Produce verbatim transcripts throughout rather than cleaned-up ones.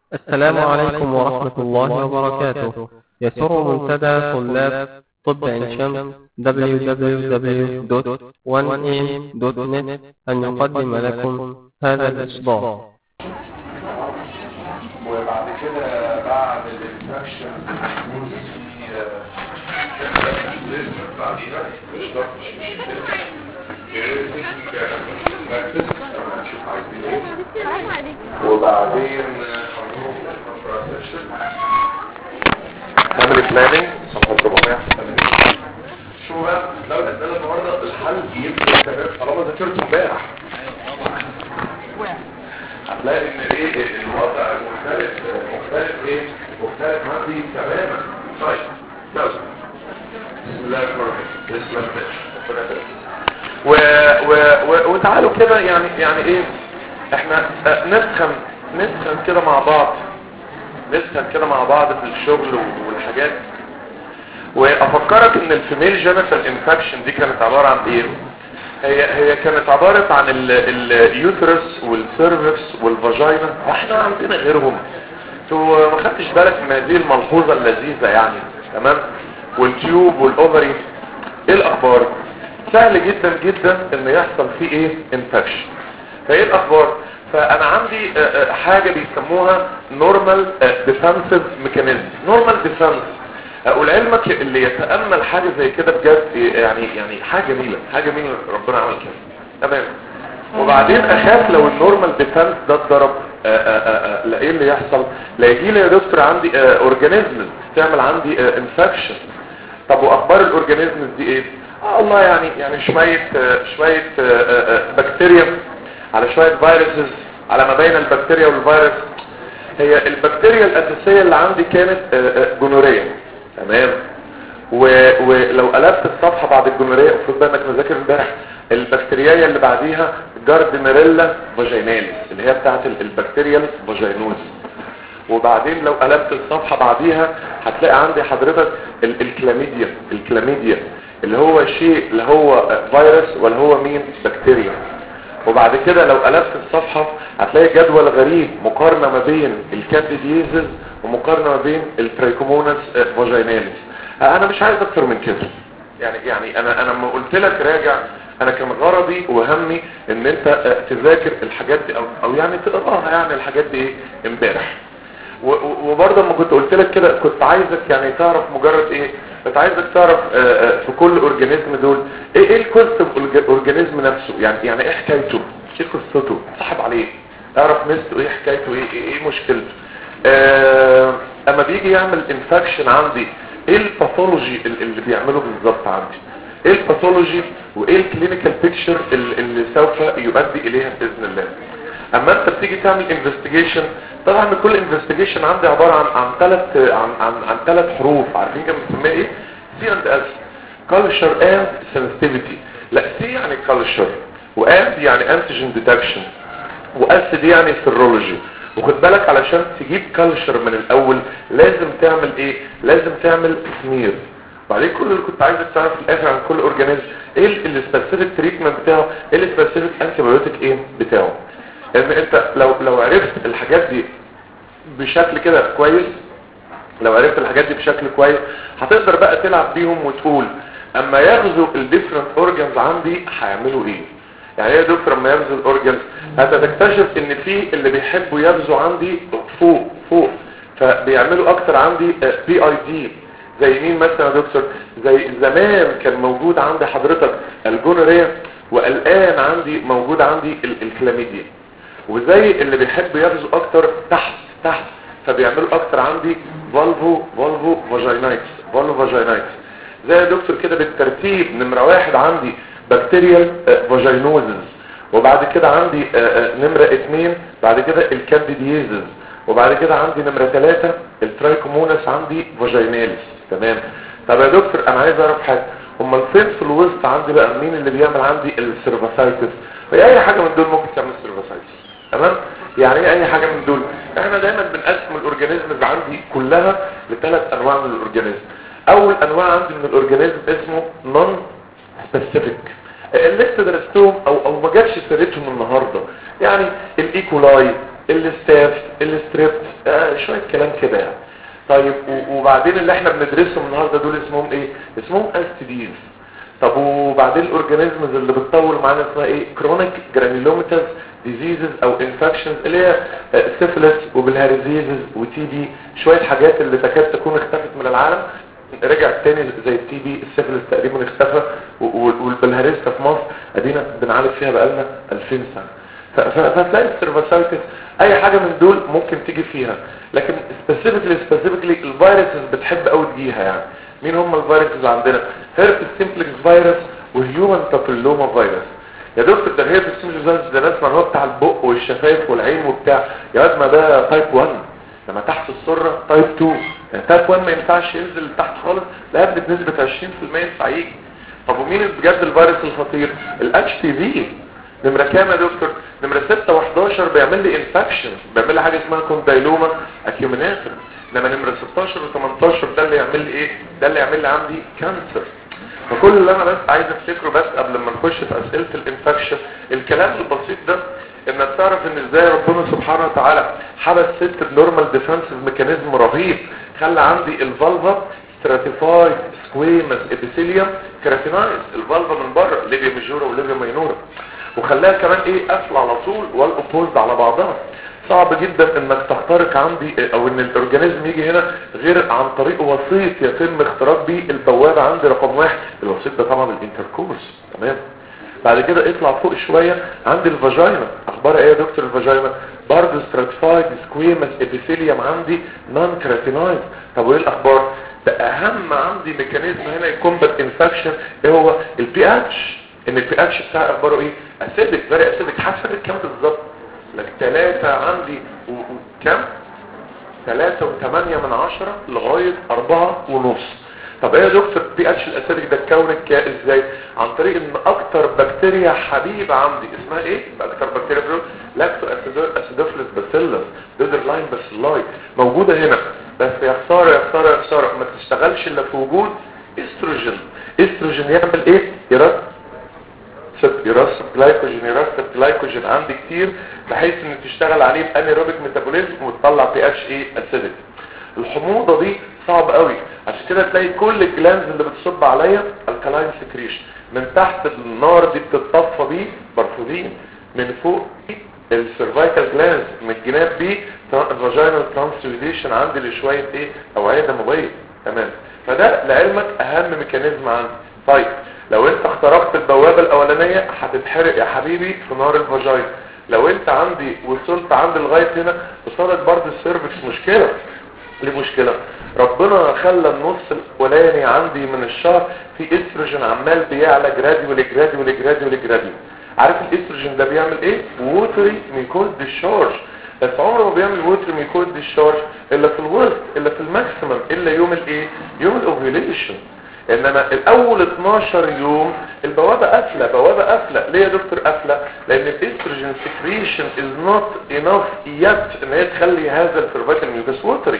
السلام عليكم ورحمة الله وبركاته. يسر منتدى طلاب طب عين شمس دبليو دبليو دبليو دوت وان ايم دوت نت أن يقدم لكم هذا الإصدار. وبعد كده بعد الانفكشن وبعدين نعمل بلاننج صفحة أربعمية وثمانين. شو بقى لو الأسئلة النهارده الحل يبقى تمام طالما ذاكرت امبارح هتلاقي ان ايه الوضع مختلف مختلف ايه مختلف عندي تماما. طيب يلا بسم الله الرحمن الرحيم. بسم الله و و و وتعالوا كده يعني يعني ايه احنا نسخن نسخن كده مع بعض نسخن كده مع بعض في الشغل والحاجات. وافكرك ان الفيميل جينيتال انفكشن دي كانت عبارة عن ايه؟ هي هي كانت عبارة عن اليوترس والسيرفكس والفاجينا. احنا عندنا غيرهم. تو ما خدتش بالك من هذه الملحوظة اللذيذة يعني تمام؟ والتيوب والاوفري. ايه الاخبار؟ سهل جدا جدا ان يحصل فيه ايه انفكشن. فايه الاخبار؟ فانا عندي حاجة بيسموها نورمال ديفنسيف ميكانيزم. نورمال ديفنس ولعلمك اللي يتأمل حاجة زي كده بجد يعني يعني حاجة جميلة حاجة جميلة ربنا عمل كده تمام. وبعدين اخاف لو النورمال ديفنس ده اتضرب لا ايه اللي يحصل؟ لا يجي لي يا دكتور عندي اورجانيزمز تعمل عندي انفكشن. طب واخبار الاورجانيزمز دي ايه؟ اه الله يعني يعني شوية شوية بكتيريا على شوية فيروسز على ما بين البكتيريا والفيروس. هي البكتيريا الاساسية اللي عندي كانت جونوريا تمام. ولو قلبت الصفحة بعد الجونوريا المفروض بقى انك مذاكر امبارح البكتيريا اللي بعديها جاردنريلا فاجيناليس اللي هي بتاعت البكتيريا فاجينوز. وبعدين لو قلبت الصفحة بعديها هتلاقي عندي حضرتك الكلاميديا الكلاميديا اللي هو شيء اللي هو فيروس ولا هو مين بكتيريا. وبعد كده لو قلبت الصفحة هتلاقي جدول غريب مقارنة ما بين الكانديديزز ومقارنة ما بين التريكوموناس فاجيناليس. انا مش عايز اكتر من كده يعني يعني انا انا لما قلت لك راجع انا كان غرضي وهمي ان انت تذاكر الحاجات دي او, أو يعني تقراها يعني الحاجات دي ايه امبارح. وبرضه لما كنت قلت لك كده كنت عايزك يعني تعرف مجرد ايه كنت عايزك تعرف في كل اورجانيزم دول ايه ايه الكونسبت اورجانيزم نفسه يعني يعني ايه حكايته ايه قصته صاحب عليه اعرف ميزته ايه حكايته ايه ايه, إيه مشكلته. آه اما بيجي يعمل انفكشن عندي ايه الباثولوجي اللي بيعمله بالظبط عندي ايه الباثولوجي وايه الكلينيكال بيكتشر اللي, اللي سوف يؤدي اليها باذن الله. اما انت بتيجي تعمل انفستيجيشن طبعا كل انفستيجيشن عندي عبارة عن عن ثلاث عن عن عن ثلاث حروف عارفين كم بنسميها ايه؟ سي اند اس culture and sensitivity. لا سي يعني culture واند يعني antigen detection واس دي يعني serology. وخد بالك علشان تجيب culture من الاول لازم تعمل ايه؟ لازم تعمل سمير. بعدين كل اللي كنت عايزك تعرف في الاخر عن كل اورجانيزم ايه السبيسيفيك تريتمنت بتاعه ايه السبيسيفيك انتيبيوتيك ايه بتاعه. ان انت لو لو عرفت الحاجات دي بشكل كده كويس لو عرفت الحاجات دي بشكل كويس هتقدر بقى تلعب بيهم وتقول اما يغزو الديفرنت اورجانز عندي هيعملوا ايه. يعني ايه يا دكتور اما يغزو الاورجانز هتكتشف ان في اللي بيحبوا يغزو عندي فوق فوق فبيعملوا اكتر عندي بي اي دي. زي مين مثلا يا دكتور؟ زي زمان كان موجود عندي حضرتك الجونوريا والان عندي موجود عندي الكلاميديا. وزي اللي بيحب يغزو اكتر تحت تحت فبيعملوا اكتر عندي فالفو فالفو فاجينايتس فالفو فاجينايتس. زي يا دكتور كده بالترتيب نمرة واحد عندي بكتيريال فاجينوزز وبعد كده عندي نمرة اتنين بعد كده الكانديديزز وبعد كده عندي نمرة ثلاثة الترايكوموناس عندي فاجيناليس تمام. طب يا دكتور انا عايز اعرف حاجة امال فين في الوسط عندي بقى مين اللي بيعمل عندي السيرفاسايتس. هي اي حاجة من دول ممكن تعمل سيرفاسايتس تمام. يعني ايه اي حاجة من دول؟ احنا دايما بنقسم الاورجانيزمز عندي كلها لثلاث انواع من الاورجانيزم. اول انواع عندي من الاورجانيزم اسمه نون سبيسيفيك اللي انت درستهم او او ما جاتش سيرتهم النهارده يعني الايكولاي الستاف، الستريبت، آه شويه كلام كده يعني. طيب وبعدين اللي احنا بندرسهم النهارده دول اسمهم ايه؟ اسمهم استيديز. طب وبعدين الاورجانيزمز اللي بتطول معانا اسمها ايه؟ كرونيك جرانيلوماتوس ديزيزز او انفكشنز اللي هي سيفلس وبالهارزيزز وتي بي، شويه حاجات اللي تكاد تكون اختفت من العالم رجعت تاني زي التي بي. السيفلس تقريبا اختفى والبلهارزيزا في مصر ادينا بنعالج فيها بقالنا ألفين سنه. فتلاقي السيرفاسايتس اي حاجه من دول ممكن تيجي فيها، لكن سبيسيفيكلي سبيسيفيكلي الفيروسز بتحب قوي تجيها. يعني مين هم الفيروسز عندنا؟ هيربس سيمبلكس فيروس وهيومن بابيلوما فيروس. يا دكتور ده الهيربس سيمبلكس فيروس ده ناس هو بتاع البق والشفايف والعين وبتاع، يا واد ما ده تايب واحد، لما تحت السره تايب اتنين. يعني تايب واحد ما ينفعش ينزل تحت خالص، لا بنسبه عشرين في المية ينفع يجي. طب ومين بجد الفيروس الخطير؟ الاتش بي في. نمرة كام يا دكتور؟ نمرة ستة وحداشر بيعمل لي انفكشن، بيعمل لي حاجة اسمها كوندايلوما اكيوميناتر. انما نمرة ستاشر وتمنتاشر ده اللي يعمل لي ايه؟ ده اللي يعمل لي عندي كانسر. فكل اللي انا بس عايز افتكره بس قبل ما نخش في اسئلة الانفكشن الكلام البسيط ده، انك تعرف ان ازاي ربنا سبحانه وتعالى حبس ست بنورمال ديفنسيف ميكانيزم رهيب، خلى عندي الفالفا ستراتيفايد سكويمس ابيثيليوم كراتينايز، الفالفا من بره ليبيا ميجورا وليبيا ماينورا، وخلاها كمان ايه قافله على طول والاوبوزد على بعضها. صعب جدا انك تخترق عندي او ان الاورجانيزم يجي هنا غير عن طريق وسيط يتم اختراق بيه البوابه عندي رقم واحد. الوسيط ده طبعا الانتركورس. تمام. بعد كده اطلع فوق شويه عندي الفاجينا. اخبار ايه يا دكتور الفاجينا؟ برضه ستراتيفايد سكويمس ابيثيليوم عندي نون كراتينايز. طب وايه الاخبار؟ ده اهم عندي ميكانيزم هنا يكومبات انفكشن ايه هو؟ البي اتش. ان البي اتش بتاعي اخباره ايه؟ اسيدك فيري اسيدك. حاسس كام بالظبط؟ لك ثلاثة عندي وكام؟ ثلاثة وثمانية من عشرة لغاية أربعة ونص. طب ايه يا دكتور بي اتش الاسيدك ده اتكون ازاي؟ عن طريق ان اكتر بكتيريا حبيبة عندي اسمها ايه؟ اكتر بكتيريا بيقول لاكتو اسيدوفيلس باسيلس دودرلاين باسيلاي موجودة هنا. بس يا خسارة يا خسارة يا خسارة ما تشتغلش الا في وجود استروجين. استروجين يعمل ايه؟ يرد يرسب جلايكوجين يرسب جلايكوجين عندي كتير بحيث ان تشتغل عليه بانيروبيك ميتابوليزم وتطلع بي اتش ايه اسيدك. الحموضه دي صعب قوي، عشان كده تلاقي كل الجلانز اللي بتصب عليا الكالاين سكريشن. من تحت النار دي بتتصفى بيه برفودين، من فوق السيرفايكال جلانز من الجناب بيه الفاجينال ترانسليشن عندي لشويه ايه اوعيه دمويه. تمام. فده لعلمك اهم ميكانيزم عندي. طيب لو انت اخترقت البوابة الاولانية هتتحرق يا حبيبي في نار الفاجينا. لو انت عندي وصلت عندي لغاية هنا وصلت برضه السيرفكس مشكلة. ليه مشكلة؟ ربنا خلى النص الاولاني عندي من الشهر في استروجين عمال بيعلى جراديولي جراديولي جراديولي جراديولي. عارف الاستروجين ده بيعمل ايه؟ ووتري ميكوز ديشارج. بس عمره ما بيعمل ووتري ميكوز ديشارج الا في الورست الا في الماكسيمم الا يوم الايه؟ يوم الاوفيوليشن. انما الاول اتناشر يوم البوابة قافلة. بوابة قافلة ليه يا دكتور قافلة؟ لان الاستروجين سكريشن از نوت انف يت ان هي تخلي هذا السيرفايكال ميوكس ووتري.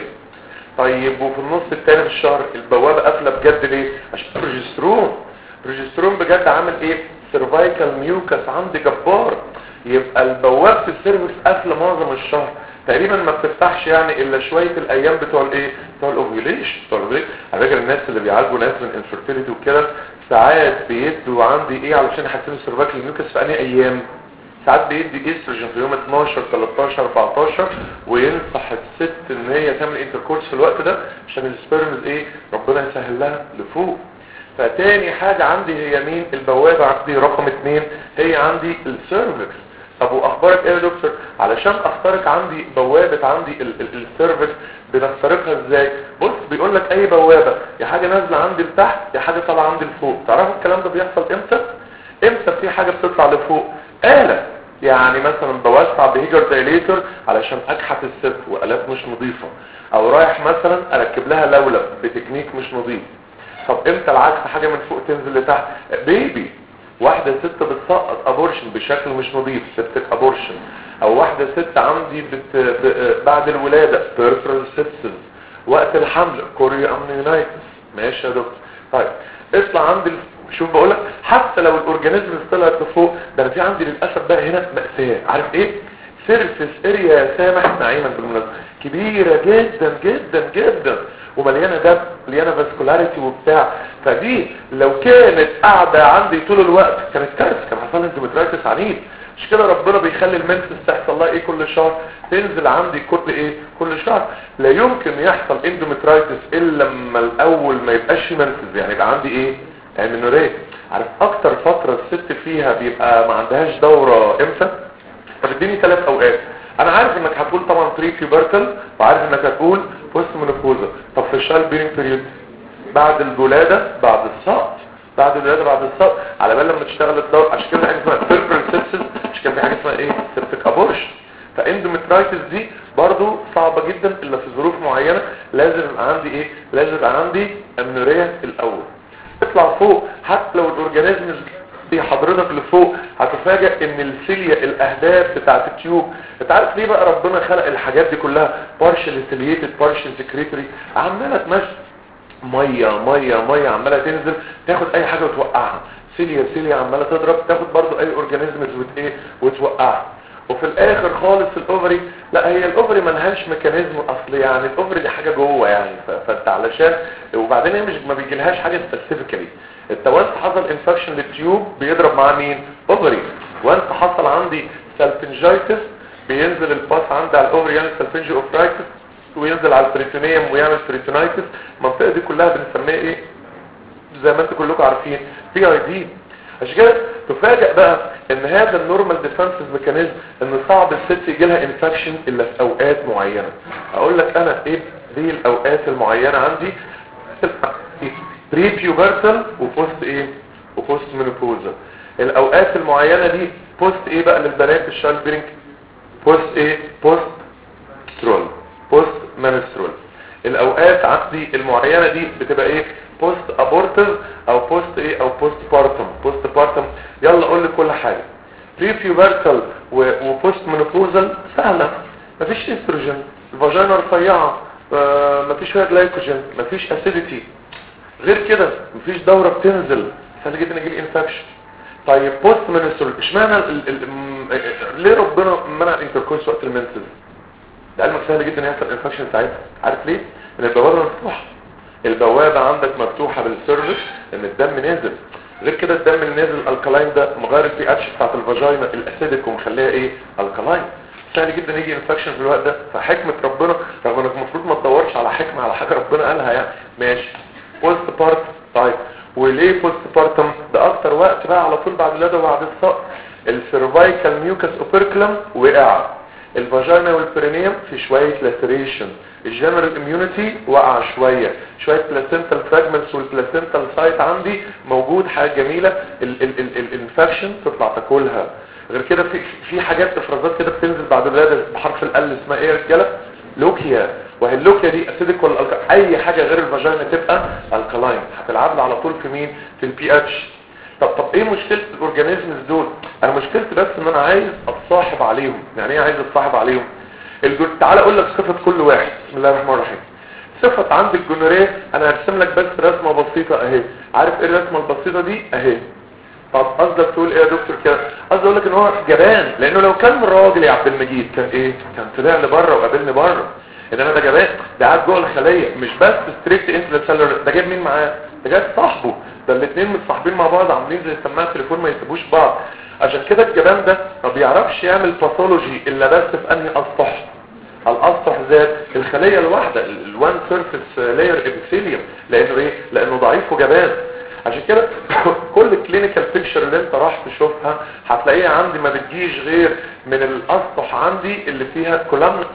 طيب وفي النص الثاني من الشهر البوابة قافلة بجد ليه؟ عشان البروجسترون. البروجسترون بجد عامل ايه؟ سيرفايكال ميوكس عندي جبار. يبقى البوابة السيرفكس قافلة معظم الشهر تقريبا ما بتفتحش يعني الا شويه الايام بتوع الايه بتوع الاوفيوليشن. بتوع الاوفيوليشن على فكره الناس اللي بيعالجوا ناس من انفيرتيليتي وكده ساعات بيدوا عندي ايه علشان يحسنوا السيرفايكال ميوكس في انهي ايام؟ ساعات بيدي استروجين في يوم اتناشر تلتاشر اربعتاشر وينصح الست ان هي تعمل انتركورس في الوقت ده عشان السبيرمز ايه ربنا يسهل لها لفوق. فتاني حاجه عندي هي مين؟ البوابه عندي رقم اتنين هي عندي السيرفكس. طب واخبارك ايه يا دكتور؟ علشان اخترق عندي بوابة عندي السيرفكس بنخترقها ازاي؟ بص بيقول لك اي بوابة يا حاجة نازلة عندي لتحت يا حاجة طالعة عندي لفوق. تعرفوا الكلام ده بيحصل امتى؟ امتى في حاجة بتطلع لفوق؟ آلة. يعني مثلا بوسع بهيجر دايليتر علشان اكحت الست والات مش نظيفة، او رايح مثلا اركب لها لولب بتكنيك مش نظيف. طب امتى العكس حاجة من فوق تنزل لتحت؟ بيبي واحدة ست بتسقط ابورشن بشكل مش نظيف سبتك ابورشن، او واحدة ست عندي بت... ب... بعد الولادة بيرترال سيبسز، وقت الحمل كوريا امنيونايتس. ماشي يا دكتور. طيب اطلع عندي شوف بقولك حتى لو الاورجانيزم طلعت لفوق ده انا في عندي للاسف بقى هنا مأساة. عارف ايه؟ سيرفيس اريا سامح نعيما بالمناسبه كبيره جدا جدا جدا ومليانه دم مليانه فاسكولاريتي وبتاع. فدي لو كانت قاعده عندي طول الوقت كانت كارثه، كان حصل لي اندوميترايتس عنيف. مش كده ربنا بيخلي المنسس تحصل لها ايه كل شهر؟ تنزل عندي كل ايه كل شهر. لا يمكن يحصل اندوميترايتس الا لما الاول ما يبقاش منسس، يعني يبقى عندي ايه امينوريه. عارف اكتر فتره الست فيها بيبقى ما عندهاش دوره امتى؟ فبديني ثلاث اوقات. انا عارف انك هتقول طبعا بري بيوبرتال، وعارف انك هتقول بوست مينوبوزا. طب في الشال بيرنج بيريود بعد الولاده بعد السقط، بعد الولاده بعد السقط على بال لما تشتغل الدور. عشان كده حاجه اسمها بيربرال سيبسس، عشان كده في حاجه اسمها ايه سيبتيك ابورشن. فاندوميترايتس دي برضو صعبه جدا الا في ظروف معينه. لازم يبقى عندي ايه لازم يبقى عندي امنوريه الاول. اطلع فوق حتى لو الاورجانيزم دي حضرتك لفوق هتفاجئ ان السيليا الاهداف بتاعت التيوب. انت عارف ليه بقى ربنا خلق الحاجات دي كلها بارشل سيلييتد بارشل سكريتري؟ عماله تمشي ميه ميه ميه عماله تنزل تاخد اي حاجه وتوقعها. سيليا سيليا عماله تضرب تاخد برضو اي اورجانيزمز وت ايه وتوقعها. وفي الاخر خالص الاوفري لا هي الاوفري ملهاش ميكانيزم اصلي، يعني الاوفري دي حاجه جوه يعني. فانت علشان وبعدين هي مش ما بيجيلهاش حاجه سبيسيفيكالي. انت وانت حصل انفكشن للتيوب بيضرب مع مين؟ اوفري. وانت حصل عندي سالفنجايتس بينزل الباس عندي على الاوفري يعني سالفنجي اوفرايتس وينزل على البريتونيوم ويعمل بريتونايتس. المنطقه دي كلها بنسميها ايه زي ما انتم كلكم عارفين بي اي دي. عشان كده تفاجئ بقى ان هذا النورمال ديفنسيف ميكانيزم ان صعب الست يجي لها انفكشن الا في اوقات معينه. اقول لك انا ايه دي الاوقات المعينه عندي؟ بري بيوبرتال وبوست ايه وبوست مينوبوزا. الاوقات المعينه دي بوست ايه بقى للبنات الشايلد بيرنج؟ بوست ايه بوست سترول بوست منسترول. الاوقات عندي المعينه دي بتبقى ايه؟ بوست ابورتيف او بوست ايه او بوست بارتم. بوست بارتم يلا اقول لك كل حاجه. بري بيوبرتال وبوست مينوبوزال سهله، مفيش استروجين، الفاجينا رفيعه، آه مفيش فيها جلايكوجين، مفيش اسيديتي. غير كده مفيش دوره بتنزل، سهل جدا يجي لي انفكشن. طيب بوست منسترول اشمعنى ليه ربنا منع الانتركورس وقت المنسز؟ ده علمك سهل جدا يحصل انفكشن ساعتها. عارف ليه؟ ان البوابه مفتوحه. البوابه عندك مفتوحه بالسيرفس ان الدم نازل. غير كده الدم اللي نازل الكلاين ده مغير البي اتش بتاعت الفاجينا الاسيديك ومخليها ايه الكلاين. سهل جدا يجي انفكشن في الوقت ده. فحكمه ربنا رغم انك المفروض ما تدورش على حكمه على حاجه ربنا قالها يعني ماشي. بوست بارت طيب وليه بوست بارتم؟ ده اكتر وقت بقى على طول بعد الولاده وبعد السقط. السيرفايكال ميوكس اوبركلم وقع، الفاجينا والبرينيوم في شويه لاتريشن، الجنرال اميونيتي وقع شويه، شويه بلاسنتال فراجمنتس والبلاسنتال سايت عندي موجود. حاجه جميله الانفكشن تطلع تاكلها. غير كده في في حاجات افرازات كده بتنزل بعد الولاده بحرف ال اسمها ايه يا رجاله؟ لوكيا. وهي اللوكيا دي اسيدك ولا الكلاين؟ اي حاجه غير الفاجينا تبقى الكلاين. هتلعب على طول في مين؟ في البي اتش. طب طب ايه مشكله الاورجانيزمز دول؟ انا مشكلتي بس ان انا عايز اتصاحب عليهم. يعني ايه عايز اتصاحب عليهم؟ الجن... تعال اقول لك صفه كل واحد. بسم الله الرحمن الرحيم. صفه عند الجونوريه انا هرسم لك بس رسمه بسيطه اهي. عارف ايه الرسمه البسيطه دي اهي؟ طب قصدك تقول ايه يا دكتور كده؟ قصدي اقول لك ان هو جبان، لانه لو كان راجل يا عبد المجيد كان ايه؟ كان طلع لي بره وقابلني بره. انما ده جبان، ده قاعد جوه الخليه مش بس ستريكت انترسيلولر. ده جايب مين معاه؟ ده جايب صاحبه. ده الاثنين متصاحبين مع بعض عاملين زي سماعه تليفون ما يسيبوش بعض. عشان كده الجبان ده ما بيعرفش يعمل باثولوجي الا بس في انهي اسطح. الاسطح ذات الخليه الواحده الوان سيرفيس لاير ابيثيليوم. لانه ايه؟ لانه ضعيف وجبان. عشان كده كل الكلينيكال بيكتشر اللي انت راح تشوفها هتلاقيها عندي ما بتجيش غير من الاسطح عندي اللي فيها كولامنر.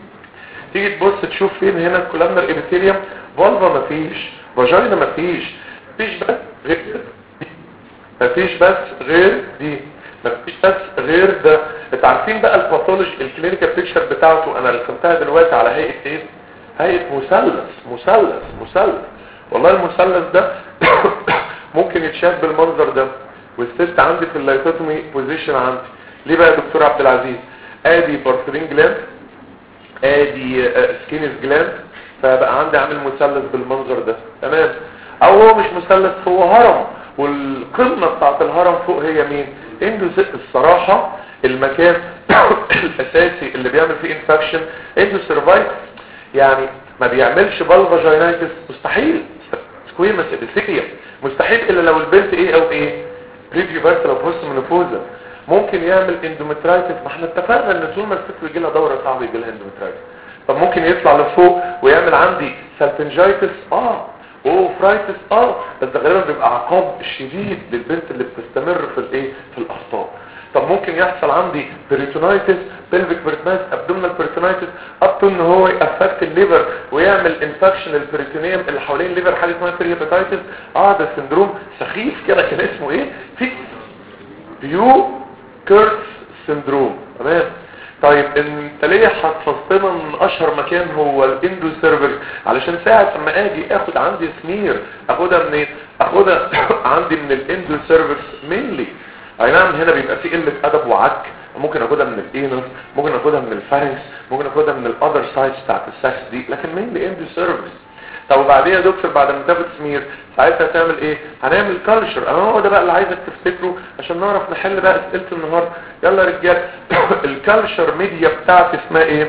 تيجي تبص تشوف فين هنا الكولامنر ابيثيليوم؟ فالفا مفيش، فاجينا مفيش، مفيش بس غير دي، مفيش بس غير دي، مفيش بس غير ده. انت عارفين بقى الباثولوجي الكلينيكال بيكتشر بتاعته انا رسمتها دلوقتي على هيئه ايه؟ هيئه مثلث مثلث مثلث. والله المثلث ده ممكن يتشاف بالمنظر ده. والست عندي في اللايتوتومي بوزيشن عندي. ليه بقى يا دكتور عبد العزيز؟ ادي بارثرين جلاند، ادي سكينس جلاند، فبقى عندي عامل مثلث بالمنظر ده. تمام؟ او هو مش مثلث، هو هرم. والقمه بتاعت الهرم فوق هي مين؟ اندو. الصراحه المكان الاساسي اللي بيعمل فيه انفكشن اندو سيرفايكس، يعني ما بيعملش بالفاجينايتس مستحيل، سكويمس ابيثيكيا مستحيل الا لو البنت ايه او ايه بريفيو بارت لو بوست منوبوزا. ممكن يعمل اندومترايتس، ما احنا اتفقنا ان طول ما الست بيجي لها دوره صعب يجي لها اندومترايتس. طب ممكن يطلع لفوق ويعمل عندي سالفنجايتس اه واوفرايتس اه بس ده غالبا بيبقى عقاب شديد للبنت اللي بتستمر في الايه في الاخطاء. طب ممكن يحصل عندي بيريتونايتس، بلفيك بيريتونايتس، ابدومينال بيريتونايتس، اب تو ان هو يافكت الليفر ويعمل انفكشن للبريتونيوم اللي حوالين الليفر، حاجه اسمها بيريهيباتايتس. اه ده سندروم سخيف كده، كان اسمه ايه؟ في بيو كيرتس سندروم. تمام. طيب انت ليه هتفصلنا من اشهر مكان هو الاندو سيرفكس؟ علشان ساعه اما اجي اخد عندي سمير اخدها منين؟ اخدها عندي من الاندو سيرفكس مينلي. اي نعم هنا بيبقى في قله ادب وعك، ممكن اخدها من الانس، ممكن اخدها من الفارنكس، ممكن اخدها من الاذر سايتس بتاعت السكس دي، لكن مينلي اندو سيرفكس. طب وبعدين يا دكتور بعد ما تاخد سمير ساعتها تعمل ايه؟ هنعمل كالشر. انا هو ده بقى اللي عايزك تفتكره عشان نعرف نحل بقى اسئله النهارده. يلا يا رجال الكالشر ميديا بتاعتي اسمها ايه؟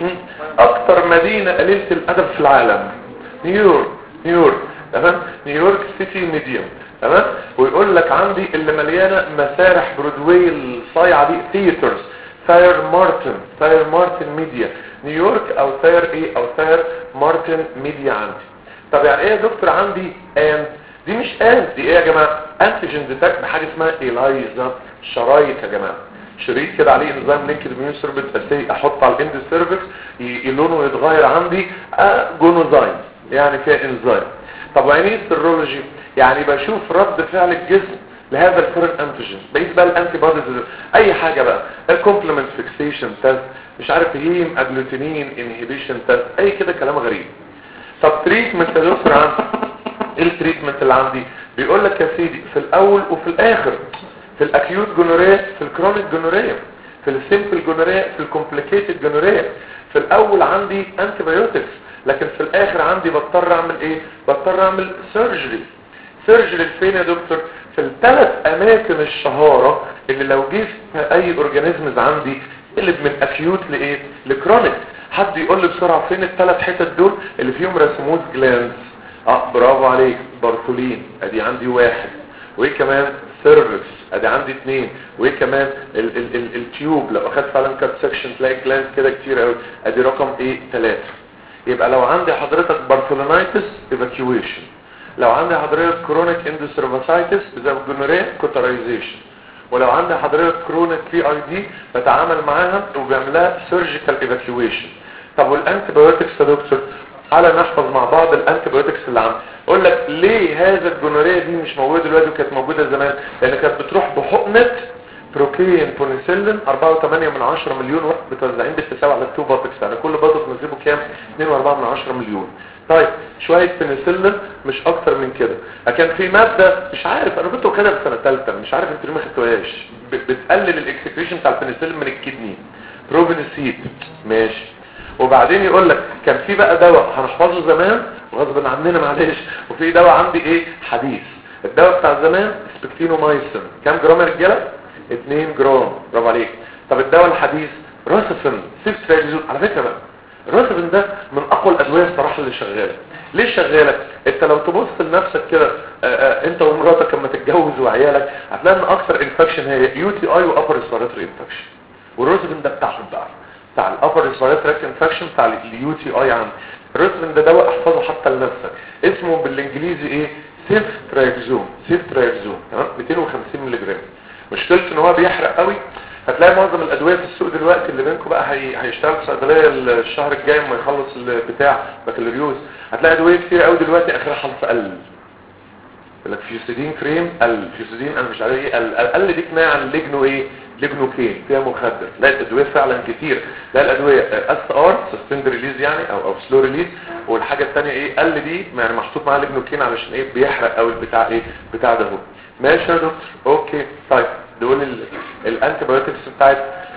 اكتر مدينه قليله الادب في العالم نيويورك. نيويورك تمام، نيويورك سيتي ميديوم. تمام. ويقول لك عندي اللي مليانه مسارح برودواي الصايعه دي ثياترز، ثاير مارتن، ثاير مارتن ميديا نيويورك، او ثاير ايه او ثاير مارتن ميديا عندي. طب يعني ايه يا دكتور عندي ان؟ دي مش ان، دي ايه يا جماعه؟ انتيجين ديتكت بحاجه اسمها ايلايزا، شرايط يا جماعه، شريط كده عليه انزيم لينكد اميون سيرفيس اساسي، احط على الاند سيرفكس لونه يتغير عندي آه جونوزايم، يعني فيها انزيم. طب ويعني ايه سيرولوجي؟ يعني بشوف رد فعل الجسم لهذا الفورين انتيجين. بقيت بقى الانتي بوديز اي حاجه بقى، الكومبلمنت فيكسيشن تيست، مش عارف هيم اجلوتينين انهبيشن تيست، اي كده كلام غريب. طب تريتمنت يا دكتور عندي ايه؟ التريتمنت اللي عندي بيقول لك يا سيدي في الاول وفي الاخر، في الاكيوت جونوريا، في الكرونيك جونوريا، في السيمبل جونوريا، في الكومبليكيتد جونوريا. في الاول عندي انتي بايوتكس، لكن في الاخر عندي بضطر اعمل ايه؟ بضطر اعمل سيرجري. سيرجري فين يا دكتور؟ في الثلاث اماكن الشهاره اللي لو جه اي اورجانيزمز عندي قلب من اكيوت لايه؟ لكرونيك. حد يقول لي بسرعه فين الثلاث حتت دول اللي فيهم رسموز جلاندز؟ اه برافو عليك، بارتولين ادي عندي واحد، وايه كمان؟ سيرفكس ادي عندي اثنين، وايه كمان؟ ال ال ال التيوب لو اخدت فعلا كات سكشن تلاقي جلاند كده كتير قوي، ادي رقم ايه؟ ثلاثة. يبقى لو عندي حضرتك بارتولينايتس ايفاكيويشن، لو عندي حضرتك كرونيك اندوسيرفاسايتس زي الجونوريا كوترايزيشن، ولو عندي حضرتك كرونيك بي اي دي بتعامل معاها وبيعملها سيرجيكال ايفاكيويشن. طب والانتي بايوتكس يا دكتور؟ تعالى نحفظ مع بعض الانتي بايوتكس اللي عندي. اقول لك ليه هذا الجونوريا دي مش موجوده دلوقتي وكانت موجوده زمان؟ لان كانت بتروح بحقنه بروكين بونيسيلين أربعة وثمانية من عشرة مليون واحد متوزعين بالتساوي على التو باتكس، يعني كل باتك نصيبه كام؟ اثنين وأربعة من عشرة مليون. طيب شويه بنسلين مش اكتر من كده. كان في ماده مش عارف انا كنت واخدها في سنه ثالثه، مش عارف انتوا ليه ما خدتوهاش، بتقلل الاكسكريشن بتاع البنسلين من الكدني، بروفينسيد. ماشي. وبعدين يقول لك كان في بقى دواء هنحفظه زمان وغصب عننا معلش، وفي دواء عندي ايه؟ حديث. الدواء بتاع زمان سبكتينومايسين، كام جرام يا رجاله؟ اتنين جرام، برافو عليك. طب الدواء الحديث روسفين سيفتريزون. على فكره بقى الروسفين ده من اقوى الادويه الصراحه اللي شغاله. ليه شغاله؟ انت لو تبص لنفسك كده انت ومراتك لما تتجوز وعيالك هتلاقي ان اكثر انفكشن هي يو تي اي وابر ريسبيراتوري انفكشن، والروسفين ده بتاعهم بقى بتاع الابر ريسبيراتوري انفكشن بتاع اليو تي اي. عندي الروسفين ده دواء احفظه حتى لنفسك، اسمه بالانجليزي ايه؟ سيفتريزون. سيفتريزون تمام، مئتين وخمسين مللي جرام. مشكلته ان هو بيحرق قوي. هتلاقي معظم الادويه في السوق دلوقتي اللي بينكم بقى هي... هيشتغل في صيدليه الشهر الجاي لما يخلص البتاع بكالوريوس، هتلاقي ادويه كتير قوي دلوقتي اخرها حرف ال. يقول لك فيوسيدين كريم ال، فيوسيدين انا مش عارف ايه ال، ال دي كنايه عن ليجنو ايه؟ ليجنوكين، فيها مخدر. لا الادويه فعلا كتير، لا الادويه اس ار سسبند ريليز يعني او او سلو ريليز، والحاجه الثانيه ايه؟ ال دي يعني محطوط معاها ليجنوكين علشان ايه؟ بيحرق قوي البتاع ايه؟ بتاع ده هو. ماشي يا دكتور اوكي. طيب دول الانتي بايوتكس بتاعت.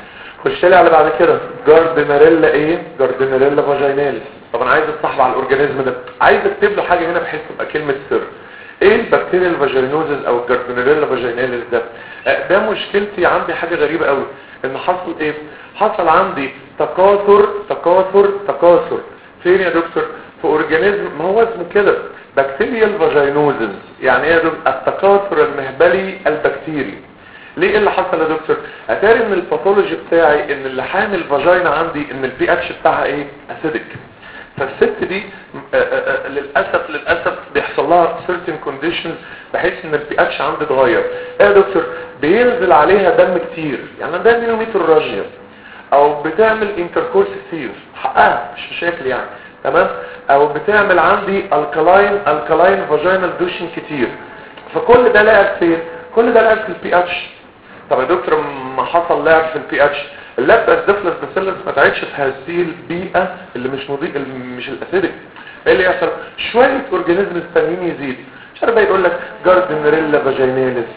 خش لي على بعد كده جاردنريلا ايه؟ جاردنريلا فاجيناليس. طب انا عايز اتصاحب على الاورجانيزم ده، عايز اكتب له حاجه هنا بحيث تبقى كلمه سر. ايه البكتيريا الفاجينوزز او الجاردنيريلا فاجيناليس ده؟ ده مشكلتي عندي حاجة غريبة قوي، ان حصل ايه؟ حصل عندي تكاثر تكاثر تكاثر فين يا دكتور؟ في اورجانيزم، ما هو اسمه كده بكتيريا الفاجينوزز. يعني ايه يا دكتور؟ التكاثر المهبلي البكتيري. ليه ايه اللي حصل يا دكتور؟ اتاري ان الباثولوجي بتاعي ان اللي حامل فاجينا عندي ان البي اتش بتاعها ايه؟ اسيدك. فالست دي آآ آآ للاسف للاسف بيحصل لها certain conditions بحيث ان البي اتش عندي اتغير. ايه يا دكتور؟ بينزل عليها دم كتير، يعني ده ميلومتر راجيا، او بتعمل انتركورس كتير، حقها مش مشاكل يعني، تمام؟ او بتعمل عندي الكلاين الكلاين فاجينال دوشن كتير. فكل ده لعب فين؟ كل ده لعب في البي اتش. طب يا دكتور ما حصل لعب في البي اتش، اللابتوسبيرس باسيلس ما تعيش في هذه البيئه اللي مش مضيء مش الاسيدك. ايه اللي يحصل؟ شويه اورجانيزم ثانيين يزيد، مش عارف بقى يقول لك جاردنيريلا فاجيناليس،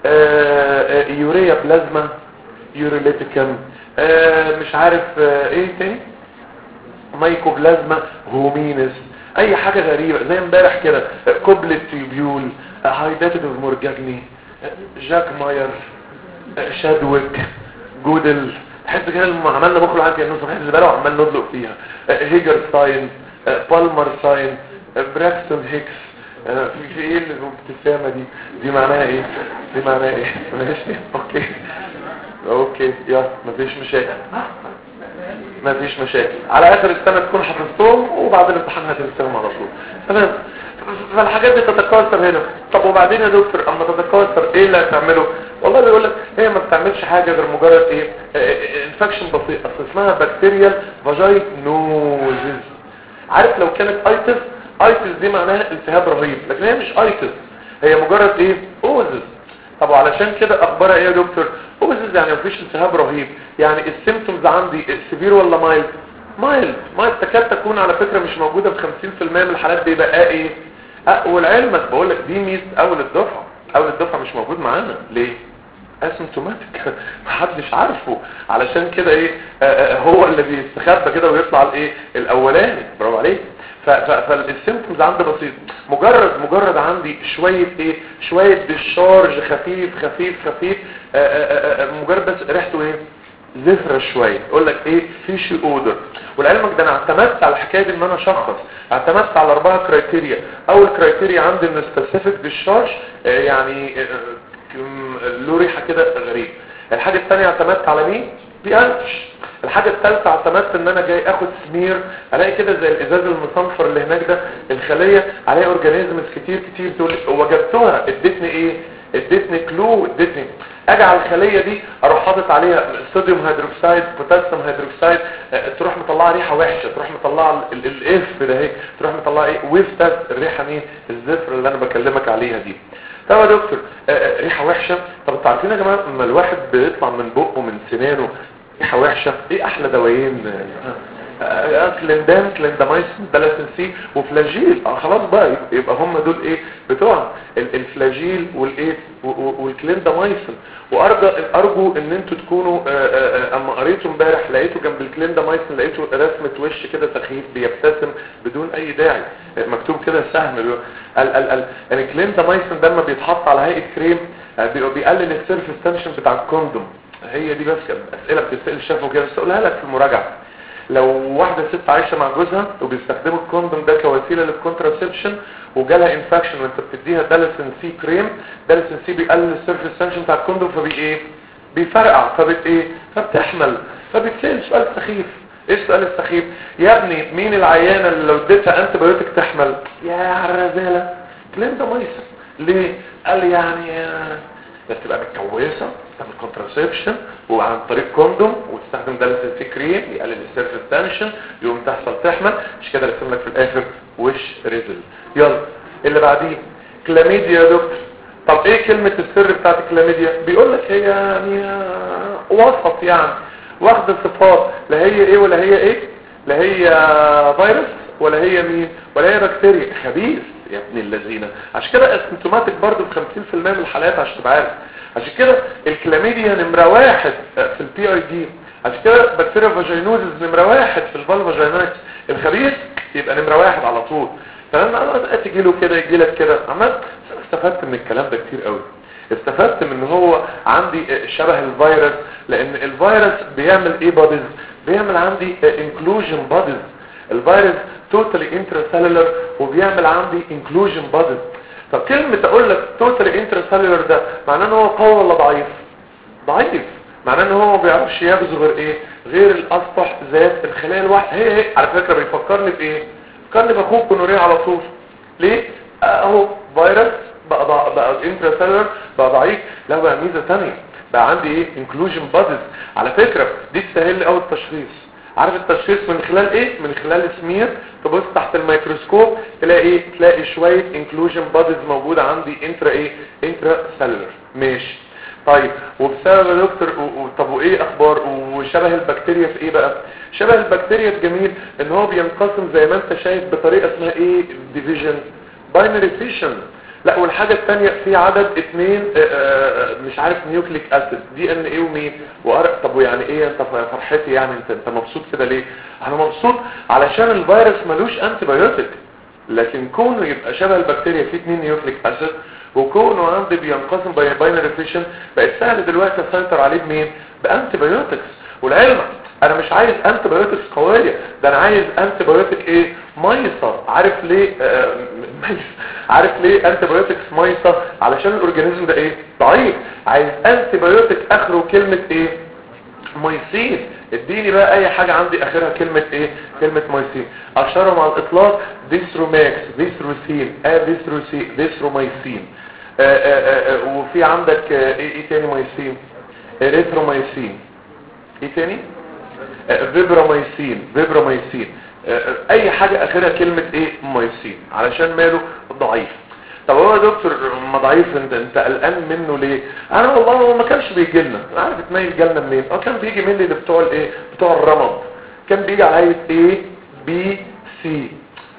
آآ آآ يوريا بلازما، يوريليتيكم، مش عارف ايه تاني، مايكوبلازما هومينس، اي حاجه غريبه زي امبارح كده، كوبلت تيوبيول، هايداتيف مورجاجني، جاك ماير، شادويك، جودل. تحس كده لما عملنا بكره عندي انه صباح الزباله وعمال ندلق فيها، هيجر ساين، بالمر ساين، براكستون هيكس. في في ايه الابتسامه دي؟ دي معناها ايه؟ دي معناها ايه؟ ماشي اوكي اوكي يا مفيش مشاكل مفيش مشاكل على اخر السنه تكون حفظتهم وبعد الامتحان هتنساهم على طول، تمام؟ فالحاجات دي تتكاثر هنا. طب وبعدين يا دكتور اما تتكاثر ايه اللي هتعمله؟ والله بيقول لك هي ما بتعملش حاجه غير مجرد ايه؟ انفكشن بسيط، اصل اسمها بكتيريال فاجينوزز. عارف لو كانت ايتس، ايتس دي معناها التهاب رهيب، لكن هي مش ايتس، هي مجرد ايه؟ اوزز. طب وعلشان كده اخبارها ايه يا دكتور؟ اوزز يعني مفيش التهاب رهيب، يعني السيمبتومز عندي سيفير ولا مايلد؟ مايلد. مايلد تكاد تكون على فكره مش موجوده في خمسين في المية من الحالات، بيبقى ايه؟ والعلمك بقول لك دي ميزه اول الدفعه، اول الدفعه مش موجود معانا ليه؟ اسيمتوماتيك محدش عارفه، علشان كده ايه؟ آآ آآ هو اللي بيستخبى كده ويطلع الايه؟ الاولاني. برافو عليك. فالسيمبتومز عندي بسيط، مجرد مجرد عندي شويه ايه؟ شويه ديشارج خفيف خفيف خفيف، آآ آآ مجرد بس ريحته ايه؟ زفرة شوية، يقول لك ايه؟ فيش اودر. والعلمك ده انا اعتمدت على الحكايه دي ان انا اشخص، اعتمدت على اربعه كرايتيريا. اول كرايتيريا عندي ان سبيسيفيك ديشارج، يعني له ريحه كده غريب. الحاجه الثانيه اعتمدت على مين؟ بي اتش. الحاجه الثالثه اعتمدت ان انا جاي اخد سمير، الاقي كده زي الازاز المصنفر اللي هناك ده الخليه عليها اورجانيزمز كتير كتير، تقول وجدتها ادتني ايه؟ ادتني كلو، ادتني اجي على الخليه دي اروح حاطط عليها صوديوم هيدروكسيد، بوتاسيوم هيدروكسيد، تروح مطلعه ريحه وحشه، تروح مطلعه الاف ده اهي، تروح مطلعه ايه؟ ويفتت الريحه مين؟ الزفر اللي انا بكلمك عليها دي. طب يا دكتور آه ريحه وحشه، طب انتوا عارفين يا جماعه لما الواحد بيطلع من بقه من سنانه ريحه وحشه، ايه احلى دوايين؟ آه كليندام، كليندامايسين، دالاسين وفلاجيل. اه خلاص بقى يبقى هم دول ايه بتوع الفلاجيل والايه والكليندامايسين. وارجو ارجو ان انتوا تكونوا آآ آآ اما قريتوا امبارح لقيتوا جنب الكليندامايسين لقيتوا رسمه وش كده سخيف بيبتسم بدون اي داعي، مكتوب كده سهم ال ال ال يعني الكليندامايسين ده لما بيتحط على هيئه كريم بيقلل السيرفيس تنشن بتاع الكوندوم. هي دي بس اسئله بتسال شافوا كده، بس اقولها لك في المراجعه. لو واحده ست عايشه مع جوزها وبيستخدموا الكوندوم ده كوسيله للكونتراسبشن وجالها انفكشن وانت بتديها دالسين سي كريم، دالسين سي بيقلل السيرفيس تنشن بتاع الكوندوم فبي ايه؟ بيفرقع، فبت ايه؟ فبتحمل. فبتسال سؤال سخيف. ايه السؤال السخيف؟ يا ابني مين العيانه اللي لو اديتها انتي بايوتيك تحمل؟ يا الرزاله كليندامايسين. ليه؟ قال يعني بس تبقى متكويسه تعمل كونتراسبشن وعن طريق كوندوم وتستخدم دالسين سي كريم يقلل السيرفيس تنشن يقوم تحصل تحمل، مش كده رسم لك في الاخر وش ريزل. يلا اللي بعديه كلاميديا يا دكتور. طب ايه كلمه السر بتاعت الكلاميديا؟ بيقول لك هي يعني وسط، يعني واخده صفات لا هي ايه ولا هي ايه، لا هي فيروس ولا هي مين ولا هي بكتيريا، خبيث يا ابن الذين. عشان كده اسيمتوماتيك برضه في خمسين في المية من الحالات عشان تبقى عارف. عشان كده الكلاميديا نمره واحد في البي اي دي، عشان كده بكتيريا فاجينوزز نمره واحد في الفالفاجينايتس. الخبيث يبقى نمره واحد على طول. فلما تيجي له كده يجي لك كده عملت استفدت من الكلام ده كتير قوي. استفدت من ان هو عندي شبه الفيروس، لان الفيروس بيعمل ايه بوديز؟ بيعمل عندي انكلوجن بوديز. الفيروس توتالي انترسيلولر وبيعمل عندي انكلوجن بوديز. طب كلمه اقول لك توتالي انترسيلولر ده معناه ان هو قوي ولا ضعيف؟ ضعيف. معناه ان هو ما بيعرفش يغزو غير ايه؟ غير الاسطح ذات الخلايا الواحده. هي هي على فكره بيفكرني بايه؟ فكرني باخوك جونوريا على طول. ليه؟ اهو فيروس بقى ضع... بقى انترسيلولر بقى ضعيف. لا بقى ميزه ثانيه، بقى عندي ايه؟ انكلوجن بوديز. على فكره دي تسهل لي قوي التشخيص. عارف التشخيص من خلال ايه؟ من خلال سمير تبص تحت الميكروسكوب تلاقي ايه؟ تلاقي شويه انكلوجن بوديز موجوده عندي انترا ايه؟ انترا سيلولر. ماشي. طيب وبسبب يا دكتور طب وايه اخبار وشبه البكتيريا في ايه بقى؟ شبه البكتيريا الجميل ان هو بينقسم زي ما انت شايف بطريقه اسمها ايه؟ ديفيجن باينري فيشن. لا والحاجه الثانيه في عدد اثنين مش عارف نيوكليك اسيد دي ان ايه ومين وارق. طب ويعني ايه انت فرحتي يعني انت انت مبسوط كده ليه؟ انا مبسوط علشان الفيروس ملوش انتي بايوتيك، لكن كونه يبقى شبه البكتيريا فيه اثنين نيوكليك اسيد وكونه عندي بينقسم باينري فيشن بقت سهل دلوقتي اسيطر عليه بمين؟ بانتي بايوتكس. والعلم انا مش عايز انتي بايوتكس قويه، ده انا عايز انتي بايوتيك ايه؟ ميصه. عارف ليه؟ آه ميصه. عارف ليه انتي بايوتكس ميصه؟ علشان الاورجانيزم ده ايه؟ ضعيف. عايز انتي بايوتيك اخره كلمه ايه؟ ميسين. اديني بقى اي حاجة عندي اخرها كلمة ايه؟ كلمة ميسين. اشهرهم على الاطلاق ديستروماكس، ديستروسين، اديستروسين، ديستروميسين. آآ آآ وفي عندك ايه, ايه تاني ميسين؟ اريثروميسين. ايه تاني؟ فيبراميسين، فيبراميسين. اي حاجة اخرها كلمة ايه؟ ميسين. علشان ماله؟ ضعيف. طب هو يا دكتور ما ضعيف انت انت قلقان منه ليه؟ انا والله هو ما كانش بيجي لنا، انا عارف اتنين جالنا منين؟ اه كان بيجي مني اللي بتوع الايه؟ بتوع الرمض. كان بيجي على ايه؟ بي سي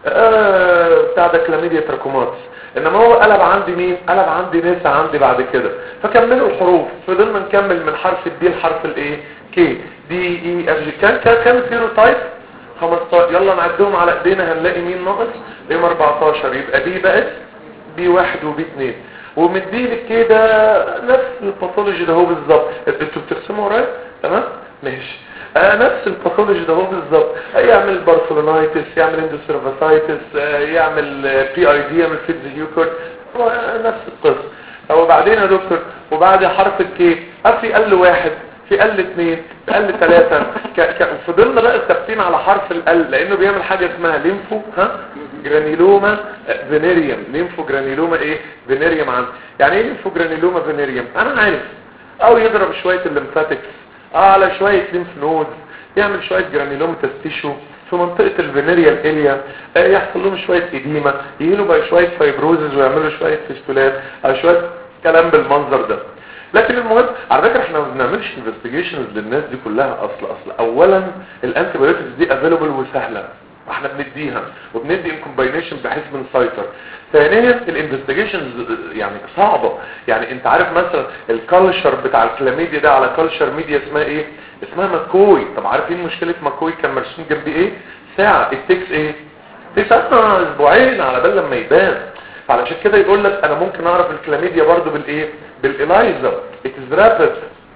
آه بتاع ده كلاميديا تراكوماتس. انما هو قلب عندي مين؟ قلب عندي نسا عندي بعد كده. فكملوا الحروف، فضلنا نكمل من حرف الدي لحرف الايه؟ كي دي اي اف جي. كان كان كان سيروتايب خمستاشر. يلا نعدهم على ايدينا هنلاقي مين ناقص؟ يوم اربعتاشر. يبقى دي بقت بي واحد وبي اتنين. ومديلك كده نفس الباثولوجي ده هو بالظبط. انتوا بترسموا ورايا؟ تمام؟ ماشي. آه نفس الباثولوجي ده هو بالظبط. يعمل بارسلونايتس، يعمل اندوسيرفاسايتس، آه يعمل بي اي دي، يعمل فيتز هيوكر. نفس القصه. وبعدين يا دكتور وبعد حرف الكي في ال واحد، في ال اثنين، في ال ثلاثة. فضلنا بقى ثابتين على حرف ال لانه بيعمل حاجه اسمها ليمفو ها جرانيلوما فينيريوم. ليمفو جرانيلوما ايه؟ فينيريوم. عندي يعني ايه ليمفو جرانيلوما فينيريوم؟ انا عارف. او يضرب شويه الليمفاتكس اه على شويه ليمف نود، يعمل شويه جرانيلوما تستيشو في منطقه الفينيريال اليا، آه يحصل لهم شويه اديمه، يجيلوا بقى شويه فايبروزز ويعملوا شويه فيستولات او شويه كلام بالمنظر ده. لكن المهم على فكره احنا ما بنعملش انفستيجيشنز للناس دي كلها. اصل اصل اولا الانتي بايوتكس دي افيلبل وسهله واحنا بنديها وبندي ان كومباينيشن بحيث بنسيطر. ثانيا الانفستيجيشنز يعني صعبه. يعني انت عارف مثلا الكالشر بتاع الكلاميديا ده على كالشر ميديا اسمها ايه؟ اسمها ماكوي. طب عارفين مشكله ماكوي كان مرسوم جنبي ايه؟ ساعه. التكس ايه؟ تسعة اسبوعين على بال لما يبان. فعلشان كده يقول لك انا ممكن اعرف الكلاميديا برضو بالايه؟ بالالايزا. اتس رابيد.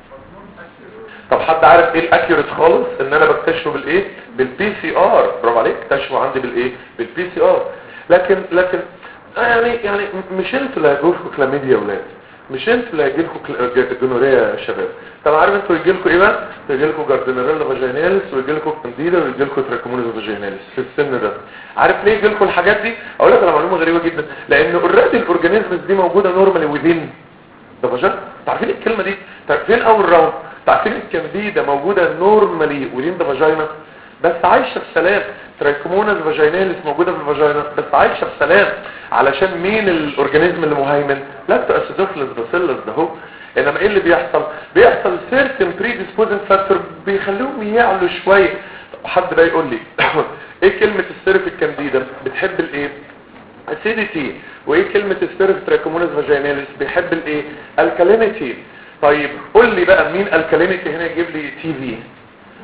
طب حد عارف ايه الاكيوريت خالص ان انا بكتشفه بالايه؟ بالبي سي ار. برافو عليك. اكتشفه عندي بالايه؟ بالبي سي ار. لكن لكن يعني يعني مش انتوا اللي هيجيلكوا كلاميديا يا اولاد، مش انتوا اللي هيجيلكوا جونوريا يا شباب. طب عارف انتوا يجيلكوا ايه بقى؟ يجيلكوا جاردنريلا فاجيناليس ويجيلكوا كانديدا ويجيلكوا تراكمونيز فاجيناليس في السن ده. عارف ليه يجيلكوا الحاجات دي؟ اقول لك على معلومه غريبه جدا. لان اوريدي الاورجانيزمز دي موجوده نورمالي وذين ده فاجن. عارفين الكلمه دي؟ عارفين اول راوند عارفين الكانديدا موجوده نورمالي وذين ده فاجينا بس عايشه في سلام. ترايكوموناز فاجيناليس موجوده في الفاجينا بس عايشه في سلام. علشان مين الاورجانيزم اللي مهيمن؟ لاكتو اسيدوفيلس باسيلس ده هو. انما ايه اللي بيحصل؟ بيحصل سيرتن بريديسبوزنت فاكتور بيخليهم يعلوا شويه. حد بقى يقول لي ايه كلمه السيرف الكانديدا؟ بتحب الايه؟ اسيديتي. وايه كلمه السيرف ترايكوموناز فاجيناليس؟ بيحب الايه؟ الكالينيتي. طيب قول لي بقى مين الكالينيتي هنا؟ يجيب لي تي في.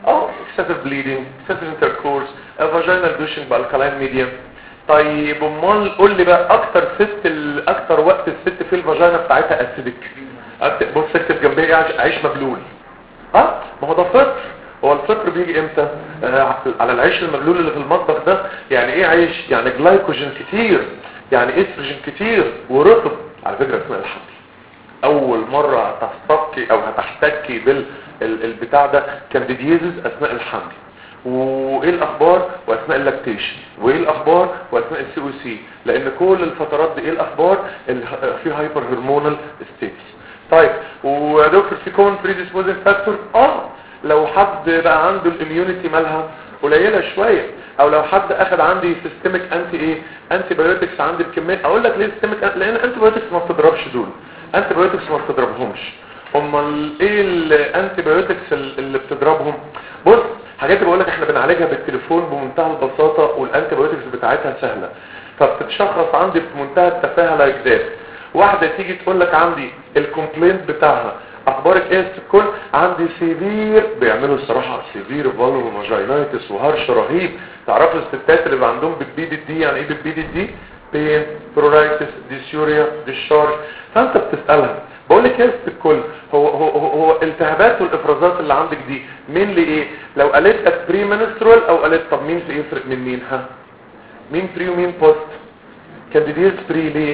اه excessive bleeding, excessive intercourse, vaginal douching بالكلاين ميديم. طيب امال قول لي بقى اكتر ست ال... اكتر وقت الست في الفاجينا بتاعتها اسيدك. بص اكتب جنبي ايه، عيش مبلول. اه ما هو ده فطر. هو الفطر بيجي امتى؟ آه على العيش المبلول اللي في المطبخ ده. يعني ايه عيش؟ يعني جلايكوجين كتير، يعني استروجين كتير ورطب. على فكره اسمها الحمل. اول مره هتستقي او هتحتكي بالبتاع ده كانديديزز اثناء الحمل. وايه الاخبار واثناء اللاكتيشن، وايه الاخبار واثناء السي او سي، لان كل الفترات دي ايه الاخبار في هايبر هرمونال ستيتس. طيب ودكتور في كومن بريديسبوزنج فاكتور. اه لو حد بقى عنده الاميونيتي مالها قليله شويه، او لو حد اخذ عندي سيستميك انتي ايه انتي بايوتكس عندي بكميه. اقول لك ليه سيستميك؟ لان انتي بايوتكس ما بتضربش دول، انتي بايوتكس ما بتضربهمش. امال ايه الانتي بايوتكس اللي بتضربهم؟ بص حاجات بقول لك احنا بنعالجها بالتليفون بمنتهى البساطه، والانتي بايوتكس بتاعتها سهله، فبتتشخص عندي بمنتهى التفاهه لايك ذات. واحده تيجي تقول لك عندي الكومبلينت بتاعها اخبارك ايه الكل، عندي سيفير، بيعملوا الصراحه سيفير فالو فاجينايتس وهرش رهيب. تعرفوا الستات اللي بقى عندهم بالبيد دي يعني ايه بالبيد دي؟ بين برورايتس ديسيوريا ديشارج. فانت بتسالها بقول لك ايه الكل، هو هو هو الالتهابات والافرازات اللي عندك دي مين لايه؟ لو قالت لك بري منسترول او قالت طب مين في يفرق من مين؟ ها مين بري ومين بوست؟ كانديديز بري ليه؟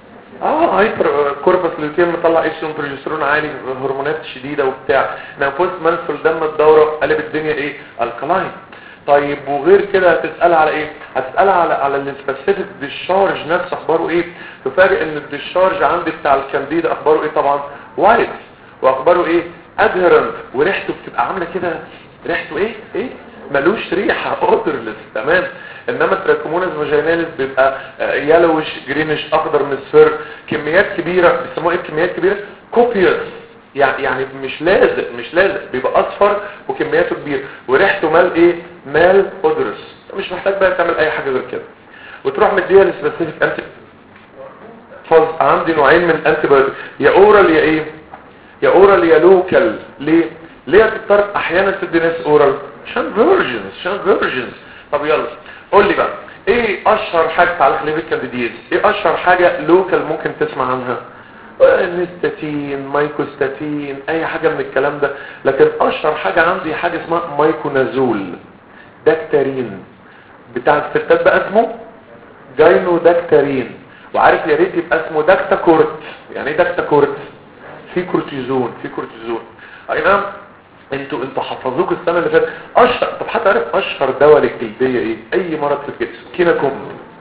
اه هايبر كوربس لوتين مطلع ايستروجين بروجسترون عالي، هرمونات شديده وبتاع. انما بوست منسترول دم الدوره قلب الدنيا ايه؟ الكلاين. طيب وغير كده هتسالها على ايه؟ هتسالها على على السبيسيفيك ديشارج نفسه اخباره ايه. تفاجئ ان الديشارج عندي بتاع الكانديدا اخباره ايه؟ طبعا وايت. واخباره ايه؟ ادهرنت، وريحته بتبقى عامله كده، ريحته ايه ايه ملوش ريحه اودرلس. تمام. انما التراكمونس فاجيناليس بيبقى يالوش جرينش اخضر من السر، كميات كبيره. بيسموها ايه كميات كبيره؟ كوبيوس. يعني يعني مش لازق مش لازق بيبقى اصفر وكمياته كبيره وريحته مال ايه؟ مال اودرس. مش محتاج بقى تعمل اي حاجه غير كده. وتروح مديها لسبيسيفيك انتي فاز. عندي نوعين من الانتي بايوتيك، يا اورال يا ايه؟ يا اورال يا لوكال. ليه؟ ليه هتضطر احيانا تدي ناس اورال؟ عشان فيرجنز عشان فيرجنز. طب يلا قول لي بقى ايه اشهر حاجه تعالى خليك كانديديز، ايه اشهر حاجه لوكال ممكن تسمع عنها؟ نيستاتين، مايكوستاتين، اي حاجه من الكلام ده. لكن اشهر حاجه عندي حاجه اسمها مايكونازول داكتارين، بتاع الستات بقى اسمه جاينو داكتارين. وعارف يا ريت يبقى اسمه داكتاكورت. يعني ايه داكتاكورت؟ في كورتيزون في كورتيزون. اي نعم. انتوا انتوا حفظوك السنه اللي فاتت اشهر. طب حتى عارف اشهر دواء للجلديه ايه؟ اي مرض في الجسم كيناكوم.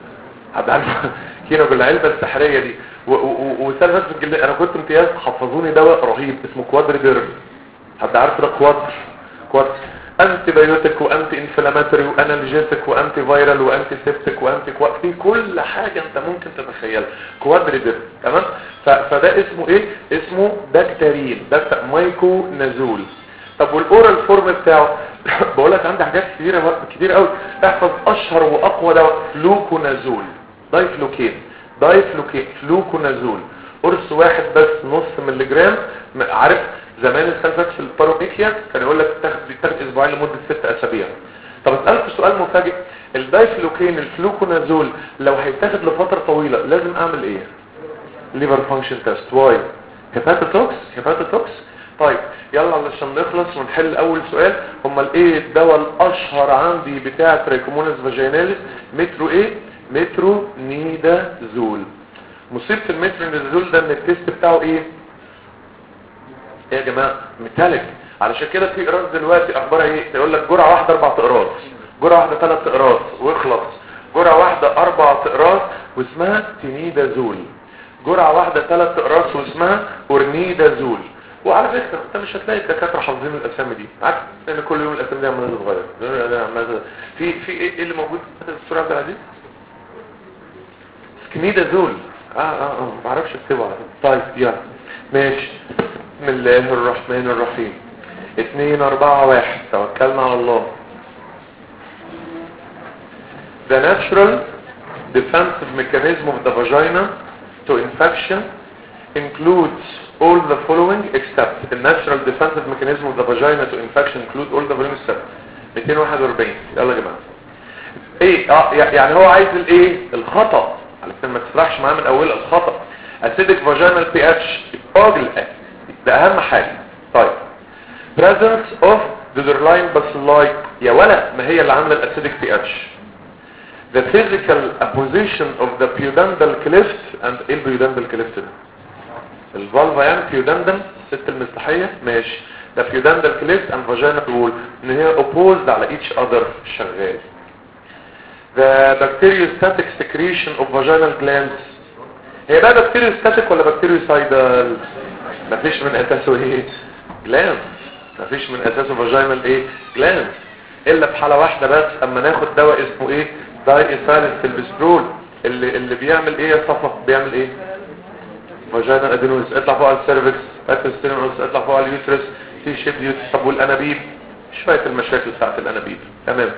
حد عارف كيناكوم العلبه السحريه دي. وسال ناس في الجلديه انا كنت امتياز حفظوني دواء رهيب اسمه كوادريدير. حد عارف ده؟ كوادر كوادر انتي بايوتيك وانتي انفلاماتوري وانالجيتك وانتي فايرال وانتي سيبتيك وانتي كوا، في كل حاجه انت ممكن تتخيلها كوادريدير. تمام. فده اسمه ايه؟ اسمه داكتارين، داكتا مايكو نازول. طب والاورال فورم بتاعه بقول لك عندي حاجات كتيره كتير قوي. احفظ اشهر واقوى دواء فلوكونازول، دايفلوكين دايفلوكين فلوكونازول، قرص واحد بس نص ملي جرام. عارف زمان السنه فاتت في الباروميكيا كان يقول لك تاخد تاخد اسبوعين لمده ست اسابيع. طب اسالك سؤال مفاجئ، الدايفلوكين الفلوكونازول لو هيتاخد لفتره طويله لازم اعمل ايه؟ ليفر فانكشن تيست. واي؟ هيباتوتوكس هيباتوتوكس. طيب يلا علشان نخلص ونحل اول سؤال. امال ايه الدواء الاشهر عندي بتاع ترايكومونس فاجيناليس؟ مترو ايه؟ مترو نيدازول. مصيبه المترو نيدازول ده ان التيست بتاعه ايه يا جماعه؟ ميتاليك. علشان كده في اقراص دلوقتي اخبارها ايه؟ يقول لك جرعه واحده اربع اقراص، جرعه واحده ثلاث اقراص واخلص، جرعه واحده اربع اقراص واسمها تينيدازول، جرعه واحده ثلاث اقراص واسمها اورنيدازول. وعلى فكره انت مش هتلاقي الدكاتره حافظين الاسامي دي، عارف ان كل يوم الاسامي دي عماله تتغير. في في ايه اللي موجود في الصوره بتاعت دي؟ سكنيدازول. اه اه اه ما بعرفش اكتبه على فكره. طيب يلا ماشي. بسم الله الرحمن الرحيم. اتنين اربعة واحد توكلنا على الله. The natural defensive mechanism of the vagina to infection includes all the following except the natural defensive mechanism of the vagina to infection include all the following except مئتين وواحد وأربعين. يلا يا جماعه ايه اه يعني هو عايز الايه الخطأ علشان ما تسرحش معاه من اولها الخطأ acidic vaginal pH راجل ده اهم حاجه. طيب presence of borderline bacilli يا ولا ما هي اللي عامله الاسيدك pH the physical apposition of the pudendal cleft and ايه البيودندال cleft ده الفالفا يعني pudendal الست المستحيه ماشي the pudendal cleft and vaginal wall ان هي opposed على each other شغال. the bacteriostatic secretion of vaginal glands هي بقى bacteriostatic ولا bactericidal مفيش من اساسه ايه glands مفيش من اساسه vaginal ايه glands الا في حاله واحده بس اما ناخد دواء اسمه ايه دايثايل سيلبسترول اللي اللي بيعمل ايه يا صفا بيعمل ايه vaginal adenosis اطلع فوق السيرفكس اتستينوس اطلع فوق اليوترس في شيب يوترس. طب والانابيب شويه المشاكل بتاعت الانابيب تمام.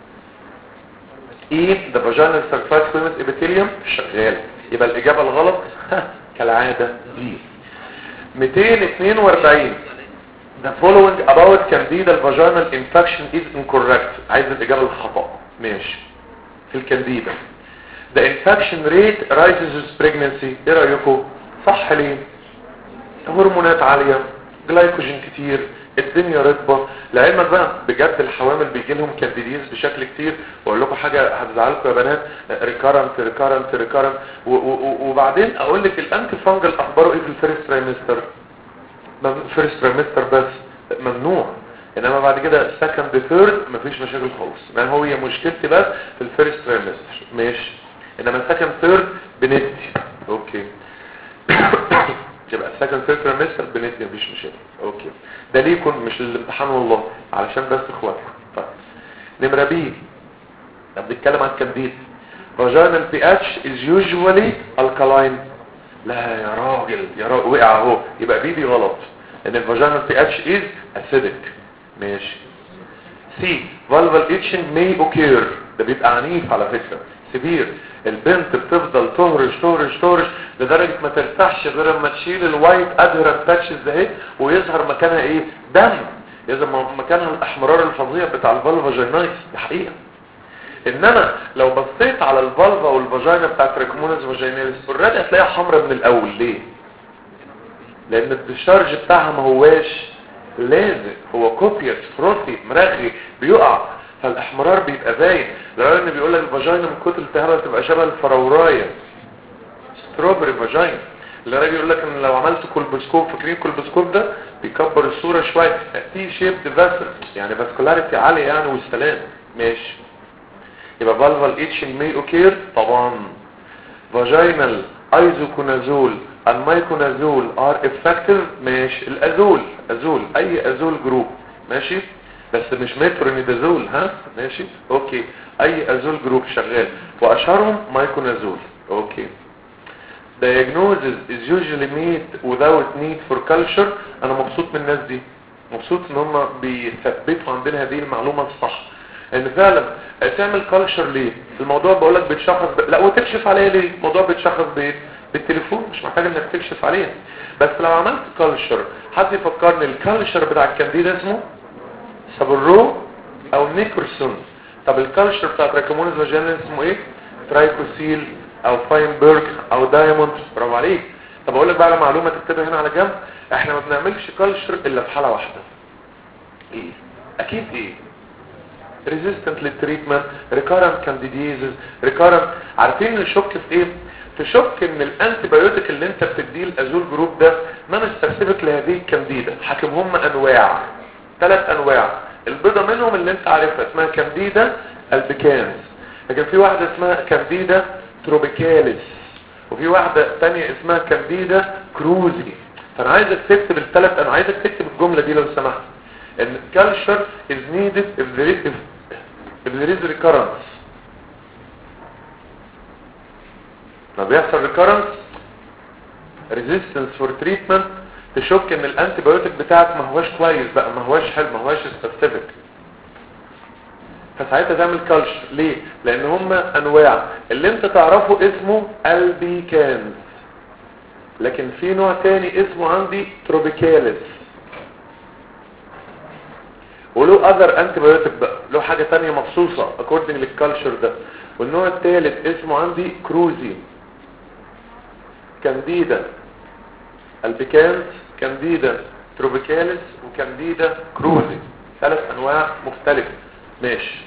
ايه ده vaginal sulfate squamous epithelium شغال يبقى الاجابه الغلط كالعاده دي. مئتين واثنين وأربعين the following about candida vaginal infection is incorrect عايز الاجابه الخطا ماشي في الكانديدا the infection rate rises with pregnancy ايه رايكم صح ليه هرمونات عاليه جلايكوجين كتير الدنيا رطبه لعلمك بقى بجد الحوامل بيجي لهم كانديديز بشكل كتير واقول لكم حاجه هتزعلكم يا بنات ريكارنت ريكارنت ريكارنت وبعدين اقول لك الانتي فانجل اخباره ايه في الفيرست ترايمستر فيرست ترايمستر بس ممنوع انما بعد كده سكند ثيرد مفيش مشاكل خالص ما هو هي مشكلتي بس في الفيرست ترايمستر ماشي انما سكند ثيرد بندي اوكي يبقى السكند ثيرد ترايمستر بندي مفيش مشاكل اوكي ده ليكم مش الامتحان والله علشان بس اخواتكم. طيب نمره بي بنتكلم عن الكانديد vaginal pH is usually alkaline لا يا راجل يا راجل وقع اهو يبقى بي دي غلط ان الفاجينال pH is acidic ماشي. سي valval itching may occur ده بيبقى عنيف على فكرة سبير البنت بتفضل تهرش تهرش تهرش لدرجة ما ترتاحش غير لما تشيل الوايت ادهرنت باتشز ده ويظهر مكانها ايه دم يظهر مكانها الاحمرار الفظيع بتاع الفالفا جينايس دي حقيقة. انما لو بصيت على الفالفا والفاجينا بتاعت ريكومونس فاجيناليس اوريدي هتلاقيها حمراء من الاول ليه لان الديشارج بتاعها ما هواش لازق هو كوبيوس فروثي مرغي بيقع فالاحمرار بيبقى باين لو ان بيقول لك الفاجينا من كتر التهابها تبقى شبه الفراورايه ستروبري فاجينا اللي راجل يقول لك ان لو عملت كولبوسكوب فاكرين الكولبوسكوب ده بيكبر الصوره شويه تي شيبد فاسل يعني فاسكولاريتي عاليه يعني والسلام ماشي. يبقى فالفال اتشنج مي اوكير طبعا فاجينال ايزوكونازول المايكونازول ار افكتيف ماشي الازول ازول اي ازول جروب ماشي بس مش مترونيدازول ها ماشي اوكي اي ازول جروب شغال واشهرهم مايكونازول اوكي. diagnosis is usually made without need for culture انا مبسوط من الناس دي مبسوط ان هم بيثبتوا عندنا هذه المعلومه الصح ان فعلا تعمل كالتشر ليه الموضوع بقول لك بتشخص ب... لا وتكشف عليه ليه الموضوع بتشخص بايه بالتليفون مش محتاج انك تكشف عليه بس لو عملت كالتشر حد يفكرني الكالتشر بتاع الكانديدا اسمه سابورو او نيكرسون. طب الكالتشر بتاع ريكومونس فاجيناليس اسمه ايه ترايكوسيل او فاينبرج او دايموند برافو عليك. طب اقول لك بقى على معلومه تكتبها هنا على جنب احنا ما بنعملش كالتشر الا في حاله واحده ايه اكيد ايه resistant للتريتمنت recurrent candidiasis recurrent عارفين نشك في ايه تشك ان الانتي بايوتيك اللي انت بتديه الازول جروب ده ما سبيسيفيك لهذه الكانديدا حاكمهم انواع ثلاث انواع البيضه منهم اللي انت عارفها اسمها كانديدا البيكانز لكن في واحده اسمها كانديدا تروبيكاليس وفي واحده ثانيه اسمها كانديدا كروزي. فانا عايزك تكتب الثلاث انا عايزك تكتب الجمله دي لو سمحت ان culture is needed if there is, if there is recurrence ما بيحصل recurrence resistance for treatment تشك ان الانتي بايوتيك بتاعك ما هواش كويس بقى ما هواش حلو ما هواش specific فساعتها تعمل culture ليه لان هم انواع اللي انت تعرفه اسمه البيكانز لكن في نوع تاني اسمه عندي تروبيكاليس، وله اذر انتيبيوتيك بقى، له حاجة تانية مخصوصة according للكالتشر ده. والنوع الثالث اسمه عندي كروزي، كانديدا البيكانس، كانديدا تروبيكاليس، وكانديدا كروزي، ثلاث انواع مختلفة. ماشي،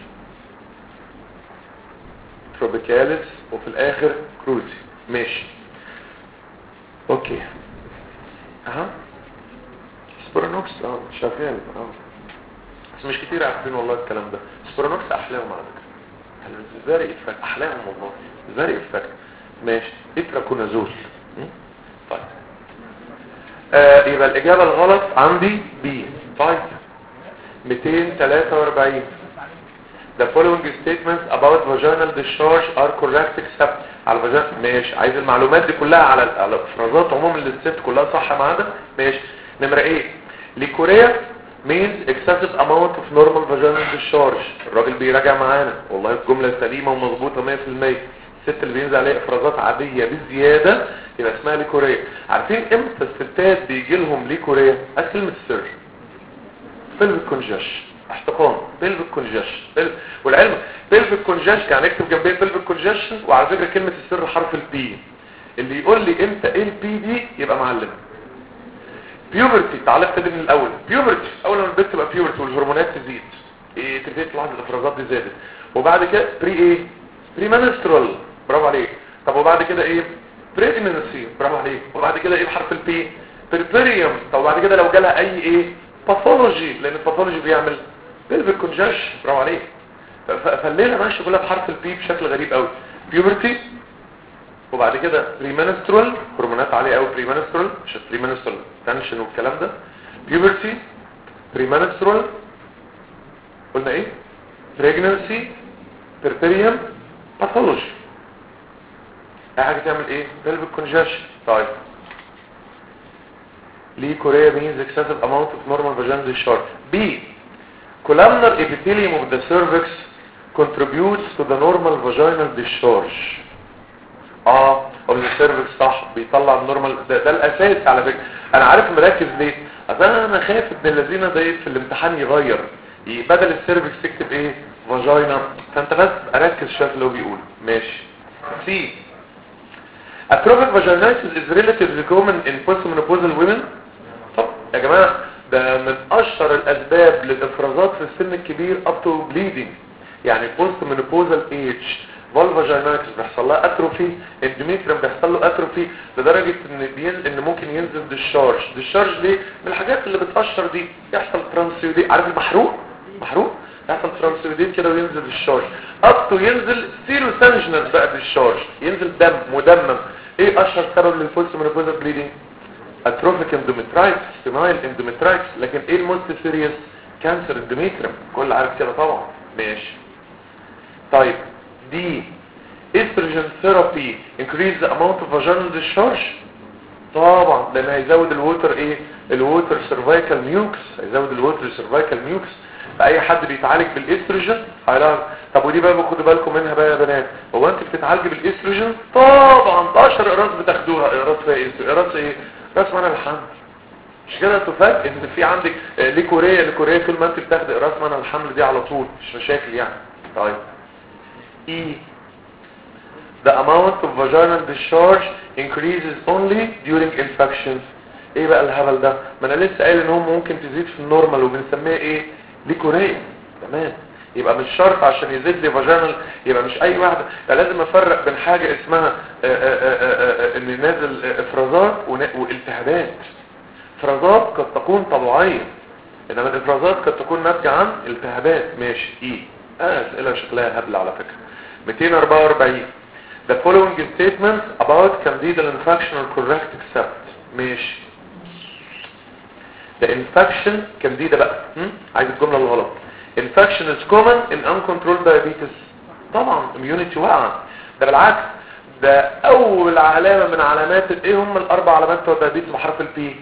تروبيكاليس وفي الاخر كروزي. ماشي اوكي. اها سبرانوكس اه شغال اه بس مش كتير عارفين والله الكلام ده. سبرانوكس احلاهم على فكره، فيري افكت، احلاهم والله فيري افكت. ماشي، اتراكونازول. طيب آه يبقى الاجابه الغلط عندي بي. طيب مئتين وثلاثة وأربعين The following statements about vaginal discharge are correct except على الفاجينا. ماشي، عايز المعلومات دي كلها على على الافرازات عموما للست كلها صح ما عدا. ماشي، نمره ايه؟ ليكوريا means excessive amount of normal vaginal discharge. الراجل بيراجع معانا والله الجمله سليمه ومظبوطه مية في المية. الست اللي بينزل عليها افرازات عاديه بزياده يبقى اسمها ليكوريا. عارفين امتى الستات بيجي لهم ليكوريا؟ كلمه السر pelvic congestion، احتقان pelvic congestion. والعلم pelvic congestion يعني اكتب جنبيه pelvic congestion، وعلى فكره كلمه السر حرف البي. اللي يقول لي امتى ايه البي دي يبقى معلم. بيوبرتي، تعالى ابتدي من الاول. بيوبرتي اول ما البنت تبقى بيوبرتي والهرمونات تزيد، ايه تبتدي تلاحظ الافرازات دي زادت. وبعد كده بري ايه؟ بري منسترال، برافو عليك. طب وبعد كده ايه؟ بريجننسي، برافو عليك. وبعد كده ايه بحرف البي؟ بربريوم. طب وبعد كده لو جالها اي ايه؟ باثولوجي، لان الباثولوجي بيعمل بيلفيك كونجكشن، برافو عليك. فالليله ماشيه كلها بحرف البي بشكل غريب قوي. بيوبرتي، وبعد كده بريمنسترول، هرمونات عاليه قوي بريمنسترول، مش بريمنسترول تنشن والكلام ده. بيوبرتي، بريمنسترول، قلنا ايه؟ بريجننسي، بربريوم، باثولوجي. اي حاجه تعمل ايه؟ بيلفيك كونجكشن. طيب ليه كوريا means excessive amount of normal vaginal discharge. B. Columnar epithelium of the cervix contributes to the normal vaginal discharge. اه of the cervix صح، بيطلع النورمال ده, ده الاساس على فكره. انا عارف مركز ليه؟ اصل انا خايف ان الذين ده في الامتحان يغير، بدل السيرفكس تكتب ايه؟ فاجينا، فانت بس اركز شويه اللي هو بيقول. ماشي. C. Atrophic vaginitis is relatively common in postmenopausal women. طب يا جماعة ده من اشهر الاسباب للافرازات في السن الكبير up to bleeding. يعني postmenopausal age فالفاجينايتس بيحصل لها اتروفي، اندوميتريوم بيحصل له اتروفي لدرجة ان بين ان ممكن ينزل ديشارج. ديشارج ليه؟ من الحاجات اللي بتقشر دي يحصل ترانسيوديت، عارف المحروق؟ محروق يحصل ترانسيوديت كده وينزل ديشارج up to ينزل سيروسانجنس بقى ديشارج، ينزل دم مدمم. ايه اشهر سبب للبوستمenopausal بليدنج؟ اتروفيك اندوميترايتس، فينايل اندوميترايتس. لكن ايه الموست سيريس؟ كانسر اندوميتريوم، كل عارف كده طبعا. ماشي. طيب دي استروجين ثيرابي increase the amount of vaginal discharge. طبعا لان هيزود الووتر ايه؟ الووتر سيرفايكال ميوكس، هيزود الووتر سيرفايكال ميوكس. فاي حد بيتعالج بالاستروجين هيلاقي. طب ودي بقى خدوا بالكم منها بقى يا بنات، هو انت بتتعالج بالاستروجين؟ طبعا ده اشهر اقراص بتاخدوها. اقراص ايه؟ اقراص ايه؟ اقراص منع الحمل. مش كده تفاجئ ان في عندك ليكوريا ليكوريا طول ما انت بتاخد اقراص منع الحمل دي على طول، مش مشاكل يعني. طيب E. The amount of vaginal discharge increases only during infections. ايه بقى الهبل ده؟ ما انا لسه قايل ان هو ممكن تزيد في النورمال وبنسميها ايه؟ ليكوريا. تمام. يبقى مش شرط عشان يزيد لي فاجينال يبقى مش اي واحده. ده لازم افرق بين حاجه اسمها ان نازل افرازات والتهابات. افرازات قد تكون طبيعيه، انما الافرازات قد تكون ناتجه عن التهابات. ماشي. ايه اه اسئله شكلها هبل على فكره. مئتين وأربعة وأربعين The following statements about candidal infection are correct except. ماشي. The infection candida بقى هم؟ عايز الجمله الغلط. Infection is common in uncontrolled diabetes. طبعا immunity واقعه. ده بالعكس، ده اول علامه من علامات ايه هم الاربع علامات بتوع الدايابيتس بحرف البي؟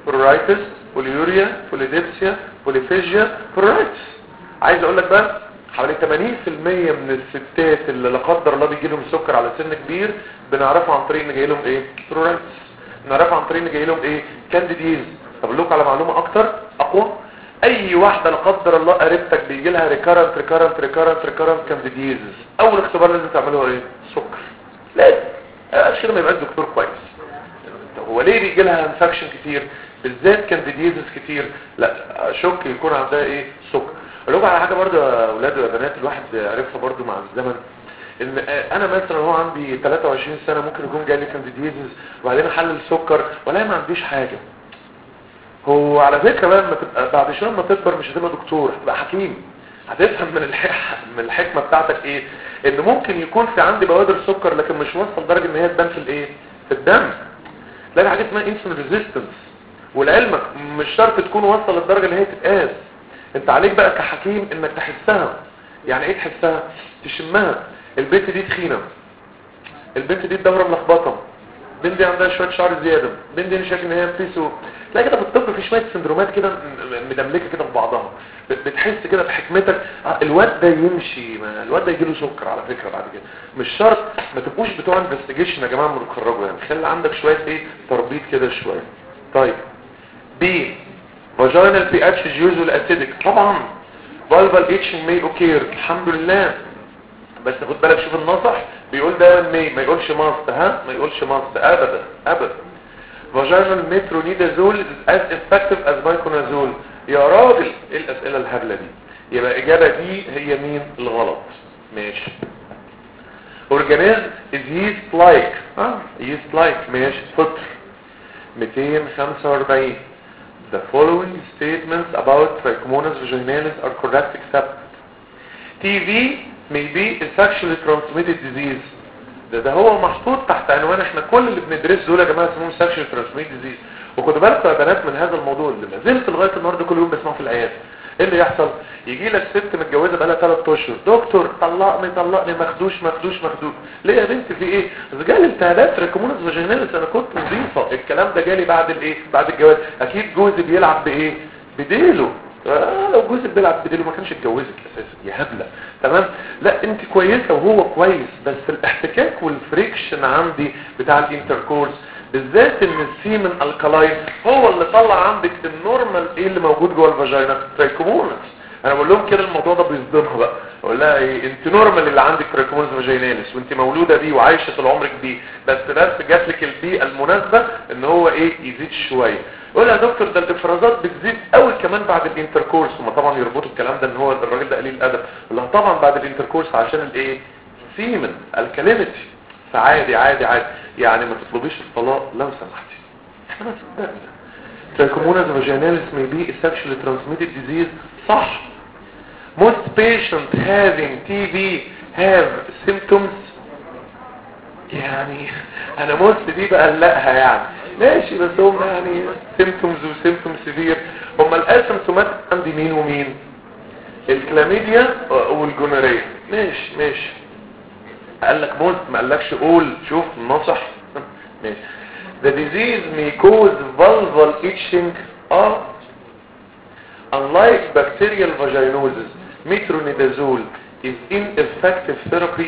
pruritus، بوليوريا، بوليديبسيا، بوليفيجيا، pruritus. عايز اقول لك بقى حوالي ثمانين في المية من الستات اللي لا قدر الله بيجي لهم سكر على سن كبير بنعرفه عن طريق ان جاي لهم ايه سترويدز، نعرفه عن طريق ان جاي لهم ايه كانديديز. طب اقول لكم على معلومه اكتر اقوى، اي واحده لا قدر الله قريبتك بيجي لها ريكارنت ريكارنت ريكارنت ريكارنت كانديديز، اول اختبار لازم تعمله ايه؟ سكر. لازم عشان ما يبقى الدكتور كويس. هو ليه بيجي لها انفكشن كتير بالذات كانديديزز كتير؟ لا شك يكون عندها ايه؟ سكر. اقول لكم على حاجه برضه يا اولاد ويا بنات الواحد عرفها برضه مع الزمن، ان انا مثلا هو عندي ثلاثة وعشرين سنه ممكن يكون جاي لي كانديديزز وبعدين احلل سكر ولا ما عنديش حاجه. هو على فكره بقى لما تبقى بعد شويه لما تكبر مش هتبقى دكتور، هتبقى حكيم، هتفهم من الح... من الحكمه بتاعتك ايه؟ ان ممكن يكون في عندي بوادر سكر لكن مش واصله لدرجه ان هي تبان في الايه؟ في الدم. تلاقي حاجه اسمها انسولين ريزيستنس، ولعلمك مش شرط تكون واصله للدرجه اللي هي تتقاس. انت عليك بقى كحكيم انك تحسها. يعني ايه تحسها؟ تشمها. البنت دي تخينه، البنت دي الدوره ملخبطه، البنت دي عندها شويه شعر زياده، البنت دي شايف ان هي بيسو. تلاقي كده في الطب في شويه سندرومات كده مدملكه كده في بعضها، بتحس كده بحكمتك الواد ده يمشي، ما الواد ده يجي له سكر على فكره بعد كده. مش شرط، ما تبقوش بتوع انفستيجيشن يا جماعه لما تتخرجوا، يعني خلي عندك شويه ايه تربيط كده شويه. طيب بي فاجينال بي اتش يوزوال اسيدك، طبعا فالفال اتشنج مي اوكير الحمد لله، بس خد بالك شوف النصح بيقول دايما مي، ما يقولش ماست، ها ما يقولش ماست ابدا ابدا. فاجينال مترونيدازول از افكتيف از بايكونازول. يا راجل ايه الاسئله الهبله دي؟ يبقى الاجابه دي هي مين الغلط؟ ماشي. اورجانيزم از yeast like، اه yeast like ماشي. فطر مئتين وخمسة وأربعين. The following statements about Trichomonas vaginalis are correct except T V may be a sexually transmitted disease. ده, ده هو محطوط تحت عنوان احنا كل اللي بندرسه دول يا جماعه اسمهم sexually transmitted disease. وخدوا بالكم يا بنات من هذا الموضوع اللي ما زلت لغايه النهارده كل يوم بسمعه في العياده. ايه اللي يحصل؟ يجي لك ست متجوزه بقى لها ثلاث اشهر، دكتور طلقني طلقني مخدوش مخدوش مخدوش. ليه يا بنتي في ايه؟ جالي التهابات تريكوموناس فاجيناليس، انا كنت نظيفه. الكلام ده جالي بعد الايه؟ بعد الجواز. اكيد جوزي بيلعب بايه؟ بديله. آه لو جوزك بيلعب بديله ما كانش اتجوزك اساسا يا هبله. تمام؟ لا انت كويسه وهو كويس، بس الاحتكاك والفريكشن عندي بتاع الانتركورس بالذات ان السيمن الكالاين هو اللي طلع عندك النورمال ايه اللي موجود جوه الفاجينا تريكومونس. انا بقول لهم كده الموضوع ده بيصدمها بقى، اقول لها ايه انت نورمال اللي عندك تريكومونس فاجيناليس وانت مولوده بيه وعايشه طول عمرك بيه، بس بس جات لك البيئه المناسبه ان هو ايه يزيد شويه. يقول لها يا دكتور ده الافرازات بتزيد قوي كمان بعد الانتركورس. هم طبعا يربطوا الكلام ده ان هو الراجل ده قليل الادب. يقول لها طبعا بعد الانتركورس عشان الايه سيمن الكالينيتي. فعادي عادي عادي يعني ما تطلبيش الطلاق لو سمحتي. احنا ما صدقنا. Trichomonas vaginalis may be a sexually transmitted disease. صح. Most patients having T V have symptoms. يعني انا most دي بقلقها يعني ماشي، بس هم يعني symptoms و symptoms severe. هم الاسيمتومات عندي مين ومين؟ الكلاميديا والجونوريا. ماشي ماشي. قال لك موت ما قالكش قول. شوف النصح ماشي. The disease may cause vulval itching. اه unlike bacterial vaginosis metronidazole is ineffective therapy.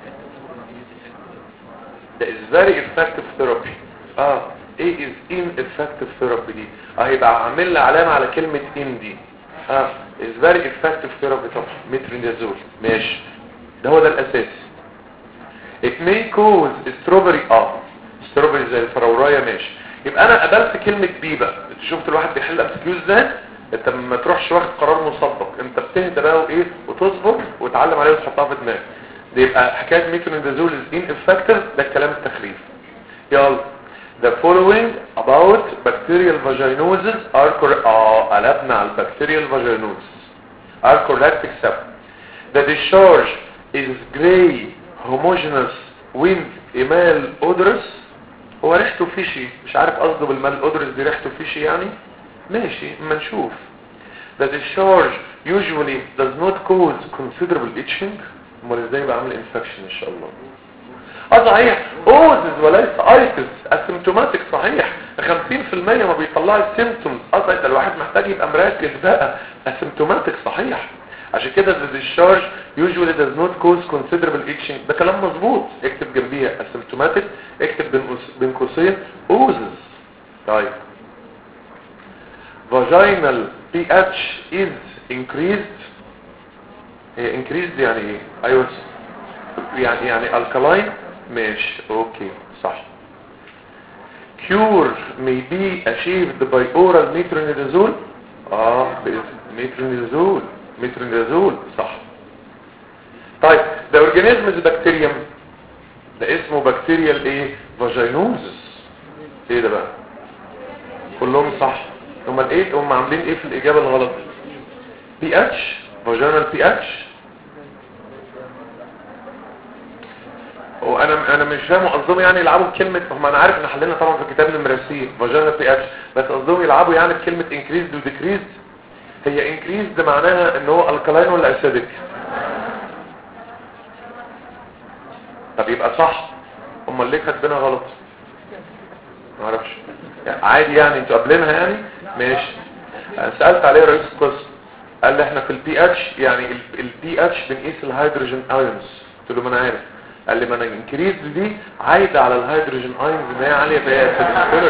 That is very effective therapy. اه ايه is ineffective therapy دي؟ اه يبقى عامل لي علامه على كلمه ان دي. اه is very effective therapy طبعا metronidazole. ماشي ده هو ده الاساس. It may cause strawberry اه strawberry زي الفراورايه. ماشي يبقى انا قبلت كلمه بي بقى. انت شفت الواحد بيحل امسكيوز ازاي؟ انت ما تروحش واخد قرار مسبق، انت بتهدى بقى وايه وتصبر وتعلم عليه وتحطها في دماغك. دي يبقى حكايه ميترونيدازول از ineffective ده الكلام التخريف. يلا the following about bacterial vaginosis are correct. اه قلبنا على البكتيريال vaginosis are correct except the discharge is gray homogeneous with emal odorous. هو ريحته فيشي، مش عارف قصده بالمال odorous دي ريحته فيشي يعني. ماشي اما نشوف. The discharge usually does not cause considerable itching. امال ازاي بعمل infection ان شاء الله؟ اه صحيح اوزز وليس ايتس. اسيمتوماتيك صحيح خمسين في المية ما بيطلعش سيمتومز. اه صحيح الواحد محتاج يبقى مركز بقى. اسيمتوماتيك صحيح. عشان كده the discharge usually does not cause considerable itching. ده كلام مظبوط. اكتب جنبيها asymptomatic، اكتب بين بين قوسين oozes. طيب vaginal pH is increased. هي increased يعني ايه؟ ايوه يعني يعني alkaline. ماشي اوكي صح. cure may be achieved by oral metronidazole. اه metronidazole metronidazole صح. طيب ده اورجانيزمز بكتيريوم، ده اسمه بكتيريال ايه؟ فاجينوزس. ايه ده بقى؟ كلهم صح. هم الايه هم عاملين ايه في الاجابه الغلط؟ بي اتش فاجينال بي اتش. وانا انا مش فاهم قصدهم يعني يلعبوا بكلمه، هم انا عارف ان حلنا طبعا في كتاب المراسيل فاجينال بي اتش، بس قصدهم يلعبوا يعني بكلمه انكريزد وديكريزد. هي انكريزد معناها ان هو الكلاين ولا اسيدك؟ طب يبقى صح. امال ليه كاتبينها غلط؟ ما اعرفش يعني عادي يعني انتوا قابلينها يعني. ماشي. انا سالت عليه رئيس القسم قال لي احنا في البي اتش يعني البي اتش بنقيس الهيدروجين ايونز. قلت له ما انا عارف. قال لي ما انا انكريز دي عايده على الهيدروجين ايونز ان هي عاليه فهي اسيدك.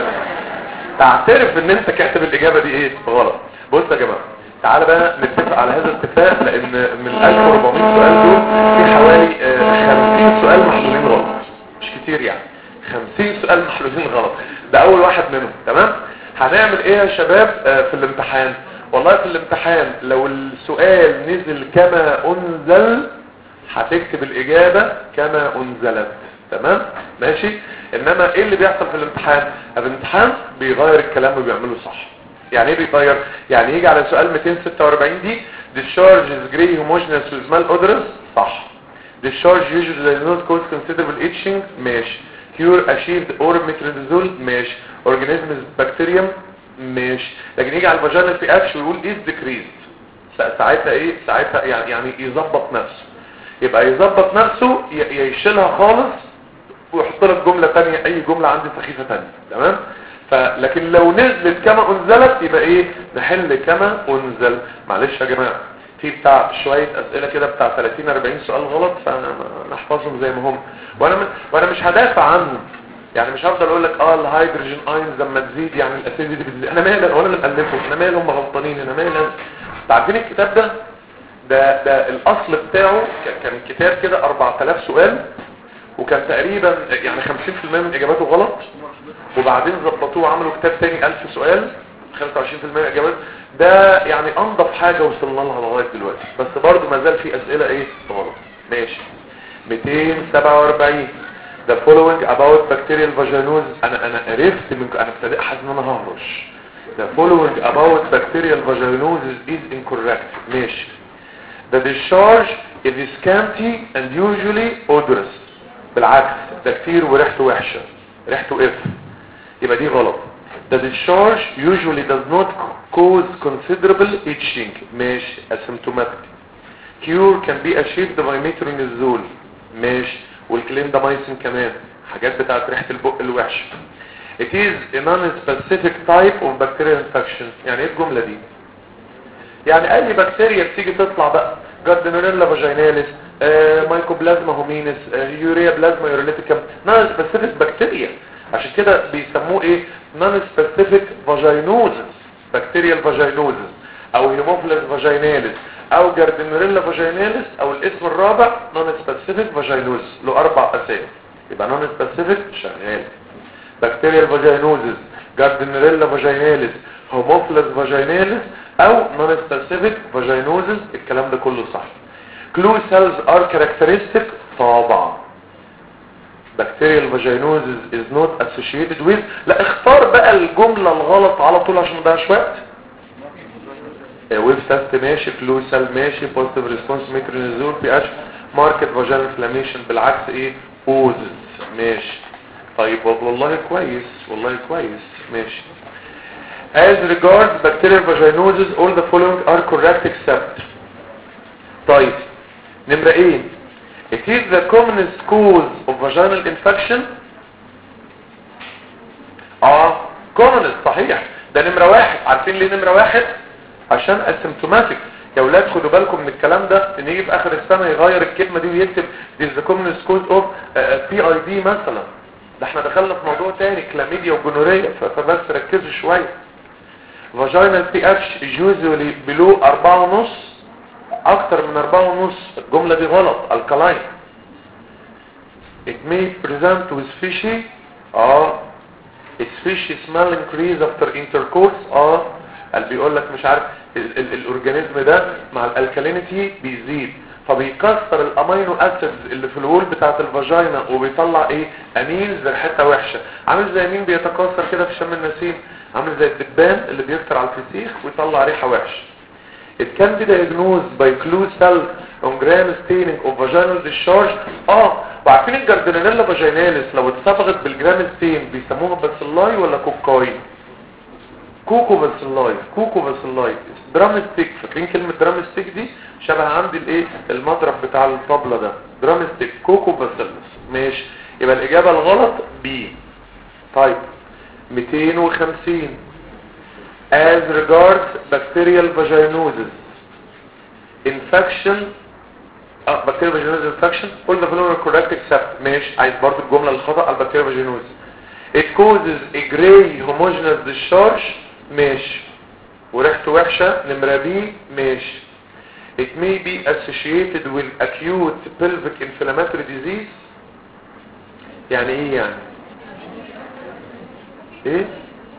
تعترف ان انت كاتب الاجابه دي ايه غلط. بص يا جماعه تعالى بقى نتفق على هذا الاتفاق، لان من ألف وأربعمية سؤال دول في حوالي خمسين سؤال محلولين غلط. مش كتير يعني، خمسين سؤال محلولين غلط. ده اول واحد منهم. تمام. هنعمل ايه يا شباب في الامتحان؟ والله في الامتحان لو السؤال نزل كما انزل هتكتب الاجابة كما انزلت. تمام ماشي. انما ايه اللي بيحصل في الامتحان؟ الامتحان بيغير الكلام وبيعمله صح. يعني ايه بيغير؟ يعني يجي على سؤال مئتين وستة وأربعين دي discharge is gray homogeneous with smell odorous صح. discharge usually does not cause considerable itching ماشي. cure achieved oral metronidazole ماشي. organism is bacterium ماشي. لكن يجي على الفاجينال بي اتش ويقول is decreased. ساعتها ايه؟ ساعتها يعني يعني يظبط نفسه. يبقى يظبط نفسه يشيلها خالص ويحط لك جمله ثانيه، اي جمله عندي سخيفه ثانيه. تمام. فلكن لو نزلت كما انزلت يبقى ايه؟ نحل كما انزل. معلش يا جماعه في بتاع شويه اسئله كده بتاع ثلاثين أربعين سؤال غلط فنحفظهم زي ما هم، وانا وانا مش هدافع عنهم يعني. مش هفضل اقول لك اه الهيدروجين ايونز لما تزيد يعني الاسيديتي بتزيد. انا مالي وانا اللي مالفه؟ انا مالي هم غلطانين؟ انا مالي؟ عارفين الكتاب ده ده ده الاصل بتاعه كان كتاب كده أربعة آلاف سؤال، وكان تقريبا يعني خمسين بالمئة من اجاباته غلط، وبعدين ظبطوه وعملوا كتاب تاني ألف سؤال خمسة وعشرين بالمئة اجابات. ده يعني انضف حاجه وصلنا لها لغايه دلوقتي، بس برضه ما زال في اسئله ايه غلط. ماشي. مئتين وسبعة وأربعين the following about bacterial vaginosis. انا انا عرفت من انا ابتديت حاسس ان انا ههرش. the following about bacterial vaginosis is incorrect. ماشي. the discharge is scanty and usually odorous. بالعكس ده كتير وريحته وحشه، ريحته اف، يبقى دي غلط. the discharge usually does not cause considerable itching ماشي. asymptomatic. cure can be achieved by metronidazole ماشي. والكليندامايسين كمان حاجات بتاعت ريحه البق الوحشه. it is a non-specific type of bacterial infection. يعني ايه الجمله دي؟ يعني اي بكتيريا بتيجي تطلع بقى جاردنيريلا فاجيناليس آه، مايكوبلازما هومينس آه، يوريا بلازما يوروليتيكم نون سبيسيفيك بكتيريا. عشان كده بيسموه ايه؟ نون سبيسيفيك فاجينوزس، بكتيريال فاجينوزس او هيموفيلس فاجيناليس او جاردنيريلا فاجيناليس او الاسم الرابع نون سبيسيفيك فاجينوزس. له اربع اسامي. يبقى نون سبيسيفيك شغال بكتيريال فاجينوزس، جاردنيريلا فاجيناليس، هيموفيلس فاجيناليس او نون سبيسيفيك فاجينوزس. الكلام ده كله صح. clue cells are characteristic طبعا. bacterial vaginosis is not associated with. لا اختار بقى الجملة الغلط على طول عشان ما نضيعش وقت. ويب تيست ماشي، clue cell ماشي، positive response metronidazole بي اتش market vaginal inflammation بالعكس ايه oozes ماشي. طيب والله كويس والله كويس ماشي. as regards bacterial vaginosis all the following are correct except. طيب نمرة ايه؟ it is the commonest cause of vaginal infection. اه commonest صحيح. ده نمرة واحد. عارفين ليه نمرة واحد؟ عشان asymptomatic. يا ولاد خدوا بالكم من الكلام ده، ان يجي في اخر السنه يغير الكلمه دي ويكتب دي ذا كومن سكوز اوف بي اي دي مثلا. ده احنا دخلنا في موضوع تاني، كلاميديا وجونوريا، فبس ركزوا شويه. فاجينال بي اتش يوجوالي بلو أربعة ونص، اكتر من أربعة ونص الجمله دي غلط، الكالاين. it may present with fishy اه its fishy smell increase after intercourse اه اللي بيقول لك مش عارف الاورجانيزم ده مع الالكالينيتي بيزيد فبيكسر الامينو اسيدز اللي في الوول بتاعه الفاجينا وبيطلع ايه امينز ريحتها وحشه، عامل زي مين بيتكسر كده في شم النسيم، عامل زي الدبان اللي بيكتر على الفسيخ ويطلع ريحه وحشه. It can be diagnosed by clue cell on gram staining of vaginal discharge اه وعارفين الجاردنيلا فاجيناليس لو اتصبغت بالجرام ستين بيسموها باسيلاي ولا كوكاي؟ كوكو باسيلاي، كوكو باسيلاي. درام ستيك، فاكرين كلمه درام ستيك دي شبه عندي الايه المضرب بتاع الطبله ده، درام ستيك كوكو باسيلس. ماشي، يبقى الاجابه الغلط بي. طيب مئتين وخمسين as regards bacterial vaginosis infection اه bacterial vaginosis infection all the following are correct except ماشي، عايز برضو الجمله الخطا على bacterial vaginosis it causes a gray homogeneous discharge ماشي وريحته وحشه نمره بي ماشي. it may be associated with acute pelvic inflammatory disease يعني ايه يعني ايه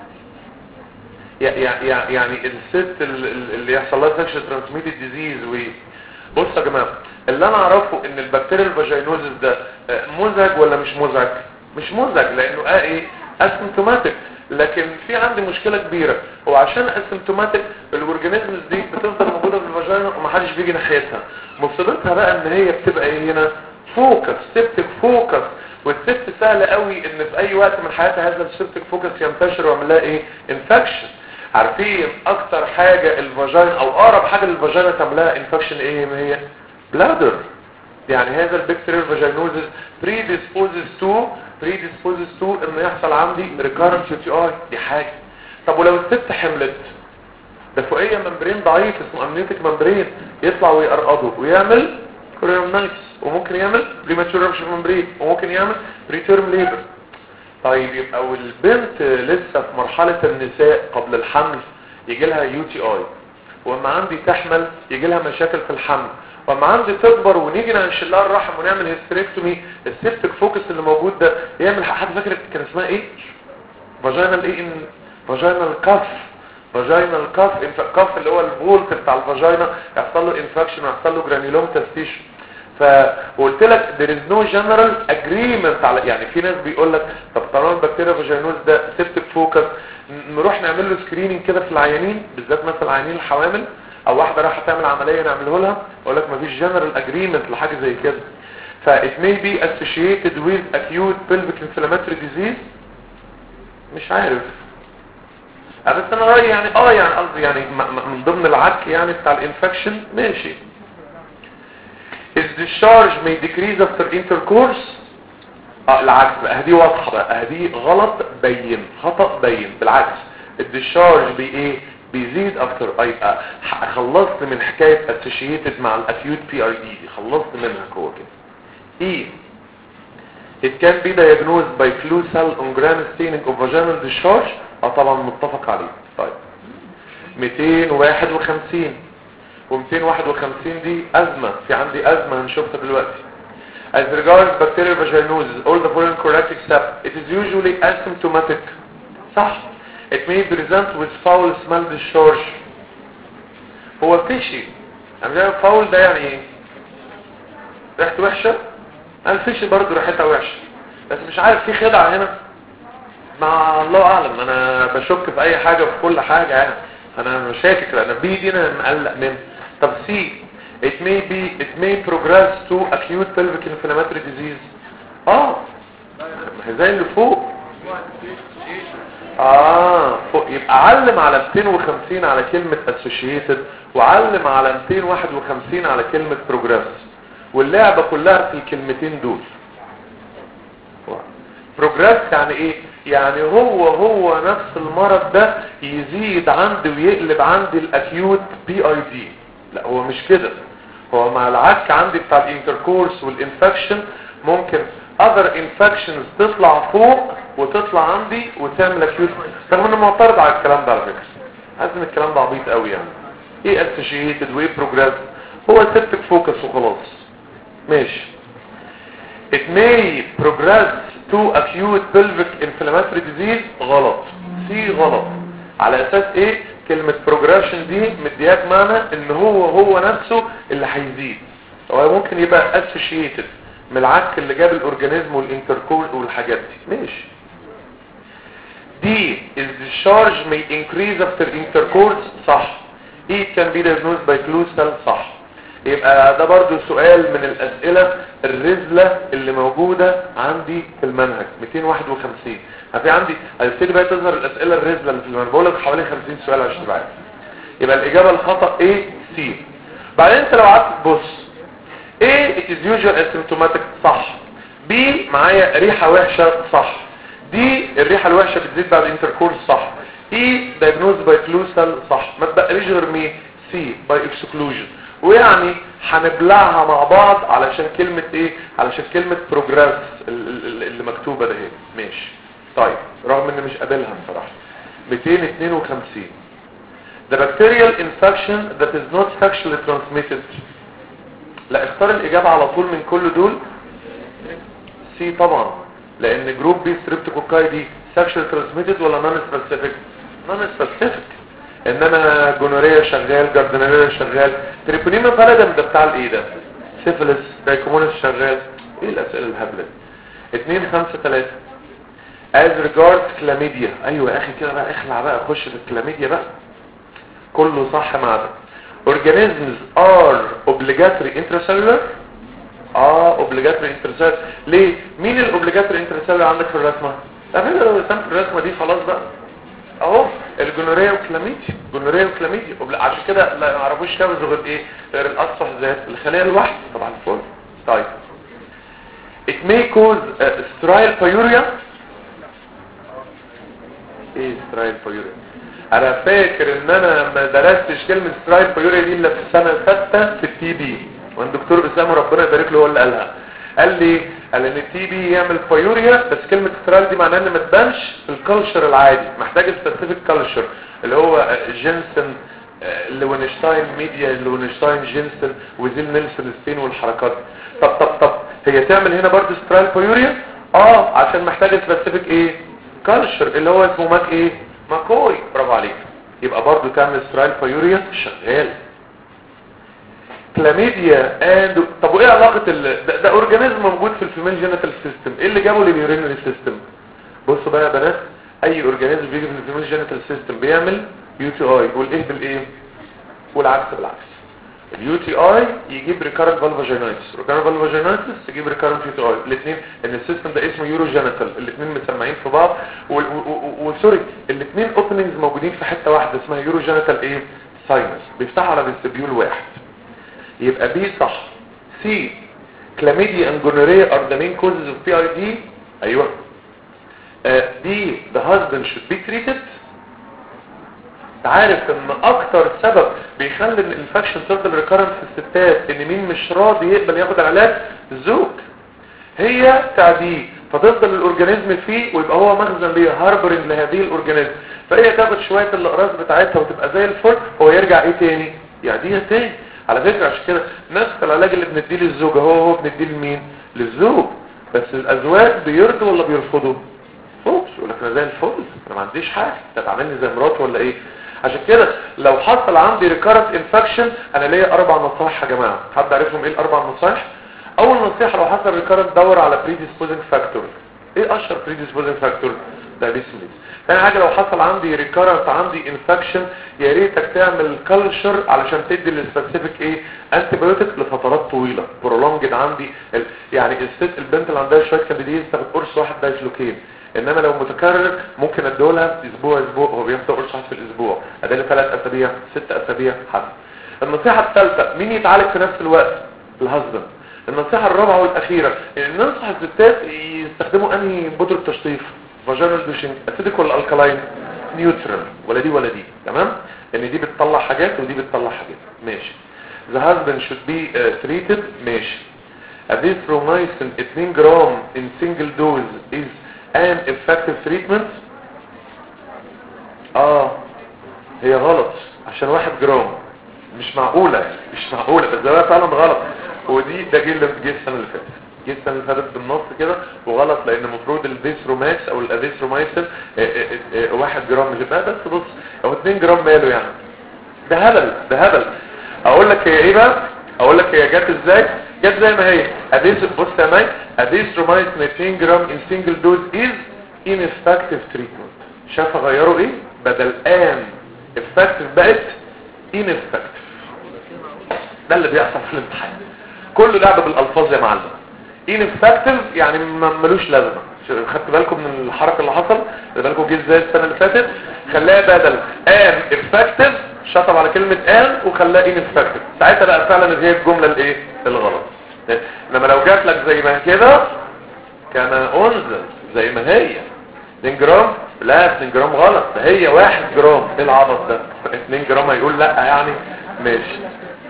يعني يعني الست اللي يحصل لها سكشن ترانسميتد ديزيز. وبص يا جماعه اللي انا اعرفه ان البكتيريا الفاجينوزيس ده مزعج ولا مش مزعج؟ مش مزعج لانه اه ايه اسيمتوماتيك، لكن في عندي مشكله كبيره، وعشان اسيمتوماتيك الاورجانيزمز دي بتفضل موجوده في الفاجينا ومحدش بيجي ناحيتها. مصيبتها بقى ان هي بتبقى ايه هنا فوكس سيبتك فوكس، والست سهل قوي ان في اي وقت من حياتها هذا السيبتك فوكس ينتشر ويعمل لها ايه انفكشن. عارفين اكتر حاجه الفاجينا او اقرب حاجه للفاجينا تعملها انفكشن ايه ما هي بلادر. يعني هذا البكتيريال فاجينوزيس predisposed to predisposed to انه يحصل عندي recurrent يو تي اي. دي حاجه. طب ولو الست حملت ده فوقيه ممبرين ضعيف اسمه امنيوتيك ممبرين يطلع ويقرقضه ويعمل كوريونايتس، وممكن يعمل بريماتشور رابشر ممبرين، وممكن يعمل بريتيرم ليبر. طيب يبقى والبنت لسه في مرحله النساء قبل الحمل يجي لها يو تي اي، واما عندي تحمل يجي لها مشاكل في الحمل، واما عندي تكبر ونيجي ننشل لها الرحم ونعمل هيستريكتومي السيبتك فوكس اللي موجود ده يعمل حد فاكر كان اسمها ايه؟ فاجينال ايه ان فاجينال كاف فاجينال كاف كاف اللي هو الفولت بتاع الفاجينا يحصل له انفكشن ويحصل له جرانيولوم تستيشن. فقلت لك there is no general agreement على يعني في ناس بيقول لك طب طالما البكتيريا فاجينوز ده سيبتك فوكس نروح نعمل له سكريننج كده في العيانين بالذات مثلا العيانين الحوامل او واحده رايحه تعمل عمليه نعمله لها، اقول لك مفيش general agreement لحاجه زي كده. ف it may be associated with acute pelvic inflammatory disease مش عارف، بس انا رايي يعني اه يعني قصدي يعني من ضمن العك يعني بتاع الانفكشن ماشي. is discharge may decrease after intercourse اه العكس بقى، دي واضحه بقى، دي غلط بين خطا بين. بالعكس الديشارج بي ايه بيزيد افتر اي اه خلصت من حكايه associated مع الاكيوت بي اي دي دي خلصت منها جوه كده. ايه it can be diagnosed by flu cell on gram staining of vaginal discharge اه طبعا متفق عليه. طيب مئتين وواحد وخمسين و251 دي ازمه، في عندي ازمه هنشوفها دلوقتي. as regards bacterial vaginosis all the following correct except it is usually asymptomatic صح. it may present with foul smell discharge هو فيشي يعني فاول ده يعني ايه ريحته وحشه، الفيشي برضه ريحتها وحشه، بس مش عارف في خدعه هنا مع الله اعلم. انا بشك في اي حاجه في كل حاجه يعني انا شاكك لان بي دي انا مقلق منها. طب سي it may be it may progress to acute pelvic inflammatory disease اه زي اللي فوق اه فوق يبقى علم على مئتين وخمسين على كلمه associated وعلم على مئتين وواحد وخمسين على كلمه progress، واللعبه كلها في الكلمتين دول. progress يعني ايه؟ يعني هو هو نفس المرض ده يزيد عندي ويقلب عندي الاكيوت بي اي دي لا هو مش كده، هو مع العك عندي بتاع الانتركورس والانفكشن ممكن other infections تطلع فوق وتطلع عندي وتعمل acute، رغم انه معترض على الكلام ده على فكره، حاسس ان الكلام ده عبيط قوي يعني. ايه associated وايه progress، هو septic focus وخلاص ماشي. it may progress to acute pelvic inflammatory disease غلط، سي غلط. على اساس ايه؟ كلمة progression دي مدياك معنى ان هو هو نفسه اللي هيزيد، هو ممكن يبقى associated من العك اللي جاب الاورجانيزم والانتركول والحاجات دي ماشي. دي is discharge may increase after intercourse صح. it can be diagnosed by clue صح. يبقى ده برضو سؤال من الاسئلة الرزلة اللي موجودة عندي في المنهج مئتين وواحد وخمسين. في عندي هتبتدي بقى تظهر الاسئلة الرزلة اللي في المنهج، بقول لك حوالي خمسين سؤال عشان تبقى عارف. يبقى الاجابة الخطأ ايه؟ سي. بعدين انت لو قعدت تبص ايه it is usual asymptomatic صح. بي معايا ريحة وحشة صح. دي الريحة الوحشة بتزيد بعد الانتركورس صح. اي diagnosed by clue صح. ما تبقاليش غير مين؟ سي by exclusion. ويعني هنبلعها مع بعض علشان كلمة ايه؟ علشان كلمة progress اللي مكتوبة ده ايه ماشي. طيب رغم ان مش قابلها بصراحة. مئتين واثنين وخمسين the bacterial infection that is not sexually transmitted. لا اختار الاجابة على طول من كل دول سي طبعا، لان جروب بي ستريبتوكوكاي دي sexually transmitted ولا non specific؟ non specific. انما جونوريا شغال، جاردنريا شغال، تريبونيما بلدم ده بتاع الايه ده؟ سيفلس، دايكومونس شغال. ايه الاسئله الهبله دي؟ اتنين خمسة تلاتة as regards chlamydia. ايوه يا اخي كده بقى اخلع بقى، خش في الكلاميديا بقى كله صح مع ده. organisms are obligatory intracellular. اه obligatory intracellular. ليه؟ مين الاوبليجاتوري intracellular عندك في الرسمه؟ تعمل لو رسمت الرسمه دي خلاص بقى اهو الجونوريا وكلاميديا، جونوريا وكلاميديا. عشان كده لا يعرفوش يكابزوا غير ايه؟ غير الاسطح ذات الخليه الواحده طبعا الفل. طيب it may cause uh, sterile pyuria. ايه sterile pyuria؟ انا فاكر ان انا ما درستش كلمه sterile pyuria دي الا في السنه السادسه في التي بي، والدكتور اسامه ربنا يبارك له هو اللي قالها. قال لي قال ان التي بي يعمل بايوريا، بس كلمه سترال دي معناها ان ما تبانش في الكالتشر العادي، محتاج سبيسيفيك كالتشر اللي هو جينسن لوينشتاين ميديا لوينشتاين جينسن وزيل نيلسون سبين والحركات. طب طب طب هي تعمل هنا برضه سترال بايوريا؟ اه عشان محتاج سبيسيفيك ايه؟ كالتشر اللي هو اسمه ماك ايه؟ ماكوي. برافو عليك. يبقى برضه تعمل سترال بايوريا شغال. كلاميديا اند طب وايه علاقه ال... ده, ده اورجانيزم موجود في الفيميل جينيتال سيستم، ايه اللي جابه لليورينري سيستم؟ بصوا بقى يا بنات، اي اورجانيزم بيجي في الفيميل جينيتال سيستم بيعمل يو تي اي، والايه بالايه والعكس بالعكس. اليو تي اي يجيب ريكارنت فالفاجينايتس، ريكارنت فالفاجينايتس يجيب ريكارنت يو تي اي، الاثنين ان السيستم ده اسمه يورو جينيتال، الاثنين متسمعين في بعض وسوري الاثنين اوبننجز موجودين في حته واحده اسمها يورو جينيتال ايه ساينس، بيفتحوا على فيستبيول واحد. يبقى بي صح. سي كلاميديا اند جونوريا ار ذا مين كوزز اوف بي اي دي. ايوه. دي ذا هازبند شود بي تريتد. عارف ان اكتر سبب بيخلي الانفكشن تفضل ريكارنت في الستات ان مين مش راضي يقبل ياخد العلاج؟ الزوج. هي تعديه فتفضل الاورجانيزم فيه ويبقى هو مخزن ليه هاربرنج لهذه الاورجانيزم، فهي تاخد شويه الاقراص بتاعتها وتبقى زي الفل، هو يرجع ايه تاني؟ يعديها تاني. على فكرة عشان كده نفس العلاج اللي بنديه للزوجة هو هو بنديه لمين؟ للزوج. بس الازواج بيرضوا ولا بيرفضوا؟ فوكس يقول لك انا زي الفل، انا ما عنديش حاجه، انت تعاملني زي مراتي ولا ايه؟ عشان كده لو حصل عندي ريكارنت انفكشن انا ليا اربع نصائح يا جماعه، حد عارفهم ايه الاربع نصائح؟ اول نصيحه لو حصل ريكارنت دور على بريديسبوزنج فاكتور. ايه اشهر بريديسبوزنج فاكتور؟ دايابيتس. ثاني حاجه لو حصل عندي ريكارنت عندي انفكشن يا ريتك تعمل كلشر علشان تدي السبيسيفيك ايه انتي بايوتيك لفترات طويله برولونجد عندي ال... يعني الست البنت اللي عندها شويه كانديديز تاخد قرص واحد دايفلوكين، انما لو متكرر ممكن ادولها اسبوع اسبوع، هو بياخد قرص واحد في الاسبوع، اديله ثلاث اسابيع ست اسابيع حسب. النصيحه الثالثه مين يتعالج في نفس الوقت؟ الهازبند. النصيحه الرابعه والاخيره ان ننصح الستات يستخدموا انهي بودره تشطيف؟ فاجينال دوشنج اسيدك ولا الكالاين؟ نيوترال، ولا دي ولا دي. تمام؟ ان دي بتطلع حاجات ودي بتطلع حاجات. ماشي. the husband should be uh, treated ماشي. azithromycin اتنين جرام in single dose is an effective treatment. اه هي غلط عشان واحد جرام، مش معقولة مش معقولة، بس ده فعلا غلط. ودي ده جه اللي جه السنة اللي فاتت، جه السنة اللي فاتت بالنص كده وغلط، لان المفروض الفيثروماكس او الازيثرومايسين واحد جرام مش بقى، بس بص او اتنين جرام ماله يعني، ده هبل ده هبل. اقول لك هي ايه بقى، اقول لك هي جت ازاي، جت زي ما هي اديس. بص يا ماي، ازيثرومايسين اتنين جرام ان سنجل دوز از ineffective treatment. شاف غيروا ايه، بدل ان effective بقت ineffective. ده اللي بيحصل في الامتحان، كله لعبه بالالفاظ يا معلم. ineffective يعني ملوش لازمه. خدت بالكم من الحركه اللي حصل، خدت بالكم جه ازاي السنه اللي فاتت، خلاها بدل ان effective شطب على كلمه ان وخلاها ineffective. ساعتها بقى فعلا هي الجمله الايه الغلط. انما لو جات لك زي ما كده كان انزل زي ما هي اتنين جرام، لا اتنين جرام غلط، ده هي واحد جرام. ايه العبط ده، اتنين جرام هيقول لا يعني ماشي.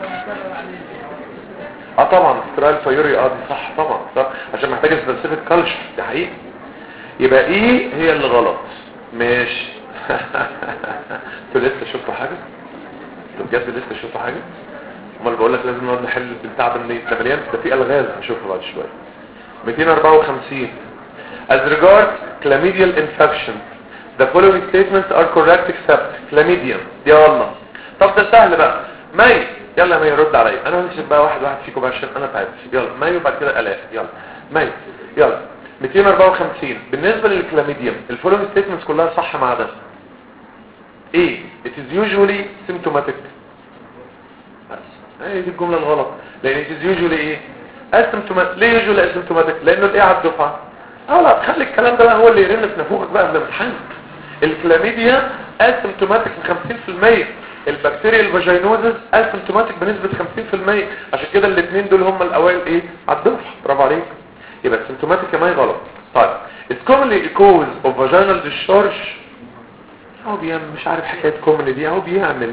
اه طبعا سترايل فيوري اه دي صح طبعا صح، عشان محتاجه سبيسيفيك كلتشر، ده حقيقي. يبقى ايه هي اللي غلط ماشي. انتوا لسه شفتوا حاجه؟ انتوا بجد لسه شفتوا حاجه؟ امال بقول لك لازم نقعد نحل البتاع ده منين؟ ده مليان، ده في الغاز هنشوفها بعد شويه. مئتين واربعة وخمسين As regards chlamydial infection the following statements are correct except chlamydia. يلا طب ده سهل بقى. مي يلا مي رد عليا، انا هنشوف بقى واحد واحد فيكم بقى عشان انا تعبت. يلا مي وبعد كده الاء. يلا مي يلا. مئتين واربعة وخمسين بالنسبه للكلاميديوم الفولوينج ستيتمنتس كلها صح ما عدا ايه؟ it is usually symptomatic. بس هي دي الجمله الغلط، لان it is usually ايه asymptomatic. ليه usually asymptomatic؟ لانه الايه على الدفعه. اه لا تخلي الكلام ده بقى هو اللي يرن في نافوخك بقى قبل الامتحان. الكلاميديا اسيمتوماتيك خمسين في المية، البكتيريا الفاجينوزس اسيمتوماتيك بنسبه خمسين في المية، عشان كده الاثنين دول هم الاوائل ايه على الدفعه. برافو عليك. يبقى اسيمتوماتيك كمان غلط. طيب it's commonly cause of vaginal discharge. هو بيعمل مش عارف حكايه كومن دي، هو بيعمل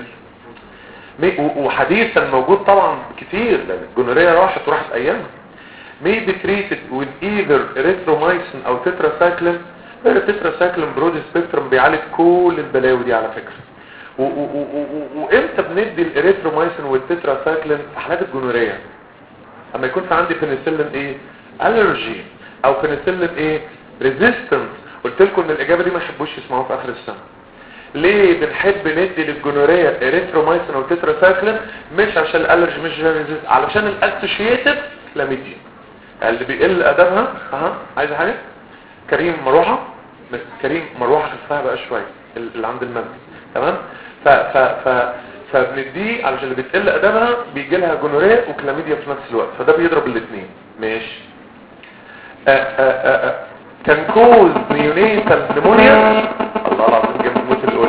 وحديثا موجود طبعا كتير، لان الجونوريا راحت وراحت ايامها. may be treated with either erythromycin او tetracycline. التتراسايكلين برود سبيكترم بيعالج كل البلاوي دي على فكرة. وامتى بندي الاريثرومايسين والتتراسايكلين في حالات الجونوريا؟ اما يكون في عندي بنسلين ايه الرجي او بنسلين ايه ريزيستنس. قلت لكم ان الاجابه دي ما يحبوش يسمعوها في اخر السنه. ليه بنحب ندي للجونوريا اريثرومايسين والتتراسايكلين؟ مش عشان الالرجي، مش عشان علشان الاسوشيتد كلاميديا اللي بيقل ادبها. اها عايزه حاجه كريم مروحه، كريم مروحه خفها بقى شويه اللي عند المنزل تمام. ف ف ف فبنديه علشان اللي بتقل ادبها بيجي لها جونوريا وكلاميديا في نفس الوقت، فده بيضرب الاثنين ماشي. كان كوز نيونيتال نيمونيا. الله العظيم جنب موت القول.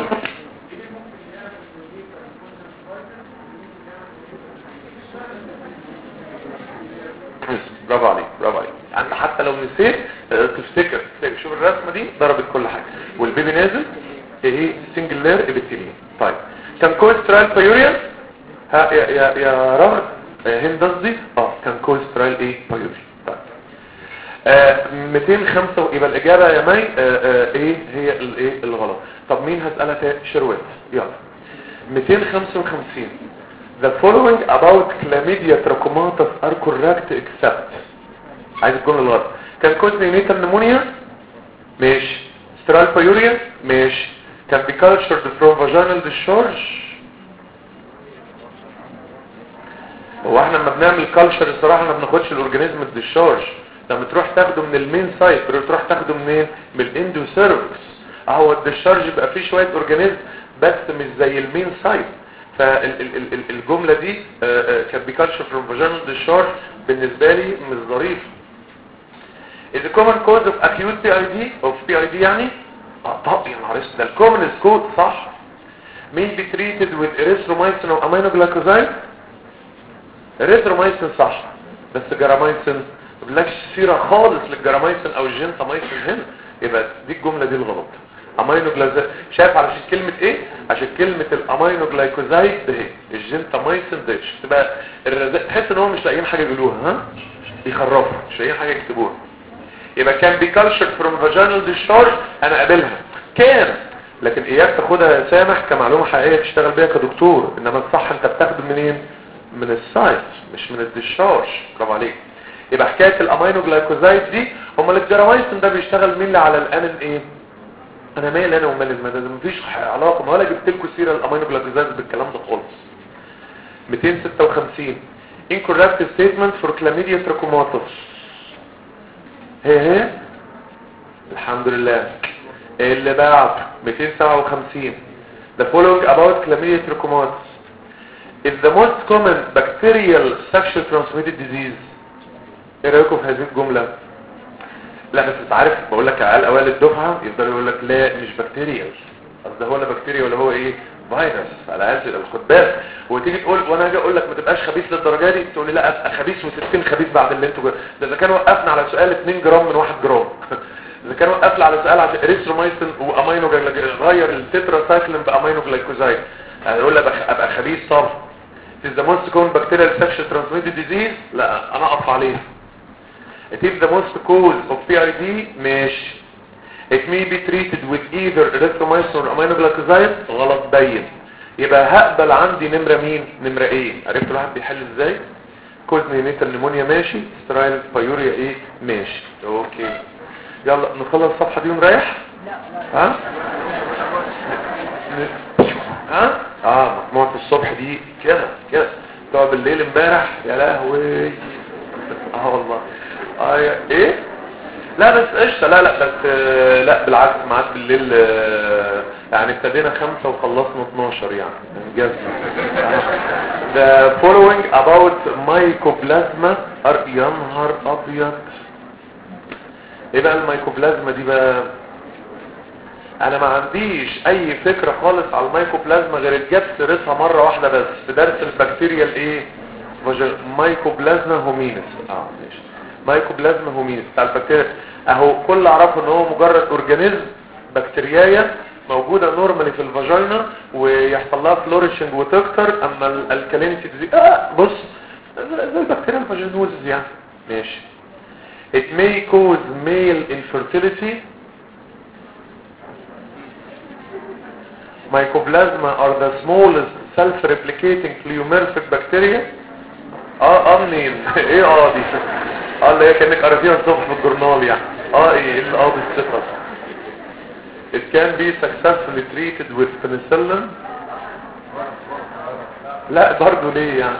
برافو عليك برافو عليك. انت حتى لو نسيت تفتكر شوف الرسمه دي ضربت كل حاجه. والبيبي نازل ايه سنجل لير ابيثيليوم. طيب كان كولسترال بايوريا. ها يا يا يا رغد هند قصدي اه كان كولسترال ايه بايوريا. طيب آه مئتين وخمسة يبقى الاجابه يا مي آه آه ايه هي الايه الغلط. طب مين هسالها تاني؟ شروت. يلا مئتين وخمسة وخمسين The following about chlamydia trachomatis are correct except. عايز الجمله الغلط. كان كوز نيونيتال نيمونيا ماشي. سترال بايوريا ماشي. كان بي كالتشرد فروم فاجينال ديشارج. هو احنا لما بنعمل كالتشر الصراحه ما بناخدش الاورجانيزم الديشارج، لما تروح تاخده من المين سايت تروح تاخده منين؟ من الاندو سيرفكس. اهو الديشارج يبقى فيه شويه اورجانيزم بس مش زي المين سايت. فالجمله دي كان بي كالتشر فروم فاجينال ديشارج بالنسبه لي مش ظريف. is a common cause of acute بي آي دي of بي آي دي يعني اه طب يا نهار اسود ده الكومن كود صح. مين be treated with erythromycin او aminoglycoside؟ erythromycin صح، بس جرامايسين ما بلاش سيره خالص للجرامايسين او الجنتامايسين هنا، يبقى دي الجمله دي الغلط. امينو جلايكوزايد. شايف علشان كلمه ايه؟ عشان كلمه الامينو جلايكوزايد ده الجنتاميسين ده تبقى الرزق. تحس ان هم مش لاقيين حاجه يقولوها، ها يخرفوا مش لاقيين حاجه يكتبوها. يبقى كان بي كالتشر فروم فاجينال ديشارج انا قابلها كان، لكن اياك تاخدها يا سامح كمعلومه حقيقيه تشتغل بيها كدكتور، انما الصح انت بتاخده منين؟ من السايت مش من الديشارج. برافو عليك. يبقى حكايه الامينو جلايكوزايد دي هم الجرامايسين ده بيشتغل مين على الان ان ايه؟ انا مال انا ومال المدى مفيش علاقه، ما ولا جبت لكم سيره الامينو جلايكوزايد بالكلام ده خالص. مئتين وستة وخمسين incorrect statement for chlamydia trachomatis. هي هي الحمد لله. اللي بعد مئتين وسبعة وخمسين the following about chlamydia trachomatis is the most common bacterial sexually transmitted disease. ايه رايكم في هذه الجمله؟ لا بس انت عارف بقول لك على اوائل الدفعه يفضل يقول لك لا مش بكتيريال، اصل ده هو لا بكتيريا ولا هو ايه فيروس على الاقل خد بالك. وتيجي تقول وانا اجي اقول لك ما تبقاش خبيث للدرجه دي تقول لي لا ابقى خبيث وستين خبيث بعد اللي انتوا ده اذا كان وقفنا على سؤال اتنين جرام من واحد جرام اذا كان وقفنا على سؤال عشان اريثرومايسين وامينو غير التترا سايكلين بامينو جلايكوزايد هنقول لك ابقى خبيث. طب is the most common bacterial sexually transmitted disease لا انا اقف عليه. it is the most cause of بي آي دي ماشي. it may be treated with either erythromycin or aminoglycoside غلط باين. يبقى هقبل عندي نمرة مين؟ نمرة ايه؟ عرفت الواحد بيحل ازاي؟ كوز نيونيتال نيمونيا ماشي، سترايل بايوريا ايه؟ ماشي. اوكي يلا نخلص الصفحة دي ونريح. ها؟ ها؟ اه مجموعة الصبح دي كده كده تقعد بالليل امبارح يا لهوي. اه والله اه ايه؟ لا بس قشطة لا لا بس لا بالعكس معاك بالليل يعني ابتدينا خمسة وخلصنا اتناشر يعني انجاز. The following about mycoplasma يا نهار ابيض. ايه بقى الميكوبلازما دي بقى؟ انا ما عنديش اي فكرة خالص على الميكوبلازما غير الجاب سيرتها مرة واحدة بس في درس البكتيريا الايه مايكوبلازما هومينس. اه ماشي مايكوبلازما هومينس بتاع البكتيريا اهو. كل اعرفه ان هو مجرد اورجانيزم بكتيريايه موجوده نورمالي في الفاجينا ويحصل لها فلوريشنج وتكتر. اما الالكالينيتي دي اه بص زي البكتيريا الفاجينوزز يعني ماشي. it may cause male infertility. mycoplasma are the smallest self-replicating pleomorphic bacteria. اه اه منين ايه اه دي اه اللي هي كانك قريتيها الصبح في الجورنال يعني. اه ايه اللي اه دي الصفه. it can be successfully treated with penicillin. لا برضه ليه يعني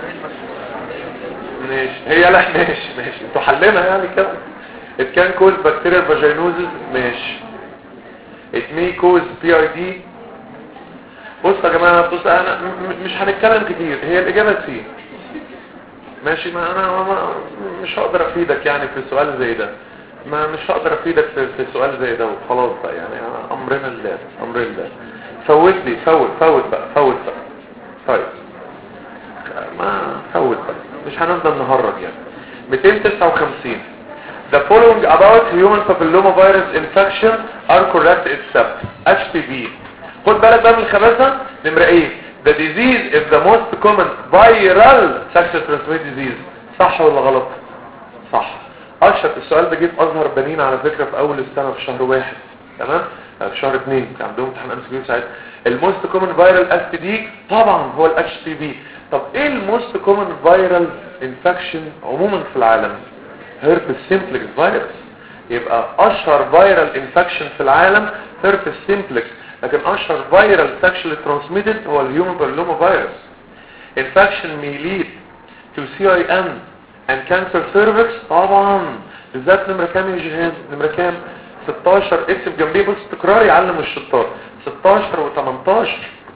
ماشي هي لا ماشي ماشي انتوا حلينا يعني كده. it can cause bacterial vaginosis ماشي. it may cause بي آي دي. بصوا يا جماعه بص انا مش هنتكلم كتير هي الاجابه سي ماشي. ما انا ما مش هقدر افيدك يعني في سؤال زي ده. ما مش هقدر افيدك في, في سؤال زي ده وخلاص بقى يعني امرنا الله امر الله. فوت لي فوت فوت بقى فوت بقى طيب ما فوت بقى مش هنفضل نهرج يعني. مئتين وتسعة وخمسين The following about human papillomavirus infection are correct except اتش بي في. خد بالك بقى من الخباثه. نمره ايه؟ The disease is the most common viral sexually transmitted disease. صح ولا غلط؟ صح. اشهر السؤال ده جه في ازهر بنين على فكره في اول السنه في شهر واحد تمام. في شهر اثنين كان عندهم امتحان ام سي كيو ساعتها. الموست كومن فايرال اس تي دي طبعا هو الاتش بي في. طب ايه الموست كومن فايرال انفكشن عموما في العالم؟ هيربس سيمبلكس فيروس. يبقى اشهر فايرال انفكشن في العالم هيربس سيمبلكس. لكن اشهر فيرال سكشوالي ترانسميتد هو الهيومن بابيلوما فيروس. infection may lead to سي آي إم and cancer cervix طبعا. بالذات نمرة كام يا جهاد؟ نمرة كام؟ ستاشر. اكتب جنبيه بص تكرار يعلم الشطار. ستاشر و تمنتاشر.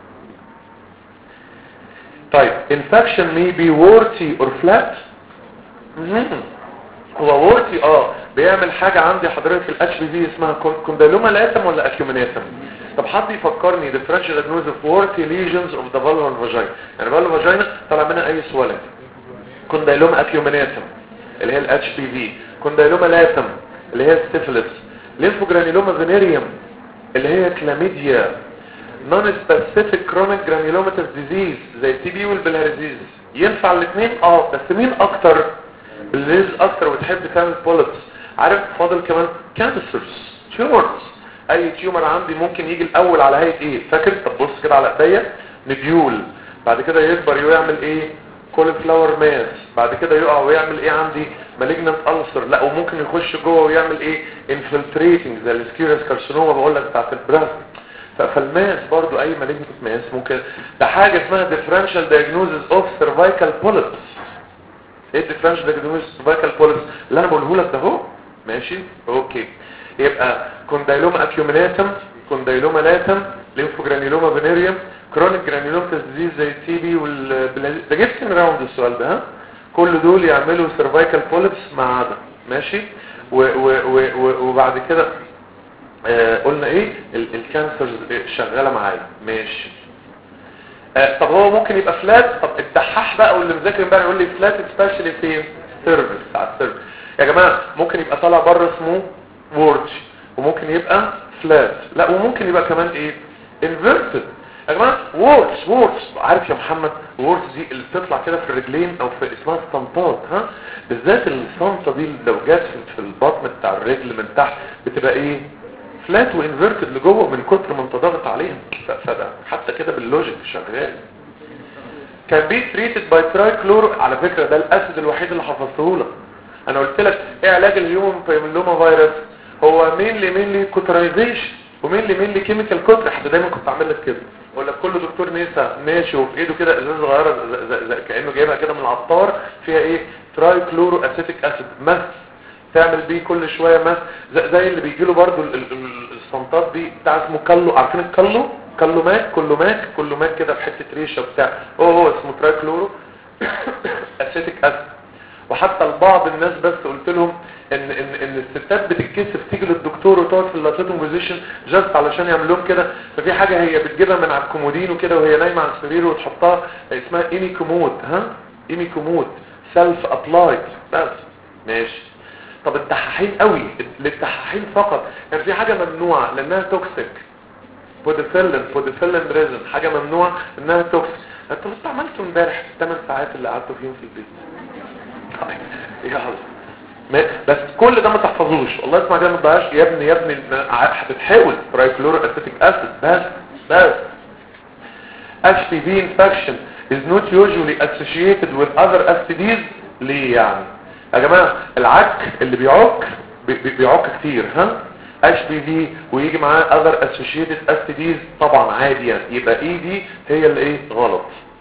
طيب infection may be warty or flat. هو warty اه بيعمل حاجة عندي حضرتك في الاتش بي في اسمها كونديلوما لاتم ولا اكيوميناتم. طب حد يفكرني differential diagnosis of warty lesions of the vulvar vagina. يعني vulvar vagina طلع منها اي سوالة. كونديلوما اكيوميناتم اللي هي الاتش بي في. كونديلوما لاتم اللي هي السيفلس. ليمفوجرانيلوما فينيريوم اللي هي كلاميديا نون سبيسيفيك كرونيك جرانيولوماتوس ديزيز زي التي بي والبلهارزيز. ينفع الاثنين اه، بس مين اكتر؟ الليز اكتر وتحب تعمل بوليبس. عارف فاضل كمان كانسرز تيومرز. اي تيومر عندي ممكن يجي الاول على هيئه ايه؟ فاكر؟ طب بص كده على ايديا، نبيول، بعد كده يكبر ويعمل ايه؟ كولي فلاور ماس، بعد كده يقع ويعمل ايه عندي؟ مالجنانت ألسر. لا وممكن يخش جوه ويعمل ايه؟ انفلتريتنج زي السكيورس كارسينوما بقول لك بتاعت البراست. فالماس برضو اي مالجنانت ماس ممكن. ده حاجه اسمها ديفرنشال دايجنوزز اوف سيرفايكال بوليبس. ايه الديفرنشال دايجنوزز اوف سيرفايكال بوليبس اللي انا بقوله لك ده اهو؟ ماشي اوكي. يبقى كوندايلوما اكيوميناتم، كوندايلوما لاتم، ليمفوجرانيلوما فينيريوم، كرونيك جرانيولوماتوس ديزيز زي التي بي والبلازيز. ده جبت من راوند السؤال ده ها. كل دول يعملوا سيرفايكال بوليبس مع ده ماشي. و و و وبعد كده آه قلنا ايه؟ الكانسر شغاله معايا ماشي. آه طب هو ممكن يبقى فلات. طب الدحاح بقى واللي مذاكر امبارح يقول لي فلات سبيشالي فين؟ سيرفيس على السيرفيس. يا جماعه ممكن يبقى طالع بره اسمه وورج، وممكن يبقى فلات، لا وممكن يبقى كمان ايه؟ انفيرتد. يا جماعه وورز وورز عارف يا محمد وورز دي اللي بتطلع كده في الرجلين او في اسمها استنطاط ها. بالذات الصنطه دي لو جت في البطن بتاع الرجل من تحت بتبقى ايه؟ فلات وانفيرتد لجوه من كتر ما انت ضاغط عليها. فده حتى كده باللوجيك شغال. كان بي تريتد باي ترايكلورو. على فكره ده الاسيد الوحيد اللي حفظته لك. انا قلت لك ايه علاج الهيومن بيميلوما فيروس؟ هو مينلي مينلي كوترايزيشن ومينلي مينلي كيميكال كتر. حتى دايما كنت اعمل لك كده ولا كل دكتور نسا ماشي وفي ايده كده ازازه صغيره كانه جايبها كده من العطار فيها ايه؟ ترايكلورو اسيتيك اسيد مس، تعمل بيه كل شويه مس زي اللي بيجي له برده الصنطات دي بتاع اسمه كالو. عارفين الكالو؟ كالو ماك كله ماك كله ماك كده بحته ريشه بتاع هو هو اسمه ترايكلورو اسيتيك اسيد. وحتى البعض الناس بس قلت لهم ان ان ان الستات بتتكسف تيجي للدكتور وتقعد في اللاتيتوم بوزيشن جاست علشان يعمل لهم كده. ففي حاجه هي بتجيبها من على الكومودين وكده وهي نايمه على السرير وتحطها اسمها ايمي كومود ها ايمي كومود سيلف ابلايد بس ماشي. طب الدحاحين قوي للدحاحين فقط يعني في حاجه ممنوعه لانها توكسيك. بوديفيلن بوديفيلن ريزن حاجه ممنوعه انها توكسيك. انتوا استعملتوا امبارح الثمان ساعات اللي قعدتوا فيهم في البيت. يا حظ بس كل ده ما تحفظوش والله. اسمع كده ما تضيعش يا ابني يا ابني بتحاول ترايكلورو اسيتيك اسيد بس بس. اتش بي في infection is not usually associated with other S T Ds. ليه يعني يا جماعه؟ العك اللي بيعك بيعك كتير ها اتش بي في ويجي معاه other associated S T Ds طبعا عادي يعني. يبقى اي دي هي اللي ايه غلط.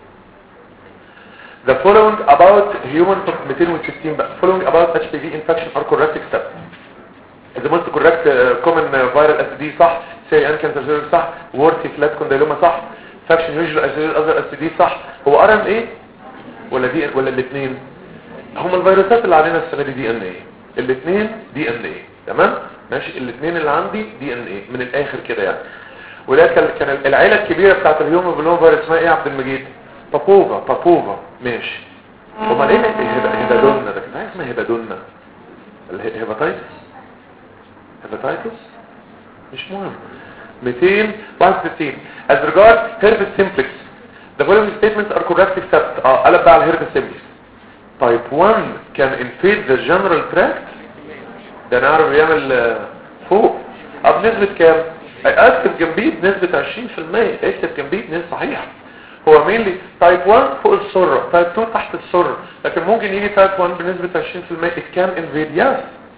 The following about human مئتين وستين بقى following about اتش بي في infection are correct except إذا قلت correct uh, common uh, viral S T D صح، say and cancer صح، warty flat condyloma صح، infection usual associated other S T D صح. هو ار ان ايه ولا دي ولا الاثنين؟ هم الفيروسات اللي علينا السنه دي دي ان ايه. الاثنين دي ان ايه تمام ماشي. الاثنين اللي عندي دي ان ايه من الاخر كده يعني. وده كان العيله الكبيره بتاعت الهيومن بلون فيروس اسمها ايه يا عبد المجيد؟ بابوفا بابوفا ماشي. امال ايه هيبادونا ده؟ كان اسمها هيبادونا الهيباتايتس هيباتايتس مش مهم. مئتين وواحد وستين as regards herpes simplex the following statements are correct except اه قلب بقى على herpes simplex. type one can invade the general tract. ده نعرف يعمل فوق اه بنسبة كام؟ اكتب جنبيه بنسبة عشرين في المية. اكتب جنبيه بنسبة صحيحة. هو مين لي تايب واحد فوق السرة تايب اتنين تحت السرة لكن ممكن يجي تايب واحد بنسبة عشرين في المية. it can invade yes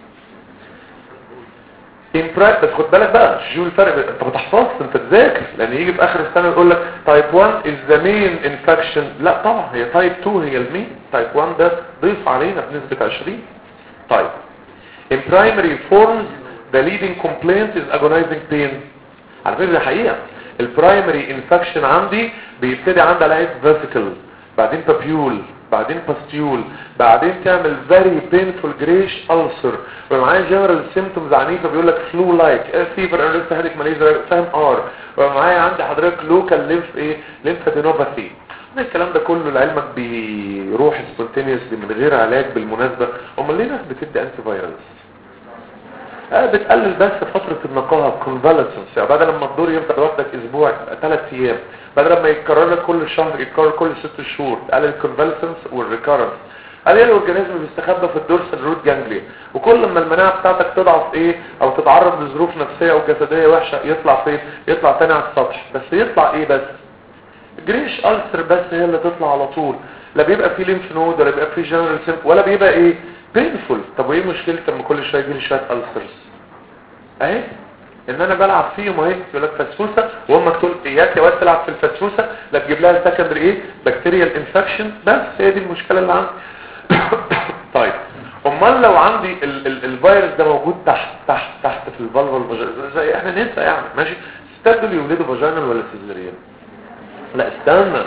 in practice. بس خد بالك بقى شو الفرق؟ انت ما تحفظش انت تذاكر لان يجي في اخر السنة يقول لك تايب واحد is the main infection. لا طبعا هي تايب اتنين هي المين. تايب واحد ده ضيف علينا بنسبة عشرين. طيب in primary forms the leading complaint is agonizing pain. على فكرة حقيقة البرايمري انفكشن عندي بيبتدي عندي على فيسيكل بعدين بابيول بعدين باستيول بعدين تعمل very painful grayish ulcer ومعايا جنرال سيمبتومز عنيفه بيقول لك فلو لايك فيفر اند هيديك ماليزيا فاهم ار ومعايا عندي حضرتك لوكال ليمف ايه ليمفادينوباثي. الكلام ده كله لعلمك بيروح سبونتينيوسلي من غير علاج بالمناسبه. امال ليه ناس بتدي انتي فايرالز؟ آه بتقلل بس فترة النقاهة convalescence، يعني بدل لما الدور يفضل واخدك اسبوع ثلاث ايام، بدل لما يتكرر لك كل شهر يتكرر كل ست شهور، تقلل الconvalescence والريكارنس. قال ايه الاورجانيزم بيستخبى في الدورسال روت جانجليا، وكل ما المناعه بتاعتك تضعف ايه او تتعرض لظروف نفسيه او جسديه وحشه يطلع فين؟ يطلع تاني على السطح. بس يطلع ايه بس؟ جريش ألسر بس هي اللي تطلع على طول، لا بيبقى فيه ليمف نود ولا بيبقى فيه جنرال سيمب ولا بيبقى ايه بينفول. طب وايه مشكلتي لما كل شويه يجي لي شويه ألسرز؟ اهي ان انا بلعب فيهم اهي، يقول لك فسفوسه وامك تقول اياك يا واد تلعب في الفسفوسه لا تجيب لها سكندري ايه بكتيريال انفكشن. بس هي دي المشكله اللي عندي. طيب امال لو عندي ال ال الفيروس ده موجود تحت تحت تحت في الفالفال زي احنا ننسى يعني ماشي، ستات دول يولدوا فاجينال ولا سيزاريان؟ لا استنى،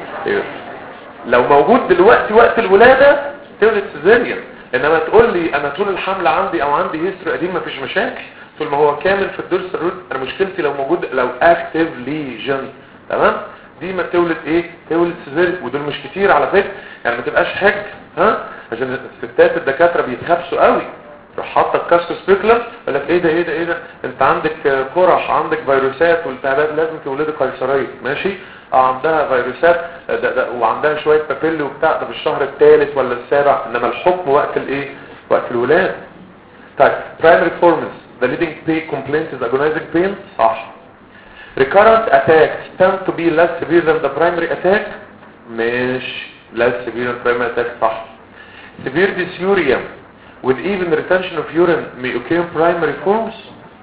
لو موجود دلوقتي وقت الولاده تولد سيزاريان، انما تقول لي انا طول الحمل عندي او عندي هيستوري قديم مفيش مشاكل طول ما هو كامل في الدورسال روت. انا مشكلتي لو موجود لو اكتيف ليجن، تمام، دي ما تولد ايه؟ تولد سيزاريان، ودول مش كتير على فكره يعني ما تبقاش حج ها، عشان الستات الدكاتره بيتخبسوا قوي، روح حاطه الكاسكو سبيكلم يقول لك ايه ده ايه ده ايه ده انت عندك قرح عندك فيروسات والتهابات لازم تولدي قيصريه ماشي. اه عندها فيروسات ده ده وعندها شويه بابيلي وبتاع ده في الشهر الثالث ولا السابع، انما الحكم وقت الايه؟ وقت الولاده. طيب primary forms the leading pain complaint is agonizing pain صح. recurrent attacks tend to be less severe than the primary attack مش less severe than primary attack صح. severe dysuria with even retention of urine may occur primary forms.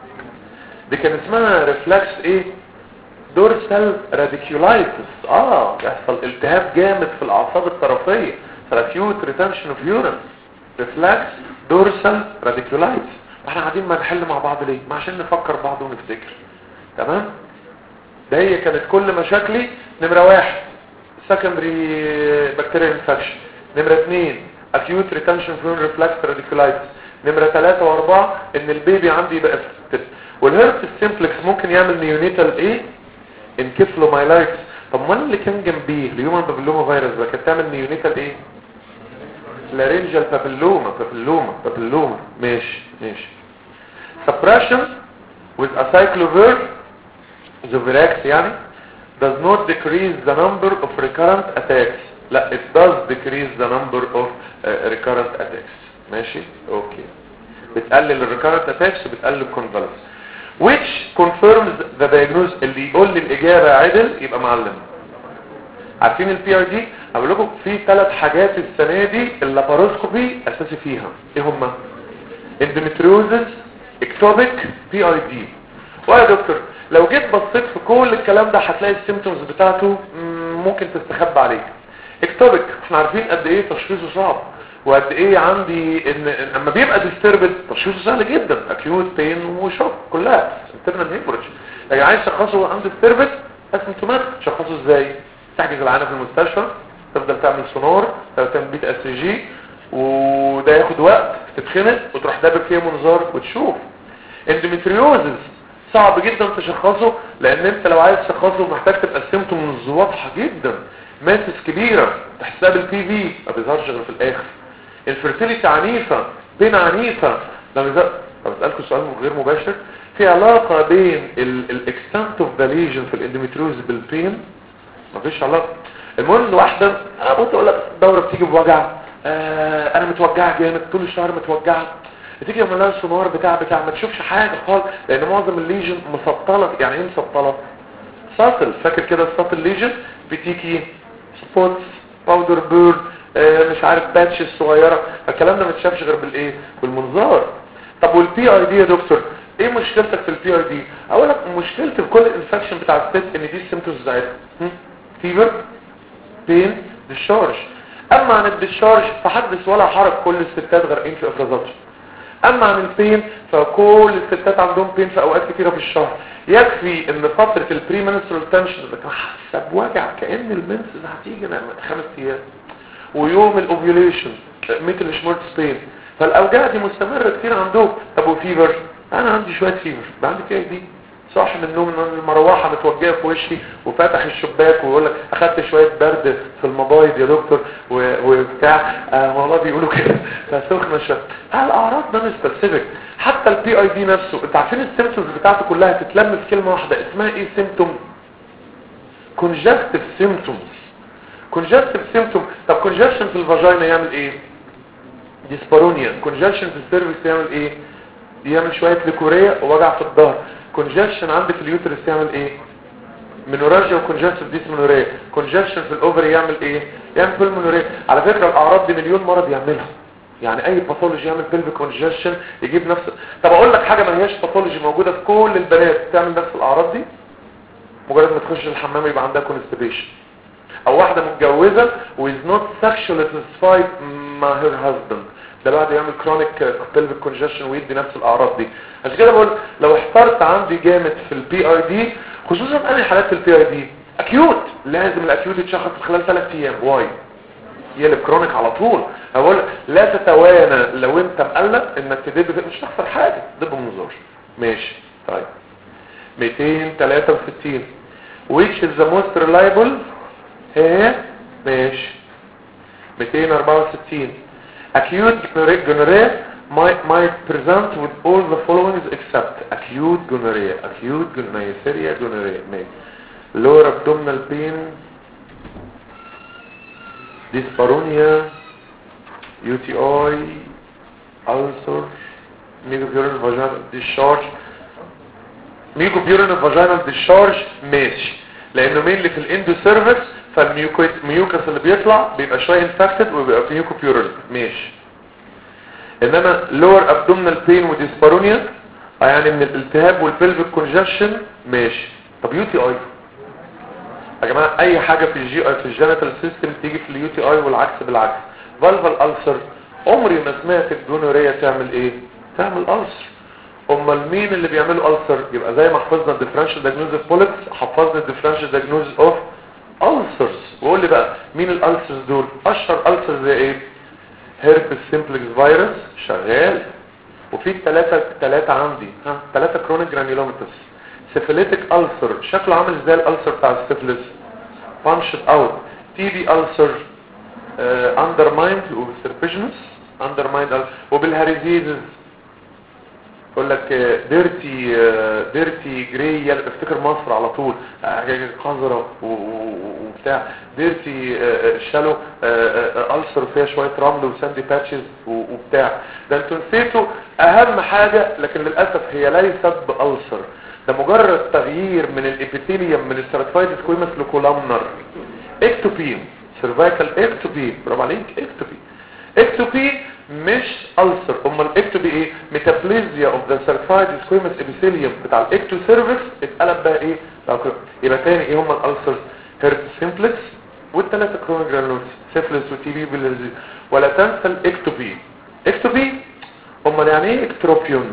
دي كان اسمها reflex ايه؟ dorsal radiculitis. اه يحصل التهاب جامد في الاعصاب الطرفيه acute retention of urine reflex dorsal radiculitis. احنا قاعدين ما نحل مع بعض ليه؟ ما عشان نفكر بعض ونفتكر، تمام. ده هي كانت كل مشاكلي. نمره واحد secondary bacterial infection، نمره اثنين acute retention of urine reflex radiculitis، نمره ثلاثة واربعة ان البيبي عندي يبقى افكتد. والهيربس سيمبلكس ممكن يعمل نيونيتال ايه؟ انكفلومايلايتس. طب ما اللي كان جنبيه الهيومن بابيلوما فيروس ده كانت تعمل نيونيتال ايه؟ لارنجال بابيلوما بابيلوما بابيلوما ماشي ماشي. suppression with acyclovir Zovirax يعني does not decrease the number of recurrent attacks. لا it does decrease the number of uh, recurrent attacks ماشي اوكي. بتقلل الريكارنت اتاكس وبتقلل الكونفالسنس which confirms the diagnosis. اللي يقول لي الاجابه عدل يبقى معلم. عارفين البي ار دي؟ هقول لكم في ثلاث حاجات السنه دي اللاباروسكوبي اساسي فيها. ايه هما؟ اندوميتريوزس اكتوبيك بي ار دي. ويا دكتور لو جيت بصيت في كل الكلام ده هتلاقي السيمبتومز بتاعته ممكن تستخبى عليك. اكتوبيك احنا عارفين قد ايه تشخيصه صعب وقد ايه عندي ان اما بيبقى ديستربد تشخيصه سهل جدا، اكيوت بين وشوك كلها انترنال هيموريدج. يعني عايز تشخصه عند ديستربد اسيمتوماتيك، تشخصه ازاي؟ تحجز العينه في المستشفى، تفضل تعمل سونار، تعمل بيت اس جي، وده ياخد وقت، تتخنق وتروح دابب فيه منظار وتشوف. اندوميتريوزس صعب جدا تشخصه لان انت لو عايز تشخصه محتاج تبقى السيمتومز واضحه جدا، ماسس كبيره تحسب البي في ما بيظهرش غير في الاخر. الفيرتيليتي عنيفه، بين عنيفه. لما بيظهر طب اسالكم سؤال غير مباشر، في علاقه بين الاكستنت اوف ذا ليجن في الاندوميتريوز بالبين؟ مفيش علاقه. المهم واحده اه بتقول لك الدوره بتيجي بوجع، آه انا متوجعه جامد طول الشهر متوجعه، تيجي يعمل لها السونار بتاع بتاع ما تشوفش حاجه خالص لان معظم الليجن مسطله. يعني ايه مسطله؟ ساطل، فاكر كده الساطل ليجن بتيجي سبوتس باودر بيرد آه مش عارف باتش الصغيره، الكلام ده ما تشافش غير بالايه؟ بالمنظار. طب والبي اي دي يا دكتور ايه مشكلتك في البي اي دي؟ اقول لك مشكلتي في كل الانفكشن بتاع الست ان دي السيمبتومز بتاعتها فيفر بين ديشارج. اما عن الديشارج فحدث ولا حرج، كل الستات غارقين في افرازاتهم. اما عن البين فكل الستات عندهم بين في اوقات كتيره في الشهر. يكفي ان فتره البري منسترال تنشن بتبقى حاسه بوجع كان المنسز هتيجي خمس ايام، ويوم الاوفيوليشن مثل شمورت بين، فالاوجاع دي مستمره كتير عندهم. طب وفيفر؟ انا عندي شويه فيفر، عندي كده دي صح من النوم ان المروحه متوجهه في وشي وفاتح الشباك ويقول لك اخدت شويه برد في المبايض يا دكتور وبتاع آه والله بيقولوا كده فسخنه شويه. الاعراض ده مش سبيسيفيك. حتى البي اي دي نفسه انت عارفين السيمبتومز بتاعته كلها تتلم في كلمه واحده اسمها ايه؟ سيمبتوم كونجكتيف سيمبتومز. كونجكتيف سيمبتوم. طب كونجكشن في الفاجينا يعمل ايه؟ ديسبارونيا. كونجكشن في السيرفكس يعمل ايه؟ يعمل شويه ليكوريا ووجع في الظهر. كونجكشن عندك في اليوترس يعمل ايه؟ منورالجيا وكونجكتيف ديسمنوريا. كونجكشن في الاوفري يعمل ايه؟ يعمل بلمونوريا. على فكره الاعراض دي مليون مرض يعملها. يعني اي باثولوجي يعمل بلفيك كونجكشن يجيب نفس. طب اقول لك حاجه ما هياش باثولوجي موجوده في كل البنات تعمل نفس الاعراض دي. مجرد ما تخش الحمام يبقى عندها كونستيبيشن. او واحده متجوزه with not sexually satisfied مع her husband ده بعد يعمل chronic pelvic congestion ويدي نفس الاعراض دي. عشان كده بقول لو احترت عندي جامد في البي اي دي خصوصا انهي حالات البي اي دي اكيوت لازم الاكيوت يتشخص في خلال ثلاث ايام. واي يقلب كرونيك على طول. هقول لا تتوانى لو انت مقلق انك تدب مش هتخسر حاجه دب منظار. ماشي طيب مئتين وثلاثة وستين which is the most reliable ايه ماشي. مئتين وأربعة وستين acute gonorrhea might might present with all the following except acute gonorrhea acute gonorrhea gonorrhea ماشي. lower abdominal pain dyspareunia U T I ulcer mucopurulent vaginal discharge mucopurulent vaginal discharge ماشي لانه مين اللي في الاندو سيرفكس فالميوكس اللي بيطلع بيبقى شويه انفكتد وبيبقى فيه ميوكوبيورال ماشي. انما lower abdominal pain وديسبارونيا يعني من الالتهاب والبلفيك كونجكشن ماشي. طب يو تي اي يا جماعه اي حاجه في الجي اي في الجينيتال سيستم تيجي في اليو تي اي والعكس بالعكس. فالفال ألسر عمري ما سمعت الجونوريا تعمل ايه؟ تعمل ألسر. امال مين اللي بيعملوا ألسر؟ يبقى زي ما حفظنا الديفرنشال دايجنوز اوف بوليبس حفظنا الديفرنشال دايجنوز اوف ألسرز. وقول لي بقى مين الألسرز دول؟ اشهر ألسرز زي ايه؟ هيربس سيمبلكس فيروس شغال. وفي ثلاثه ثلاثه عندي ها ثلاثه كرونيك جرانيولوماتس. سيفيليتيك ألسر شكله عامل ازاي الألسر بتاع السيفلس؟ بانشد اوت. تي بي ألسر اندرمايند وسيرفيجنس اندرمايند وبالهاريزيزز يقول لك ديرتي ديرتي جراي افتكر مصر على طول قذره وبتاع ديرتي شالو ألسر فيها شويه رمل وساندي باتشز وبتاع. ده انتوا نسيتوا اهم حاجه لكن للاسف هي ليست بألسر. ده مجرد تغيير من الابيثيليوم من السيراتويد سكويمس لكولامنر اكتوبي سيرفايكال اكتوبي. برافو عليك اكتوبي. اكتوبي مش ألسر. امال الاكتوبي ايه؟ ميتابليزيا اوف ذا سيرفايد سكويمس ابيثيليوم بتاع الاكتو سيرفكس اتقلب بقى ايه؟ يبقى تاني ايه هم الألسرز؟ هيربس سيمبلكس والثلاثه كرونيك جرانولوس سيفلس وتي بي بالرزيز. ولا تنسى الاكتوبي. اكتوبي امال يعني ايه اكتروبيون؟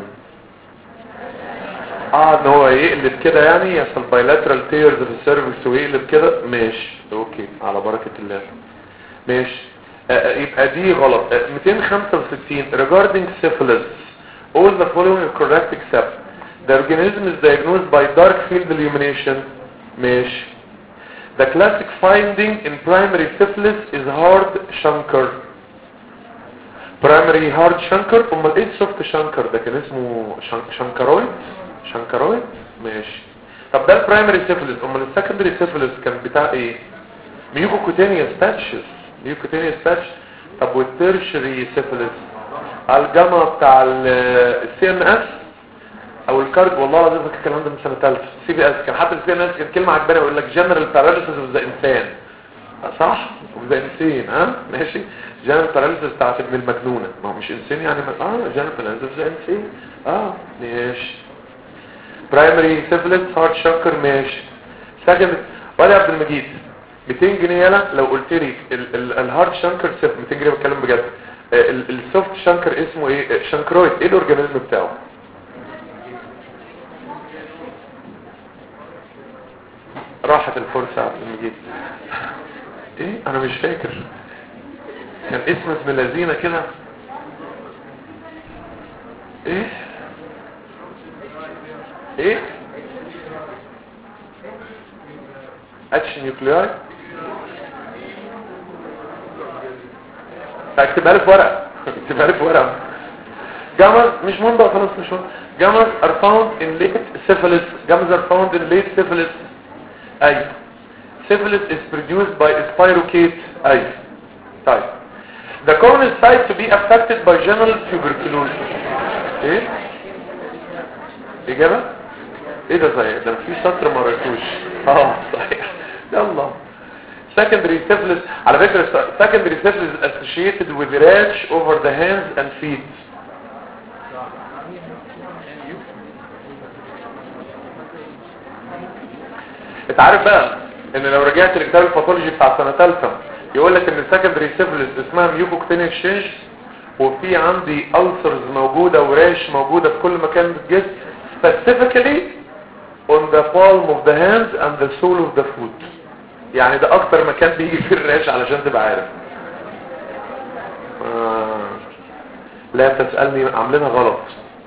اه ان هو يقلب كده يعني يحصل بايلاترال تيرز في السيرفكس ويقلب كده ماشي اوكي على بركه الله ماشي. آه يبقى دي غلط. آه مئتين وخمسة وستين regarding syphilis all the following are correct except the organism is diagnosed by dark field illumination ماشي. the classic finding in primary syphilis is hard chancre. primary hard chancre امال ايه soft chancre ده كان اسمه شانكرويد شانكرويد ماشي. طب ده البرايمري سيفلس. امال السكندري سيفلس كان بتاع ايه؟ ميوكوكوتينيوس باتشز ميوكوكوتينيوس باتش. طب والتيرشري سيفلس الجاما بتاع السي ام اس او الكارد والله العظيم فاكر الكلام ده من سنه ثالثه سي بي اس. كان حتى السي ام اس كان كلمه عجباني يقول لك جنرال باراليسيس اوف ذا انسان صح اوف ذا انسان ها ماشي. جنرال باراليسيس بتاعت ابن المجنونه ما هو مش انسان يعني اه جنرال باراليسيس اوف ذا انسان اه ماشي. برايمري سيفلس هارد شانكر ماشي. سكند ولا عبد المجيد مئتين جنيه يلا لو قلت لي الهارد شانكر سيف مئتين جنيه بتكلم بجد. السوفت شانكر اسمه ايه؟ شانكرويد. ايه الاورجانيزم بتاعه؟ راحت الفرصه عبد المجيد. ايه انا مش فاكر كان اسم اسم الذين كده ايه ايه اتش نيوكلياي. اكتبها لي في ورقه اكتبها لي في ورقه. جامز مش مهم بقى خلاص مش مهم. جامز are found in late syphilis. جامز are found in late syphilis. ايوه. syphilis is produced by spirocate. ايوه. طيب. The commonest site to be affected by general tuberculosis. ايه؟ اجابه؟ ايه ده صحيح؟ ده في سطر ما قريتوش. اه صحيح. يلا. Secondary syphilis. على فكرة secondary syphilis is associated with rash over the hands and feet. انت عارف بقى ان لو رجعت لكتاب الباثولوجي بتاع سنة ثالثة يقول لك ان secondary syphilis اسمها mucocutaneous exchange وفي عندي ulcers موجودة وراش موجودة في كل مكان في الجسم specifically on the palm of the hands and the sole of the foot. يعني ده اكتر مكان بيجي فيه الراش علشان تبقى عارف. آه. لا تسألني عاملينها غلط.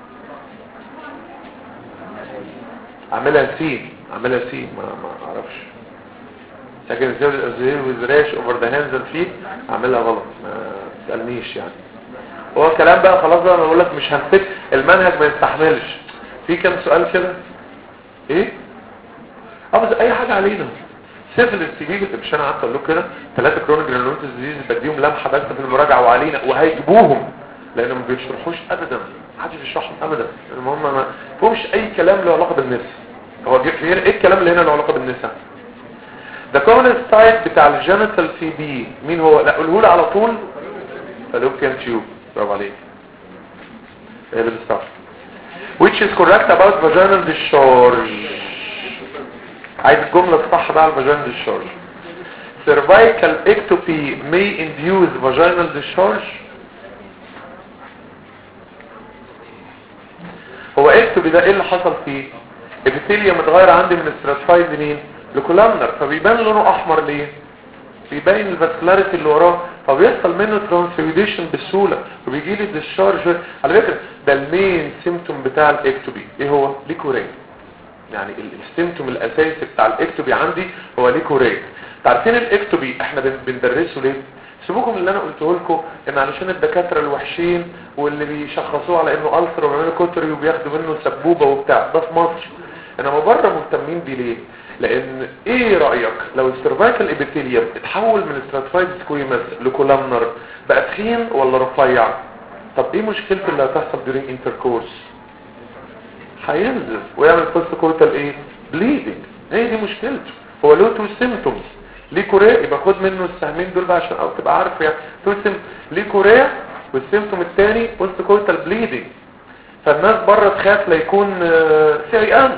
عاملها سين عاملها سين ما ما اعرفش. ساكن الزير والراش over the hands and feet عاملها غلط ما تسألنيش يعني. هو الكلام بقى خلاص بقى انا بقول لك مش هنفك المنهج ما يستحملش. في كام سؤال كده ايه اه بس اي حاجة علينا. سيفلس تيجي مش انا قعدت اقول لكم كده ثلاثه كرونيك جرانيولوماتوس ديزيز بديهم لمحه بس في المراجعه وعلينا وهيجيبوهم لانه ما بيشرحوش ابدا ما حدش بيشرحهم ابدا. المهم ما فيهمش اي كلام له علاقه بالنساء. هو جه هنا ايه الكلام اللي هنا له علاقه بالنساء؟ ده كومن سايت بتاع الجينيتال سي بي مين هو؟ لا قوله لي على طول. فالوبيان تيوب. برافو عليك. ايه اللي بيصح which is correct about vaginal discharge. عايز الجملة الصح بقى على vaginal discharge. cervical ectopy may induce vaginal discharge. هو ectopy ده ايه اللي حصل فيه؟ ابيثيليوم متغير عندي من stratified لمين؟ لكولامنر فبيبان لونه احمر ليه؟ بيبين الفاسكولاريتي اللي وراه فبيحصل منه ترانسفيوديشن بسهوله وبيجي لي ديشارج. على فكره ده المين سيمتوم بتاع الاكتوبي ايه هو؟ ليكوريا. يعني السيمتوم الاساسي بتاع الاكتوبي عندي هو ليكوريا. عارفين الاكتوبي احنا بندرسه ليه؟ سيبوكم اللي انا قلته لكم ان علشان الدكاتره الوحشين واللي بيشخصوه على انه ألسر وبيعملوا كوتري وبياخدوا منه سبوبه وبتاع ده في مصر. انما بره مهتمين بيه ليه؟ لان ايه رأيك لو السيرفايكال ابيثيليوم اتحول من ستراتيفايد سكويمس لكولامنر بقى تخين ولا رفيع؟ طب ايه مشكلته اللي هتحصل during intercourse؟ هينزل ويعمل بوست كورتال ايه؟ بليدنج. هي دي مشكلته. هو له تو سيمبتومز. ليه كوريا يبقى خد منه السهمين دول بقى عشان او تبقى عارف يعني تو سيمبتوم. ليه كوريا والسيمبتوم الثاني بوست كورتال بليدنج. فالناس بره تخاف لا يكون سي ان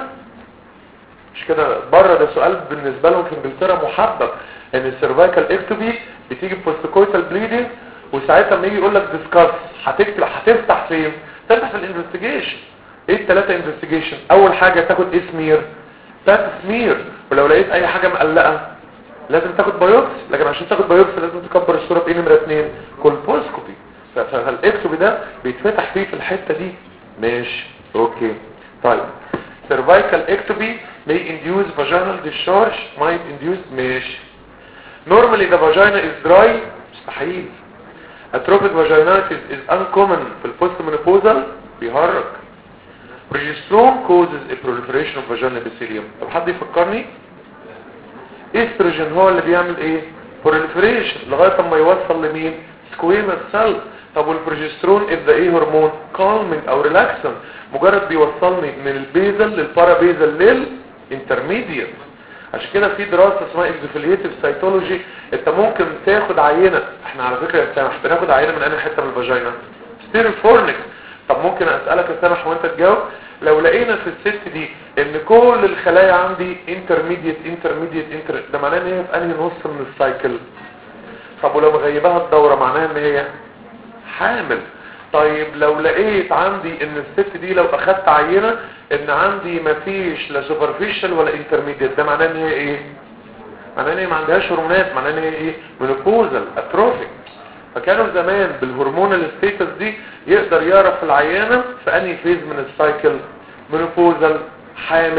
مش كده بره. ده سؤال بالنسبه لهم في انجلترا محبب ان السيرفايكال اكتوبي بتيجي بوستكويتال بليدنج وساعتها لما يجي يقول لك ديسكاس هتكتب هتفتح فين؟ تفتح في الانفستيجيشن. ايه الثلاثه انفستيجيشن؟ اول حاجه تاخد ايه سمير بات سمير ولو لقيت اي حاجه مقلقه لازم تاخد بايوبسي لكن عشان تاخد بايوبسي لازم تكبر الصوره بايه نمره اثنين كولبوسكوبي. فالاكتوبي ده بيتفتح فيه في الحته دي. ماشي اوكي. طيب cervical ectomy may induce vaginal discharge might induce ماشي. normally the vagina is dry مستحيل. atrophic vaginitis is uncommon في البوست-menopausal بيهرج. progesterone causes a proliferation of vaginal epithelium. طب حد يفكرني؟ استروجين هو اللي بيعمل ايه؟ proliferation لغاية ما يوصل لمين؟ squamous cell. طب والبروجسترون ابدا ايه هرمون؟ calming او relaxant مجرد بيوصلني من البيزل للبارابيزل للانترميديت. عشان كده في دراسه اسمها اكزوفيليتيف سايتولوجي انت ممكن تاخد عينه. احنا على فكره يا سامح بناخد عينه من انهي حته من الفاجينا؟ ستيرفورنكس. طب ممكن اسالك يا سامح وانت تجاوب لو لقينا في الست دي ان كل الخلايا عندي انترميديت انترميديت انتر ده معناه ان هي في انهي نص من السايكل؟ طب ولو مغيبها الدوره معناها ان هي حامل. طيب لو لقيت عندي ان الست دي لو اخدت عينة ان عندي مفيش لا سوبرفيشال ولا انترميديت ده معناه ان هي ايه؟ معناه ان هي ما عندهاش هرمونات معناه ان هي ايه؟ مينوبوزال اتروفيك. فكانوا زمان بالهرمونال ستيتس دي يقدر يعرف العينة في انهي فيز من السايكل مينوبوزال حامل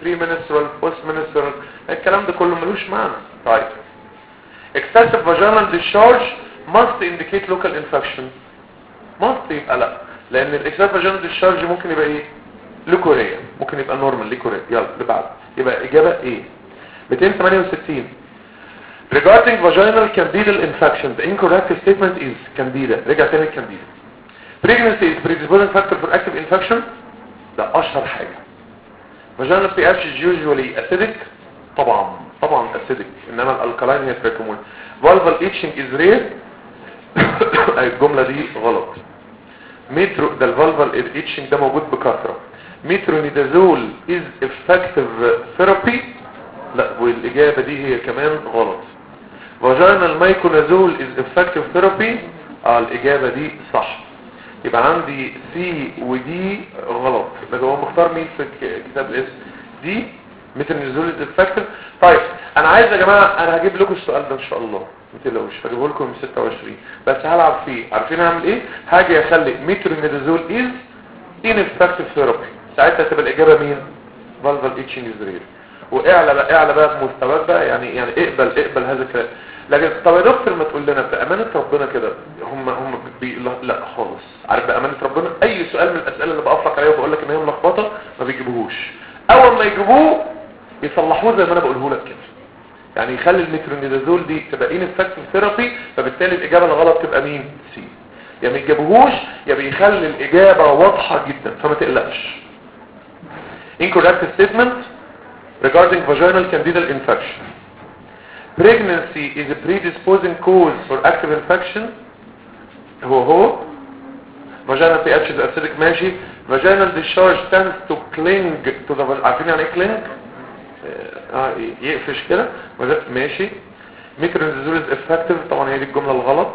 بري منسترال بوست منسترال، الكلام ده كله ملوش معنى. طيب excessive vaginal discharge must indicate local infection. must يبقى لا، لان الاكسسيف فاجينال ديشارج ممكن يبقى ايه؟ ليكوريا، ممكن يبقى نورمال ليكوريا. يلا اللي بعد، يبقى اجابه ايه؟ مئتين وثمانية وستين regarding vaginal candidal infection the incorrect statement is candida. رجع تاني candida. pregnancy is predisposing factor for active infection. ده اشهر حاجه. vaginal pH is usually acidic. طبعا طبعا acidic، انما الالكالاين هي تراكمون. vulval itching is rare. الجمله دي غلط. مترو ده الفالفال itching ده موجود بكثره. مترونيدازول is effective therapy. لا، والاجابه دي هي كمان غلط. vaginal مايكونازول is effective therapy. اه الاجابه دي صح. يبقى عندي سي ودي غلط. يبقى هو مختار مين في كتاب الاسم؟ دي مترونيدازول is effective. طيب انا عايز يا جماعه، انا هجيب لكم السؤال ده ان شاء الله، ما تقلقوش، هجيبه لكم من ستة وعشرين، بس هلعب فيه. عارفين هعمل ايه؟ هاجي اخلي مترونيدازول is ineffective therapy، ساعتها تبقى الاجابه مين؟ valval itching is rare. واعلى بقى اعلى بقى بمستواك بقى، يعني يعني اقبل اقبل هذا الكلام. لكن طب يا دكتور ما تقول لنا بامانه ربنا كده، هم هم بي لا خالص. عارف بامانه ربنا اي سؤال من الاسئله اللي بقفلك عليها وبقول لك ان هي ملخبطه ما بيجيبوهوش، اول ما يجيبوه يصلحوه زي ما انا بقوله لك كده. يعني يخلي المترونيدازول دي تبقى ineffective therapy، فبالتالي الاجابه الغلط تبقى مين؟ سي. يا ما يجيبوهوش يا بيخلي الاجابه واضحه جدا، فما تقلقش. incorrect statement regarding vaginal candidal infection. Pregnancy is a predisposing cause for active infection. هو هو vaginal pH is acidic ماشي. vaginal discharge tends to cling to the. عارفين يعني ايه cling؟ اه يقفش كده ماشي. مترونيدازول is effective. طبعا هي دي الجمله الغلط.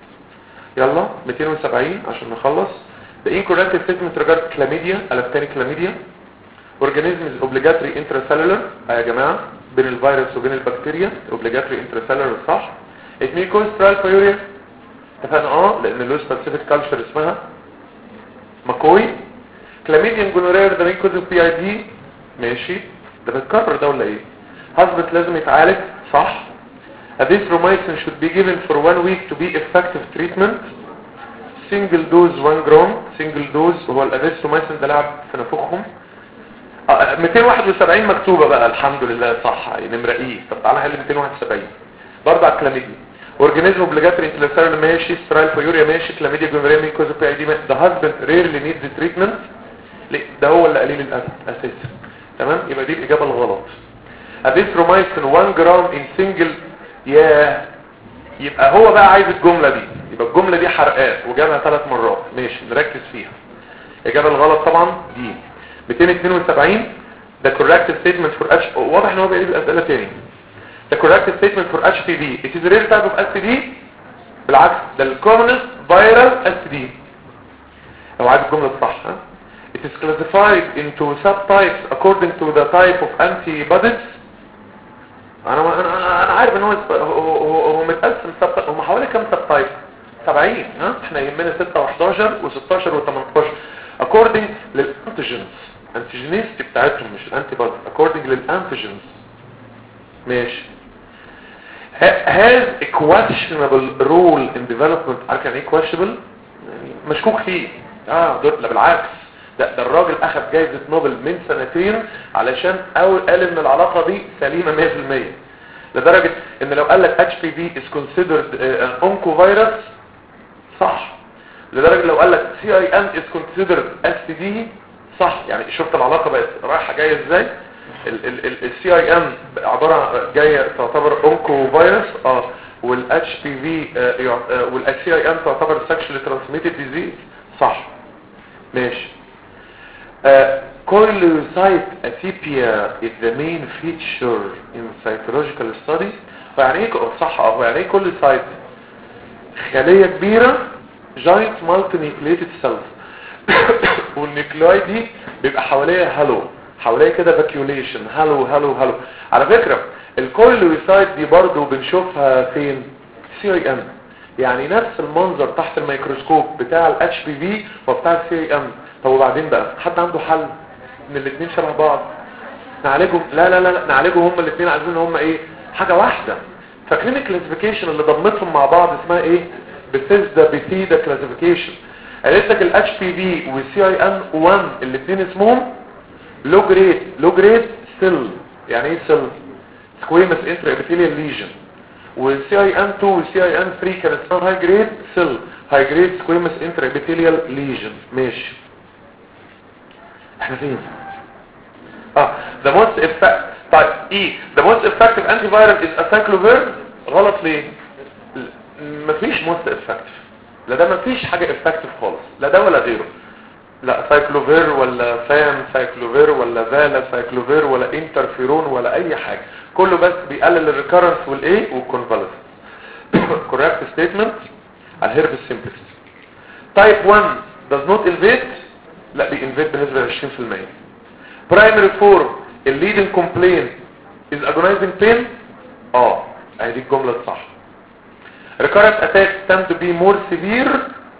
يلا مئتين وسبعين عشان نخلص. the incorrect statement regarding chlamydia. قلب تاني chlamydia. organism is obligatory intracellular. اه يا جماعه بين الفيروس وبين البكتيريا obligatory intracellular صح. it may cause trial pyuria. اتفقنا اه لان له specific culture اسمها ماكوي. chlamydia gonorrhea the main cause of بي آي دي. ماشي، ده بتكرر ده ولا ايه؟ husband لازم يتعالج صح. azithromycin should be given for one week to be effective treatment. single dose one gram. single dose هو الازيثروميسين ده لعب في نفوخهم. مئتين وواحد وسبعين مكتوبة بقى الحمد لله صح، نمرة ايه. طب تعالى نحل مئتين وواحد وسبعين برضه على الكلاميديا. اورجانيزم اوبليجاتوري انترسيلولار ماشي. سترايل فيوريا ماشي. كلاميديا جونوريا مين كوز بي اي دي. ذا هازبند ريرلي نيدز تريتمنت. ده هو اللي قليل الاساس اساسا. تمام، يبقى دي الاجابه الغلط. ازيثروميسين واحد جرام ان سنجل. يا يبقى هو بقى عايز الجمله دي، يبقى الجمله دي حرقات وجابها ثلاث مرات. ماشي نركز فيها. الاجابه الغلط طبعا دي. مئتين واثنين وسبعين the correct statement for H. واضح ان هو بيقلب الاسئله تاني. the correct statement for اتش بي في it is a rare type of اس تي دي. بالعكس ده ال commonest viral اس تي دي. لو عايز الجمله الصح ها. it is classified into subtypes according to the type of antibodies. انا انا انا عارف ان هو هو هو متقسم سب، هم حوالي كام سب تايب؟ سبعين ها. احنا يهمنا ستة وحداشر وستاشر وتمنتاشر according للانتيجنز. انتيجينيستي بتاعتهم مش الانتي بودي. according للانتيجنز ماشي. has a questionable role in development. عارف يعني ايه questionable؟ يعني مشكوك فيه. اه لا بالعكس، ده ده الراجل اخذ جائزة نوبل من سنتين علشان اول قال ان العلاقة دي سليمة مية في المية، لدرجة ان لو قال لك اتش بي في is considered an oncovirus صح، لدرجة لو قال لك سي اي ان is considered اس تي دي صح. يعني شفت العلاقة بقت رايحة جاية ازاي. السي اي ان عبارة جاية تعتبر اونكوفيروس اه والاتش بي في والسي اي ان تعتبر sexually transmitted disease صح. ماشي. Collocyte atypia is the main feature in cytological study. فيعني ايه صح اه يعني ايه collocyte؟ خلية كبيرة giant multinucleated cells والنيكلاي دي بيبقى حواليها هالو، حواليها كده فاكيوليشن هالو هالو هالو. على فكرة الكولوسايت دي برضو بنشوفها فين؟ سي اي ام. يعني نفس المنظر تحت الميكروسكوب بتاع الاتش بي في وبتاع السي اي ام. طب وبعدين بقى حد عنده حل ان الاثنين شبه بعض؟ نعالجهم لا لا لا نعالجهم هم الاثنين، عايزين هم ايه حاجه واحده. فاكرين الكلاسيفيكيشن اللي ضمتهم مع بعض اسمها ايه؟ بيثيسدا بيثيدا كلاسيفيكيشن. قالت لك الاتش بي في والسي اي ان واحد الاثنين اسمهم لو جريد لو جريد سيل. يعني ايه سيل؟ سكويمس انترا ابيثيليال ليجن. والسي اي ان اتنين والسي اي ان تلاتة كانت اسمها هاي جريد سيل هاي جريد سكويمس انترا ابيثيليال ليجن. ماشي احنا فين؟ اه the most effective. طيب ايه the most effective antiviral is acyclovir؟ غلط ليه؟ مفيش most effective. لا ده مفيش حاجة effective خالص، لا ده ولا غيره. لا سايكلوفير ولا فام سايكلوفير ولا فالا سايكلوفير ولا انترفيرون ولا اي حاجة، كله بس بيقلل الريكارنس والايه والكونفالسنس. correct statement على الهيرب سيمبلكس. تايب واحد does not invade، لا بيinvade بنسبة عشرين في المية. primary form الليدنج complaint is agonizing pain. اه اهي دي الجملة الصح. recurrent attacks tend to be more severe.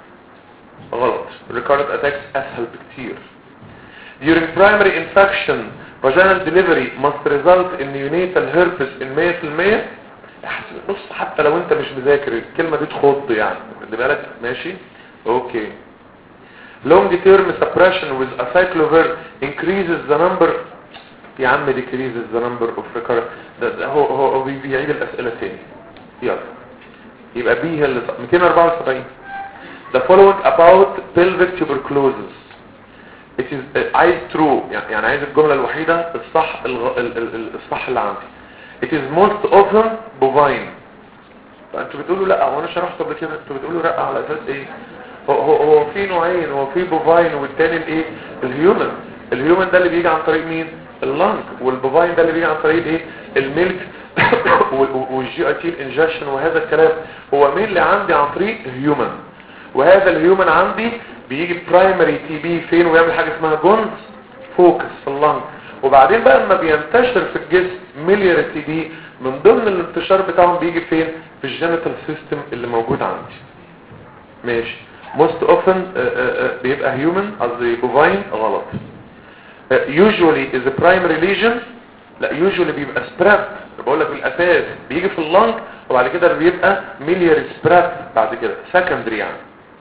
غلط. recurrent attacks اسهل بكتير. during primary infection vaginal delivery must result in neonatal herpes in مية في المية. بص حتى لو انت مش مذاكر الكلمة دي تخض يعني خد بالك. ماشي اوكي. long term suppression with acyclovir increases the number. يا عم decreases the number of recurrent. ده, ده هو هو بيعيد الاسئلة تاني. يلا يبقى بي هي اللي مئتين واربعة وسبعين. the following about pelvic tuberculosis it is عايز true يعني, يعني عايز الجملة الوحيدة الصح الغ... ال... ال... الصح اللي عندي. it is most often bovine. فانتوا بتقولوا لا هو انا شرحت قبل كده، انتوا بتقولوا لا على اساس ايه؟ هو هو, هو في نوعين، هو في بوفاين والتاني الايه؟ الهيومن. الهيومن ده اللي بيجي عن طريق مين؟ اللنج، والبوفاين ده اللي بيجي عن طريق ايه؟ الميلك والجي اي تي الانجكشن وهذا الكلام. هو مين اللي عندي عن طريق هيومن، وهذا الهيومن عندي بيجي برايمري تي بي فين ويعمل حاجه اسمها جونز فوكس في اللنج، وبعدين بقى لما بينتشر في الجسم مليار تي بي من ضمن الانتشار بتاعهم بيجي فين؟ في الجينيتال سيستم اللي موجود عندي. ماشي. most often uh, uh, بيبقى human قصدي bovine غلط. uh, usually is a primary lesion. لا usually بيبقى spread. بقول لك بالاساس بيجي في اللنج وبعد كده بيبقى مليار spread بعد كده secondary يعني.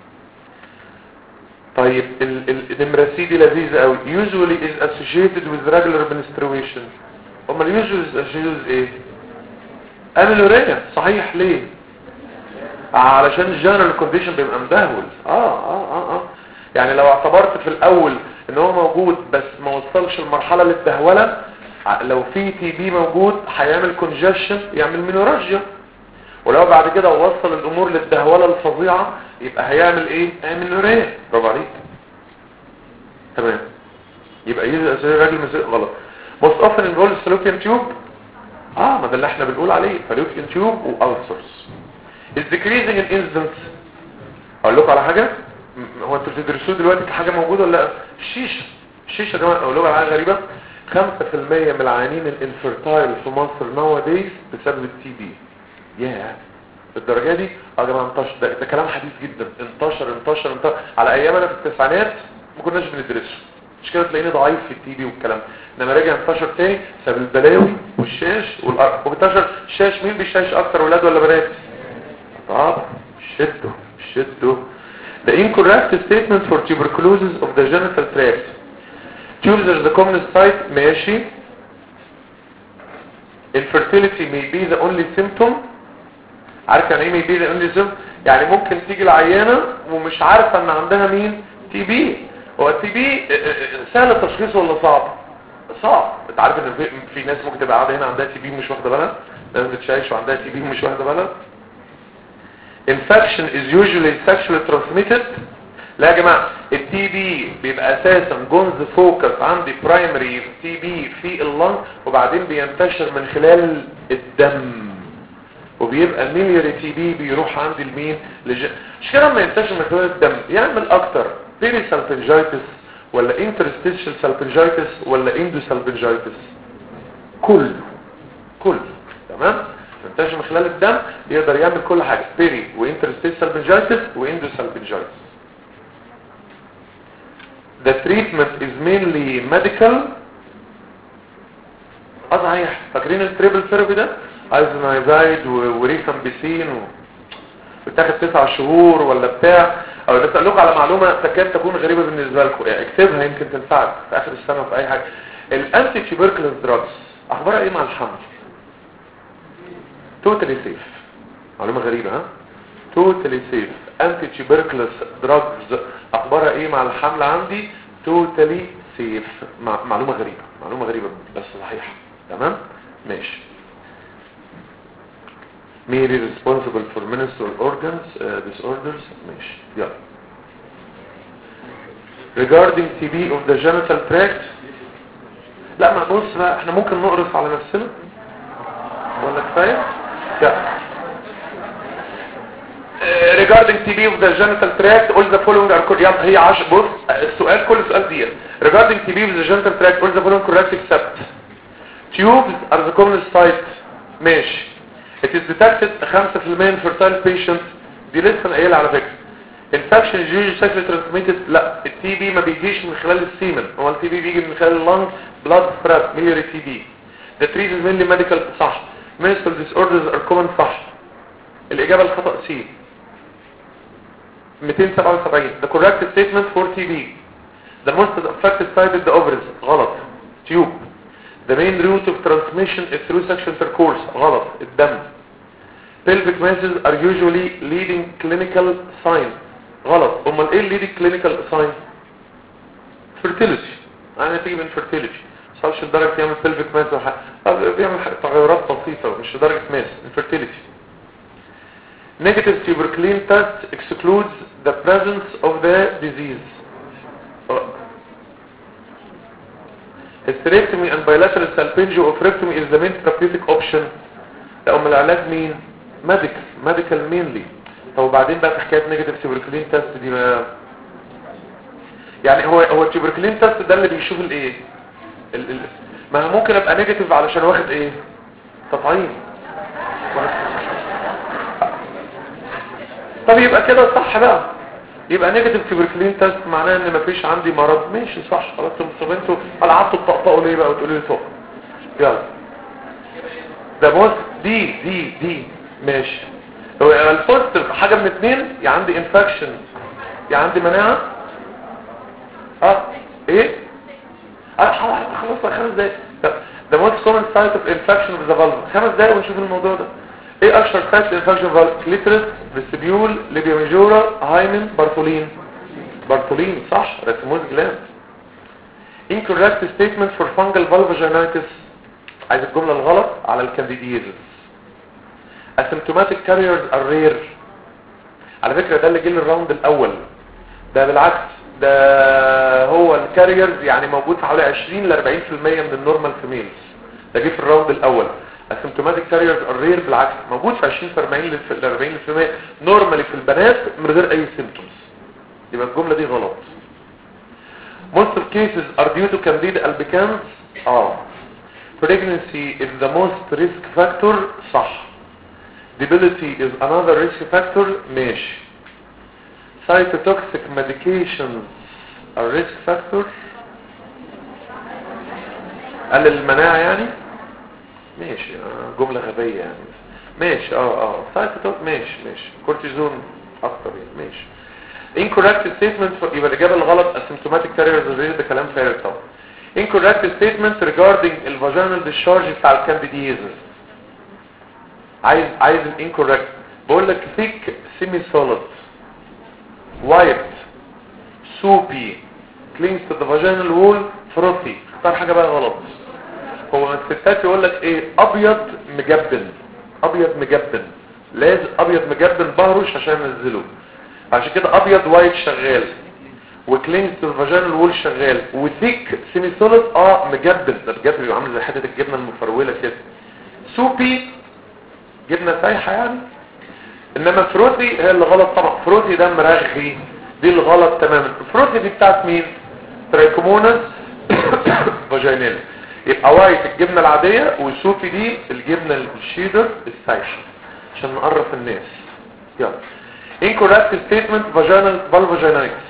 طيب النمرة سي دي لذيذة قوي. usually is associated with regular menstruation. امال usually is associated with ايه؟ اميلوريا. صحيح. ليه؟ علشان الجنرال كونديشن بيبقى مدهول. اه اه اه اه يعني لو اعتبرت في الاول ان هو موجود بس ما وصلش المرحله للدهوله، لو في تي بي موجود هيعمل كونجكشن يعمل مينوراجيا، ولو بعد كده وصل الامور للدهوله الفظيعه يبقى هيعمل ايه؟ اميلوريا. برافو عليك. تمام. يبقى يجي الراجل مسؤول غلط. most often involves fallopian tube. اه ما ده اللي احنا بنقول عليه fallopian tube والسرز. is decreasing in incidence. اقول لكم على حاجه، هو انتوا بتدرسوه دلوقتي كحاجه موجوده ولا لا؟ الشيشه. الشيشه يا جماعه اقول لكم على حاجه غريبه، خمسة في المية من العيانين الانفيرتايل في مصر نواديز بسبب التي بي. ياه الدرجه دي يا جماعه انتشر. ده, ده كلام حديث جدا. انتشر انتشر انتشر على ايامنا في التسعينات ما كناش بندرسه، مش كده تلاقيني ضعيف في التي بي والكلام، انما راجع انتشر تاني بسبب البلاوي والشاش والارق. وبنتشر الشاش، مين بيشاش اكتر ولاد ولا بنات؟ طب شدوا شدوا. The incorrect statement for tuberculosis of the genital tract. Tubes are the commonest site. ماشي. Infertility may be the only symptom. عارف يعني ايه may be the only symptom؟ يعني ممكن تيجي العيانة ومش عارفة ان عندها مين؟ تي بي. هو التي بي سهل التشخيص ولا صعب؟ صعب. انت عارف ان في, في ناس ممكن تبقى قاعدة هنا عندها تي بي مش واخدة بالها، ناس بتشايش وعندها تي بي مش واخدة بالها. infection is usually sexually transmitted. لا يا جماعه التي بي بيبقى اساسا جونز فوكس عندي برايمري تي بي في اللنج وبعدين بينتشر من خلال الدم وبيبقى ميلياري تي بي بيروح عندي لمين؟ لج... مش كده لما ينتشر من خلال الدم يعمل اكتر بيري سالفنجايتس ولا انترستيشال سالفنجايتس ولا اندو سالفنجايتس؟ كله كله تمام. ينتشر من خلال الدم يقدر يعمل كل حاجه بيري وانترستيشال سالفنجايتس واندو سالفنجايتس. The treatment is mainly medical. اه صحيح. فاكرين التريبل ثيرابي ده؟ ايزونايزايد وريفامبيسين و... بتاخد تسع شهور ولا بتاع. او بس اقول لكم على معلومه تكاد تكون غريبه بالنسبه لكم، يعني اكتبها يمكن تنفعك في اخر السنه في اي حاجه. الانتي تيوبركلوز دراجز اخبارها ايه مع الحمل؟ توتالي سيف. معلومه غريبه ها. توتالي سيف. انتي تيوبركلوز دراجز اخبارها ايه مع الحمل عندي؟ توتالي سيف. مع... معلومه غريبه، معلومه غريبه بس صحيحه. تمام ماشي. mainly responsible for menstrual organs uh, disorders. ماشي يلا. regarding تي بي of the genital tract. لا ما بص بقى احنا ممكن نقرص على نفسنا ولا كفايه؟ يلا. uh, regarding تي بي of the genital tract all the following are correct. يلا هي عشر. بص السؤال كل سؤال دي regarding تي بي of the genital tract all the following correct except tubes are the commonest site. ماشي. It is detected خمسة بالمية in fertile patients. دي لسه قايله على فكره. infection is usually sexually transmitted. لا التي بي ما بيجيش من خلال السيمن، هو التي بي بيجي من خلال اللنج blood spread ميلياري تي بي. the treat is mainly medical. صح. menstrual disorders are common. صح. الاجابه الخطا سي مئتين وسبعة وسبعين. the correct statement for تي بي the most affected site is the ovaries. غلط. tube. the main route of transmission is through sexual intercourse. غلط. الدم. pelvic masses are usually leading clinical sign. غلط. امال ايه leading clinical sign؟ fertility. يعني تيجي من fertility. مش لدرجه يعمل pelvic mass ولا حاجه، بيعمل تغيرات بسيطه مش لدرجه mass. infertility. negative tuberculin test excludes the presence of the disease. hysterectomy and bilateral salpingio-oophorectomy is the main therapeutic option. لا ام العلاج مين؟ ميديكال. ميديكال مينلي. طب وبعدين بقى في حكايه نيجاتيف تيوبركلين تيست دي بقى، يعني هو هو التيوبركلين تيست ده اللي بيشوف الايه؟ ال ال ما انا ممكن ابقى نيجاتيف علشان واخد ايه؟ تطعيم. طب يبقى كده صح بقى، يبقى نيجاتيف تيوبركلين تيست معناه ان مفيش عندي مرض. ماشي صح. خلاص. طب انتوا قلعتوا الطقطقه ليه بقى وتقولوا لي طق؟ يلا. ده بص دي دي دي ماشي. هو البوزيتيف حاجه من اثنين، يا عندي انفكشن يا عندي مناعه. اه ايه اه خلاص خمس دقايق. ده موست كومن سايت اوف انفكشن اوف ذا فالف. خمس دقايق ونشوف الموضوع ده. ايه اشهر سايت انفكشن فالف؟ كليترس، فيستبيول، ليبيا ميجورا، هايمن، بارتولين. بارتولين صح. رسموز جلاند. incorrect statement for fungal vulvaginitis. عايز الجمله الغلط على الكانديديزز. asymptomatic carriers are rare. على فكرة ده اللي جه الراوند الاول، ده بالعكس ده هو الكاريرز يعني موجود في حوالي عشرين ل أربعين بالمية من النورمال فيميلز. ده جه في الراوند الاول. asymptomatic carriers are rare بالعكس موجود في عشرين ل أربعين ل أربعين بالمية نورمالي في البنات من غير اي سيمبتومز. يبقى الجملة دي غلط. most of cases are due to candida albicans. اه pregnancy is the most risk factor. صح. debility is another risk factor. ماشي. cytotoxic medications are risk factor. قلل المناعة يعني. ماشي. آه جملة غبية يعني. ماشي. اه اه cytotoxic ماشي ماشي. كورتيزون اكتر يعني. ماشي. incorrect statement for... يبقى الإجابة الغلط asymptomatic carriers ده كلام فارغ طبعا. incorrect statement regarding الفاجينال discharge بتاع الكانديديزز. عايز عايز incorrect. بقول لك thick semi solid white soupy clings to the vaginal wall frothy. اختار حاجة بقى غلط. هو الستات يقول لك ايه؟ ابيض مجبن. ابيض مجبن لازم ابيض مجبن بهرش عشان ينزله. عشان كده ابيض وايت شغال وكلينز تو الفاجينال وول شغال وثيك سيمي سوليد اه مجبن. ده بجد بيبقى عامل زي حته الجبنه المفروله كده. سوبي جبنه سايحه يعني. انما فروتي هي اللي غلط طبعا. فروتي ده مرغي دي الغلط تماما. فروتي دي بتاعت مين؟ ترايكوموناس فاجينال. يبقى وايت الجبنه العاديه والسوبي دي الجبنه الشيدر السايحه عشان نقرف الناس. يلا. incorrect statement vaginal vulvaginitis.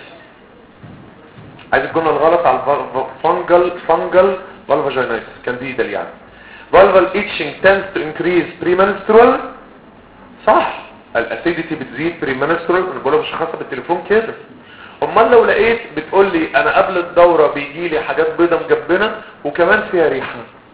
عايز الجمله الغلط على الفانجل فانجل vulvaginitis كانديدا يعني. valval itching tends to increase premenstrual صح. الاسيديتي بتزيد premenstrual. انا بقولها مش خاصه بالتليفون كده. امال لو لقيت بتقول لي انا قبل الدوره بيجي لي حاجات بيضه مجبنه وكمان فيها ريحه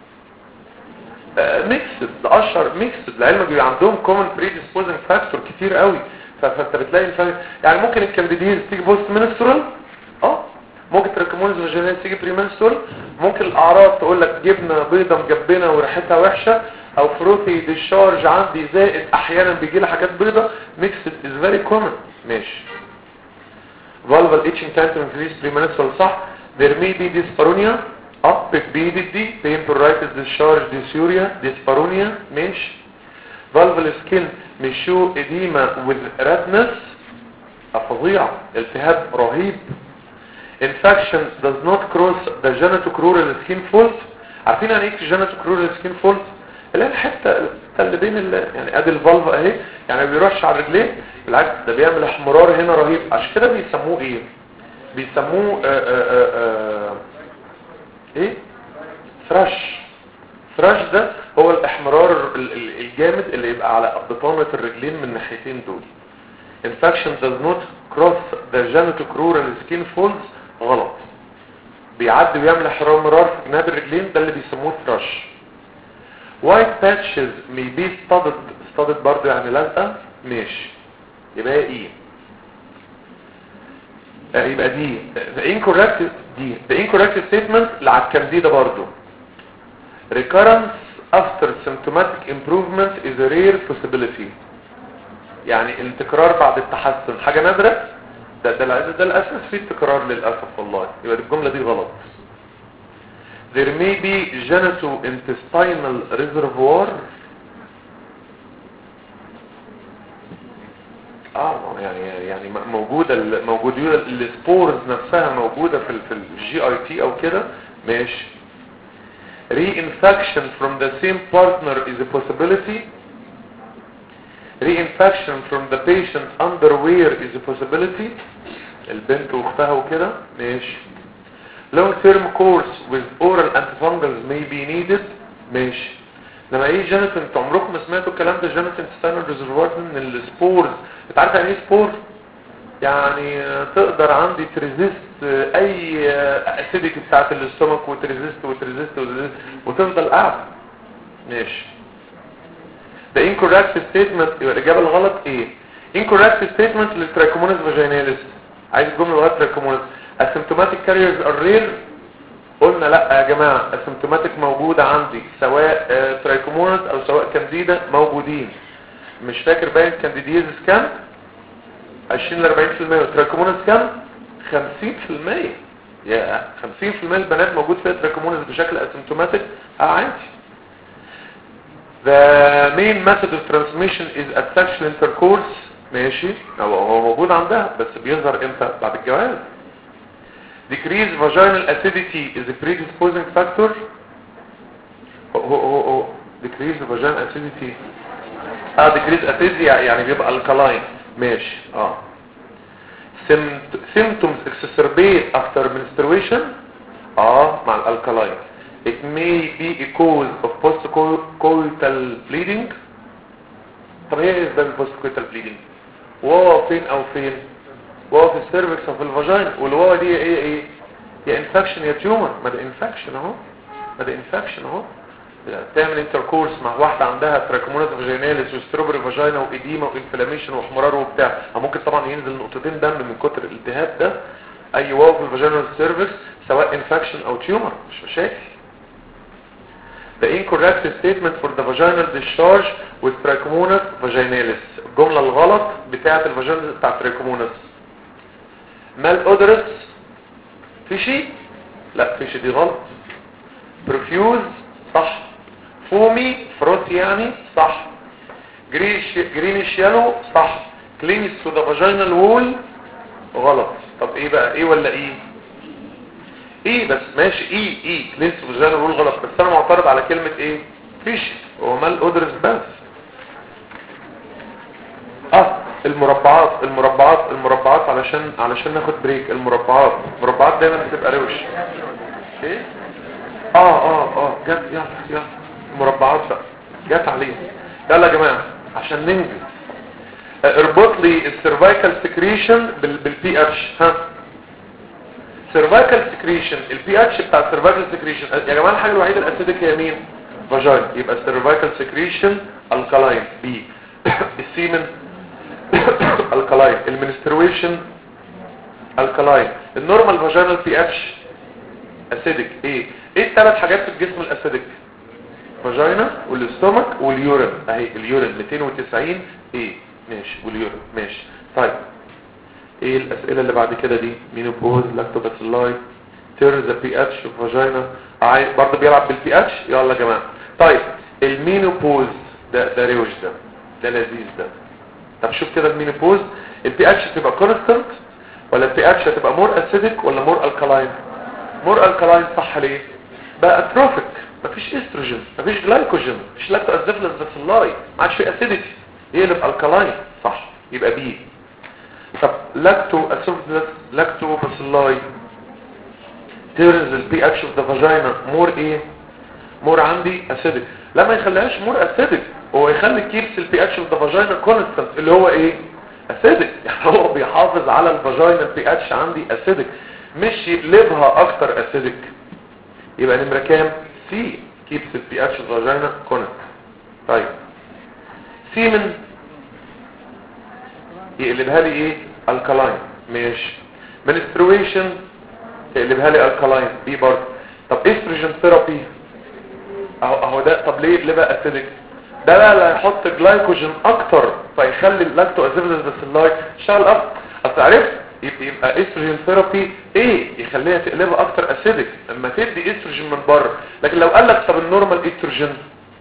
ميكسد، ده اشهر ميكسد لعلمك بيبقى عندهم كومن بريديسبوزنج فاكتور كتير قوي. فانت بتلاقي الفرق. يعني ممكن الكانديديز تيجي بوست منسترال اه ممكن تراكمونز فاجينال تيجي بريمنسترال. ممكن الاعراض تقول لك جبنه بيضه مجبنه وريحتها وحشه او فروتي ديشارج عندي زائد احيانا بيجي لي حاجات بيضه ميكسد از فيري كومن. ماشي. valval itching tends to increase premenstrual صح. there may be dyspareunia up بتبيدت دي pain pruritus discharge dysuria dyspareunia. ماشي. valval skin مشو edema with redness فظيع التهاب رهيب. infection does not cross the genitocrural skin fold. عارفين يعني ايه genitocrural skin fold؟ اللي هي الحته اللي بين ال... يعني ادي الفالف اهي يعني بيرش على الرجلين بالعكس ده بيعمل احمرار هنا رهيب. عشان كده بيسموه ايه؟ بيسموه آآ آآ آآ ايه؟ فرش. فرش ده هو الاحمرار الجامد اللي يبقى على بطانه الرجلين من الناحيتين دول. infection does not cross the genitocrural skin folds غلط. بيعدي ويعمل احمرار في جناب الرجلين ده اللي بيسموه فرش. white patches may be studded studded برضو يعني لازقه. ماشي. يبقى ايه؟ يبقى دي the incorrect دي the incorrect statement على الكانديدا برضو. recurrence after symptomatic improvement is a rare possibility. يعني التكرار بعد التحسن حاجة نادرة. ده ده, ده الاساس في التكرار للاسف والله. يبقى الجملة دي غلط. there may be genitointestinal reservoir. اه يعني يعني موجودة موجودة السبورز نفسها موجودة في في الجي اي تي او كده. ماشي. reinfection from the same partner is a possibility. reinfection from the patient underwear is a possibility. البنت واختها وكده. ماشي. long term course with oral antifungals may be needed. ماشي. لما ايه جينيتال انتوا عمركم ما سمعتوا الكلام ده جينيتال انتستينال ريزرفوار من السبورز. انت عارف يعني ايه سبور؟ يعني تقدر عندي تريزيست اي اسيديتي بتاعت الاستومك وتريزيست وتريزيست وتفضل قاعد. ماشي. the incorrect statement يبقى الاجابه الغلط ايه؟ incorrect statement للتراكمونس فاجيناليس. عايز الجمله غلط. تراكمونس asymptomatic carriers are rare. قلنا لا يا جماعه asymptomatic موجوده عندي سواء تراكمونس او سواء كانديدا موجودين. مش فاكر باين كانديديزس كام؟ عشرين ل أربعين بالمية وتراكمونس كام؟ خمسين بالمية. يا خمسين بالمية البنات موجود فيها تراكمونس بشكل asymptomatic. اه عادي. The main method of transmission is sexual intercourse. ماشي. هو موجود عندها بس بيظهر امتى؟ بعد الجواز. decrease vaginal acidity is a predisposing factor. هو هو هو decrease vaginal acidity اه decrease acidity يعني بيبقى alkaline. ماشي. اه symptoms exacerbate after menstruation اه مع الالكالاين. it may be a cause of post-coital bleeding. طب ايه اسباب post-coital bleeding؟ وهو فين او فين؟ وهو في السيرفكس او في الفاجين. والواو دي ايه ايه؟ يا انفكشن يا تيومر. ما ده انفكشن اهو. ما ده انفكشن اهو. تعمل انتركورس مع واحده عندها تراكمونس فاجيناليس وستروبري فاجينا واديما وانفلاميشن واحمرار وبتاع. ممكن طبعا ينزل نقطتين دم من كتر الالتهاب ده. اي واو في الفاجينال سيرفكس سواء انفكشن او تيومر مش مشاكل. The incorrect statement for the vaginal discharge with trichomonas vaginalis. الجملة الغلط بتاعت الفاجينال بتاعت trichomonas. malodorous فيشي؟ لا فيشي دي غلط. profuse صح. فومي فروتي يعني صح. جريش جرينيش يالو صح. clings to the vaginal wall غلط. طب ايه بقى؟ ايه ولا ايه؟ ايه بس ماشي. ايه ايه clings to the vaginal wall غلط بس انا معترض على كلمة ايه؟ فيشي. هو malodorous بس. اه المربعات المربعات المربعات علشان علشان ناخد بريك. المربعات المربعات دايما بتبقى روش. ايه اه اه اه جد. يلا يلا مربعات بقى جت عليه. يلا يا جماعه عشان ننجز اربط لي السيرفايكال سكريشن بالبي اتش. ها سيرفايكال سكريشن البي اتش بتاع السيرفايكال سكريشن يا جماعه الحاجه الوحيده الاسيدك هي مين؟ فاجينا. يبقى السيرفايكال سكريشن الكالاين بي. السيمن الكالاين. المنسترويشن الكالاين. النورمال فاجينال بي اتش اسيدك. ايه ايه الثلاث حاجات في الجسم الاسيدك؟ فاجينا والاستومك واليورين. اهي اليورين مئتين وتسعين ايه ماشي واليورين ماشي. طيب ايه الاسئله اللي بعد كده دي؟ مينوبوز لاكتوباسيلاي تيرز بي اتش فاجينا برضه بيلعب بالبي اتش. يلا يا جماعه طيب المينوبوز ده ده روش ده ده لذيذ ده. طب شوف كده المينوبوز البي اتش تبقى كونستانت ولا البي اتش هتبقى مور اسيدك ولا مور الكالاين؟ مور الكالاين. صح ليه؟ بقى اتروفيك مفيش استروجين مفيش جلايكوجين مفيش لاكتو اسيفلس باسيلاي ما عادش في اسيديتي يقلب الكالاين. صح يبقى بي. طب لاكتو اسيفلس لاكتو باسيلاي تيرز البي اتش اوف ذا فاجينا مور ايه؟ مور عندي اسيدك. لا ما يخليهاش مور اسيدك هو يخلي كيبس البي اتش اوف ذا فاجينا كونستانت اللي هو ايه؟ اسيدك. يعني هو بيحافظ على الفاجينا البي اتش عندي اسيدك مش يقلبها اكتر اسيدك. يبقى نمره كام؟ سي كيبس البي اتش اوف ذا فاجينا كونستانت. طيب سيمن يقلبها لي ايه؟ الكالاين ماشي. منسترويشن يقلبها لي الكالاين بي برضه. طب استروجين ثيرابي اهو اهو ده. طب ليه يقلبها اسيدك؟ ده لا لا يحط جلايكوجين اكتر فيخلي اللاكتو اسيفلس باسيلاي تشتغل اكتر. اصل عرفت يبقى استروجين ثيرابي ايه؟ يخليها تقلبها اكتر اسيدك اما تدي استروجين من بره. لكن لو قال لك طب النورمال استروجين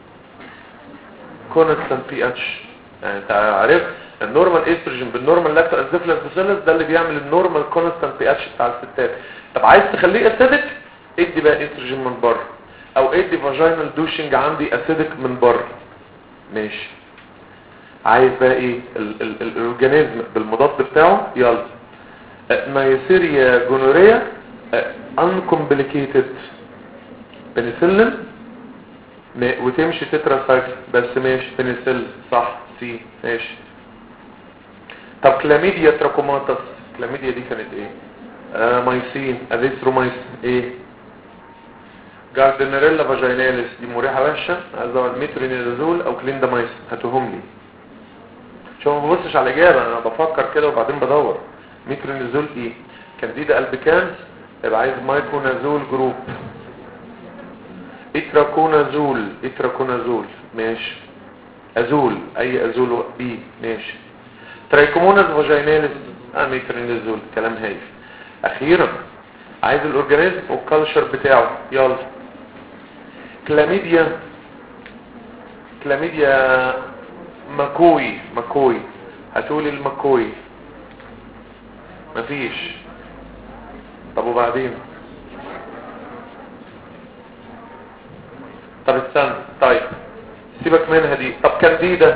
كونستانت بي اتش يعني انت عرفت النورمال استروجين بالنورمال لاكتو اسيفلس باسيلاس ده اللي بيعمل النورمال كونستانت بي اتش بتاع الستات. طب عايز تخليه اسيدك ادي بقى استروجين من بره او ادي فاجينال دوشنج عندي اسيدك من بره ماشي. عايز بقى ايه الاورجانيزم بالمضاد بتاعه؟ يلا نيسيريا جونوريا انكمبليكيتد بنسلين وتمشي تترا سايكل بس ماشي بنسلين صح سي ماشي. طب كلاميديا تراكوماتس كلاميديا دي كانت ايه؟ آه مايسين ازيثرومايسين ايه؟ جاردنريلا فاجيناليس دي مريحه وحشه عايزه الميترونيدازول او كليندامايسين هاتوهم لي. شوف ما ببصش على الاجابه انا بفكر كده وبعدين بدور. ميترونيدازول ايه؟ كانديدا البيكانس يبقى عايز مايكونازول جروب. اتراكونازول اتراكونازول ماشي. ازول اي ازول بي ماشي. ترايكوموناس فاجيناليس اميترونيدازول كلام هايف. اخيرا عايز الاورجانيزم والكالتشر بتاعه. يلا كلاميديا كلاميديا ماكوي ماكوي هتقولي الماكوي مفيش. طب وبعدين؟ طب استنى طيب سيبك منها دي. طب كانديدا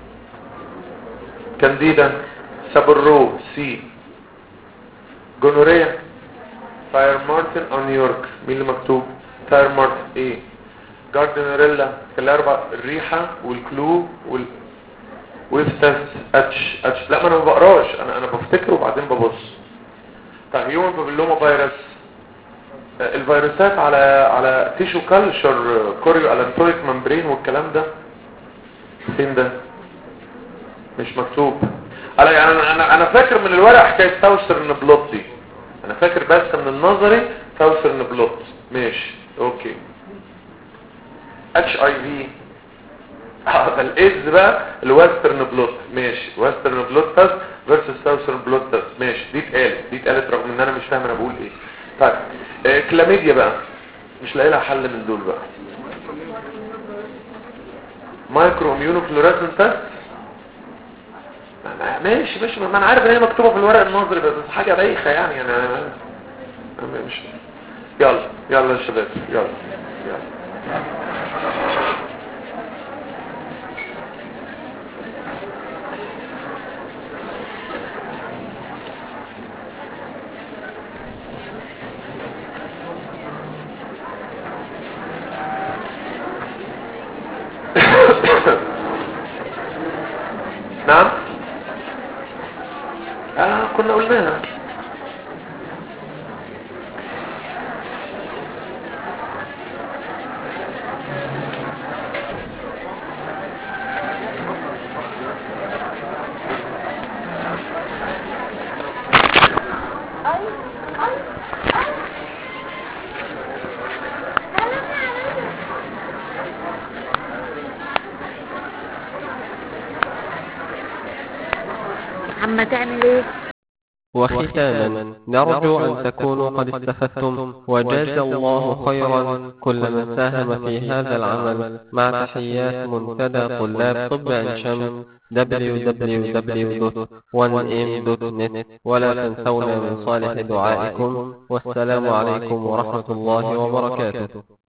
كانديدا سابرو سي. جونوريا تاير مارتن او نيويورك مين اللي مكتوب؟ تاير مارتن ايه؟ جاردنريلا الاربع الريحه والكلو وال ويفتس اتش اتش. لا ما انا ما بقراش انا انا بفتكر وبعدين ببص. طيب هيومن بابيلوما فيروس الفيروسات على على تيشو كالتشر كوريو الانتويك ممبرين والكلام ده فين ده؟ مش مكتوب. انا يعني انا انا فاكر من الورق حكايه ساوثرن بلوت دي انا فاكر بس من النظري ساوثرن بلوت ماشي اوكي. اتش اي في هذا الايدز بقى الويسترن بلوت ماشي. ويسترن بلوت تست فيرسس ساوثرن بلوت تست ماشي. دي اتقالت دي اتقالت رغم ان انا مش فاهم انا بقول ايه. طيب آه كلاميديا بقى مش لاقي لها حل من دول بقى. مايكرو اميونو فلوريسنت تست ماشي ماشي ما انا عارف ان هي مكتوبه في الورق النظري بس حاجه بايخه يعني انا مش. يلا يلا يا شباب يلا يلا. نعم اه كنا قلناها. عم تعمل ايه؟ وختاما نرجو أن تكونوا قد استفدتم وجاز الله خيرا كل من ساهم في هذا العمل مع تحيات منتدى طلاب طب عين شمس دبليو دبليو دبليو دوت وان ام دوت نت ولا تنسونا من صالح دعائكم والسلام عليكم ورحمة الله وبركاته.